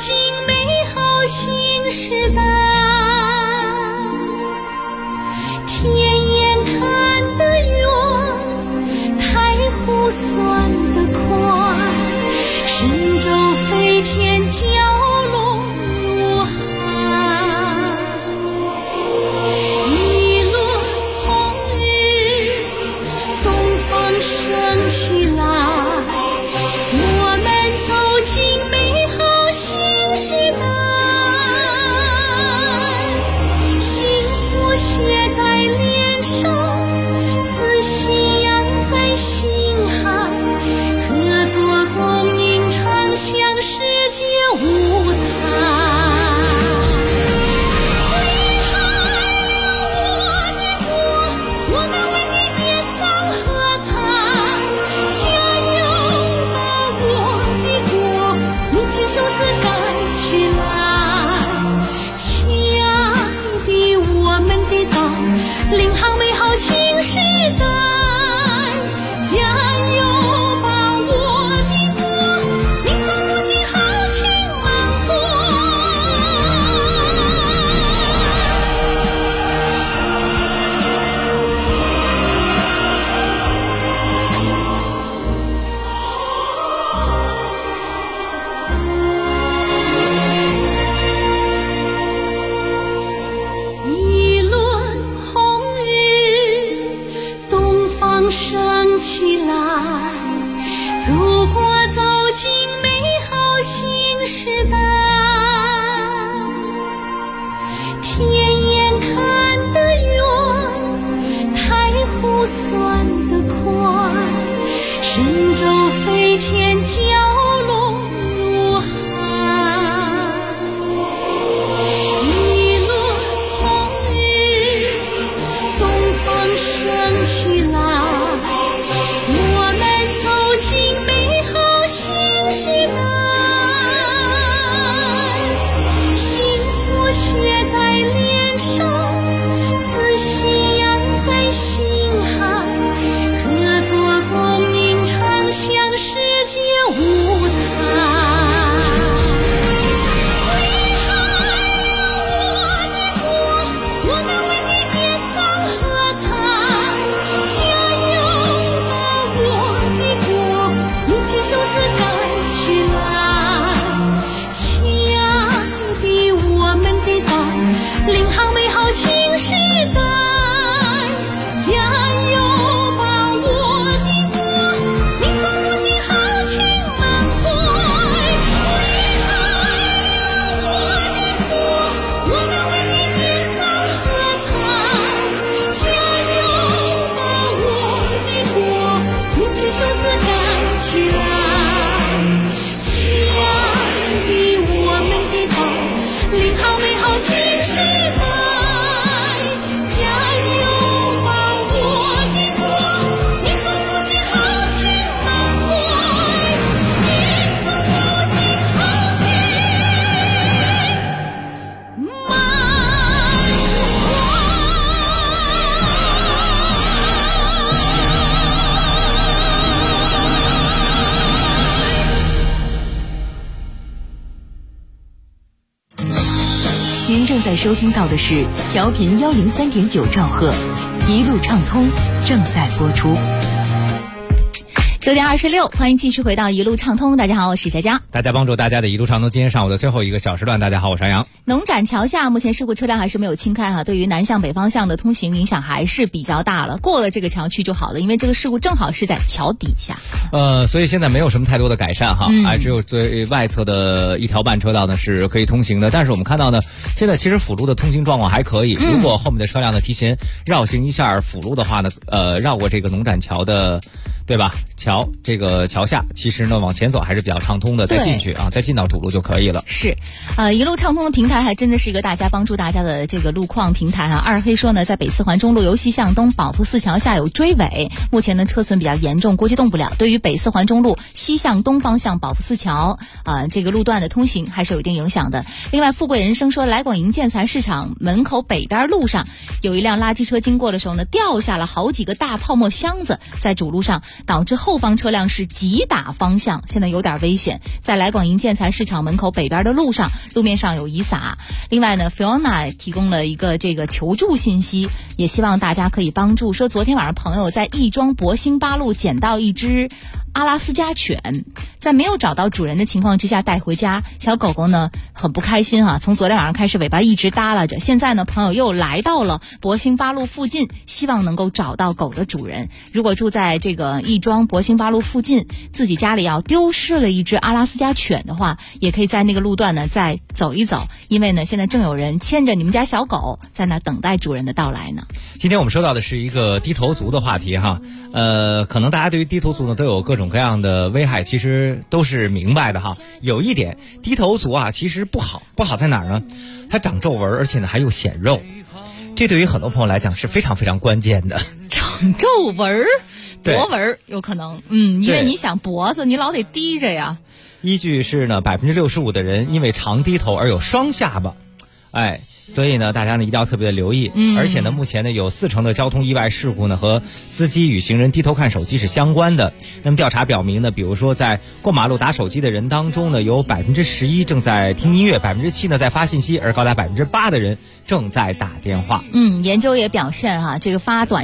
Speaker 6: 进美好新时代。天眼看得远，太湖算得快，神舟飞天蛟龙入海。一轮红日东方升起来，我们走进美好新时代。幸福写在脸上，自信扬在心海，合作共赢唱响世界舞台。领航美好新时代，加油把我的国，民族复兴豪情满怀。一轮红日东方升起来，祖国走进美好新时代。天眼看得远，太湖算得快，神舟飞天蛟龙入海。一轮红日东方升起来，我们走进美好新时代。幸福写在脸上，自信扬在心海，合作共赢唱响世界舞台。领航美好新时代，加油把我的国，民族复兴豪情满怀。为爱我的国，我们为你点赞喝彩。加油把我的国，鼓起袖子干起来。枪比我们的刀，领航美好新时代。
Speaker 15: 您正在收听到的是调频103.9兆赫，一路畅通正在播出。
Speaker 4: 9点26，欢迎继续回到一路畅通。大家好，我是佳佳。
Speaker 10: 大家帮助大家的一路畅通。今天上午的最后一个小时段，大家好，我是杨洋。
Speaker 4: 农展桥下目前事故车辆还是没有清开哈，对于南向北方向的通行影响还是比较大了。过了这个桥区就好了，因为这个事故正好是在桥底下。
Speaker 10: 所以现在没有什么太多的改善哈，只有最外侧的一条半车道呢是可以通行的。但是我们看到呢，现在其实辅路的通行状况还可以。如果后面的车辆呢提前绕行一下辅路的话呢，绕过这个农展桥的，对吧？这个桥下，其实呢往前走还是比较畅通的，再进去啊，再进到主路就可以了。
Speaker 4: 是，一路畅通的平台还真的是一个大家帮助大家的这个路况平台哈。二黑说呢，在北四环中路由西向东保福寺桥下有追尾，目前呢车损比较严重，估计动不了。对于北四环中路西向东方向保福寺桥这个路段的通行还是有一定影响的。另外，富贵人生说，来广营建材市场门口北边路上有一辆垃圾车经过的时候呢，掉下了好几个大泡沫箱子在主路上， 导致后方车辆是急打方向，现在有点危险。在来广营建材市场门口北边的路上，路面上有雨洒。另外呢 Fiona 提供了一个这个求助信息，也希望大家可以帮助，说昨天晚上朋友在亦庄博兴八路捡到一只阿拉斯加犬，在没有找到主人的情况之下带回家，小狗狗呢很不开心啊，从昨天晚上开始尾巴一直耷拉着，现在呢朋友又来到了博兴八路附近，希望能够找到狗的主人。如果住在这个亦庄博兴八路附近，自己家里要丢失了一只阿拉斯加犬的话，也可以在那个路段呢再走一走，因为呢现在正有人牵着你们家小狗在那等待主人的到来呢。
Speaker 10: 今天我们说到的是一个低头族的话题哈，可能大家对于低头族呢都有各种各样的危害，其实都是明白的哈。有一点，低头族啊其实不好在哪儿呢？它长皱纹，而且呢还有显肉，这对于很多朋友来讲是非常非常关键的。
Speaker 4: 长皱纹、脖纹有可能，因为你想脖子你老得低着呀。
Speaker 10: 依据是呢，65%的人因为常低头而有双下巴，所以呢，大家呢一定要特别的留意。而且呢，目前呢有40%的交通意外事故呢和司机与行人低头看手机是相关的。那么调查表明呢，比如说在过马路打手机的人当中呢，有11%正在听音乐，7%呢在发信息，而高达8%的人正在打电话。
Speaker 4: 研究也表现这个发短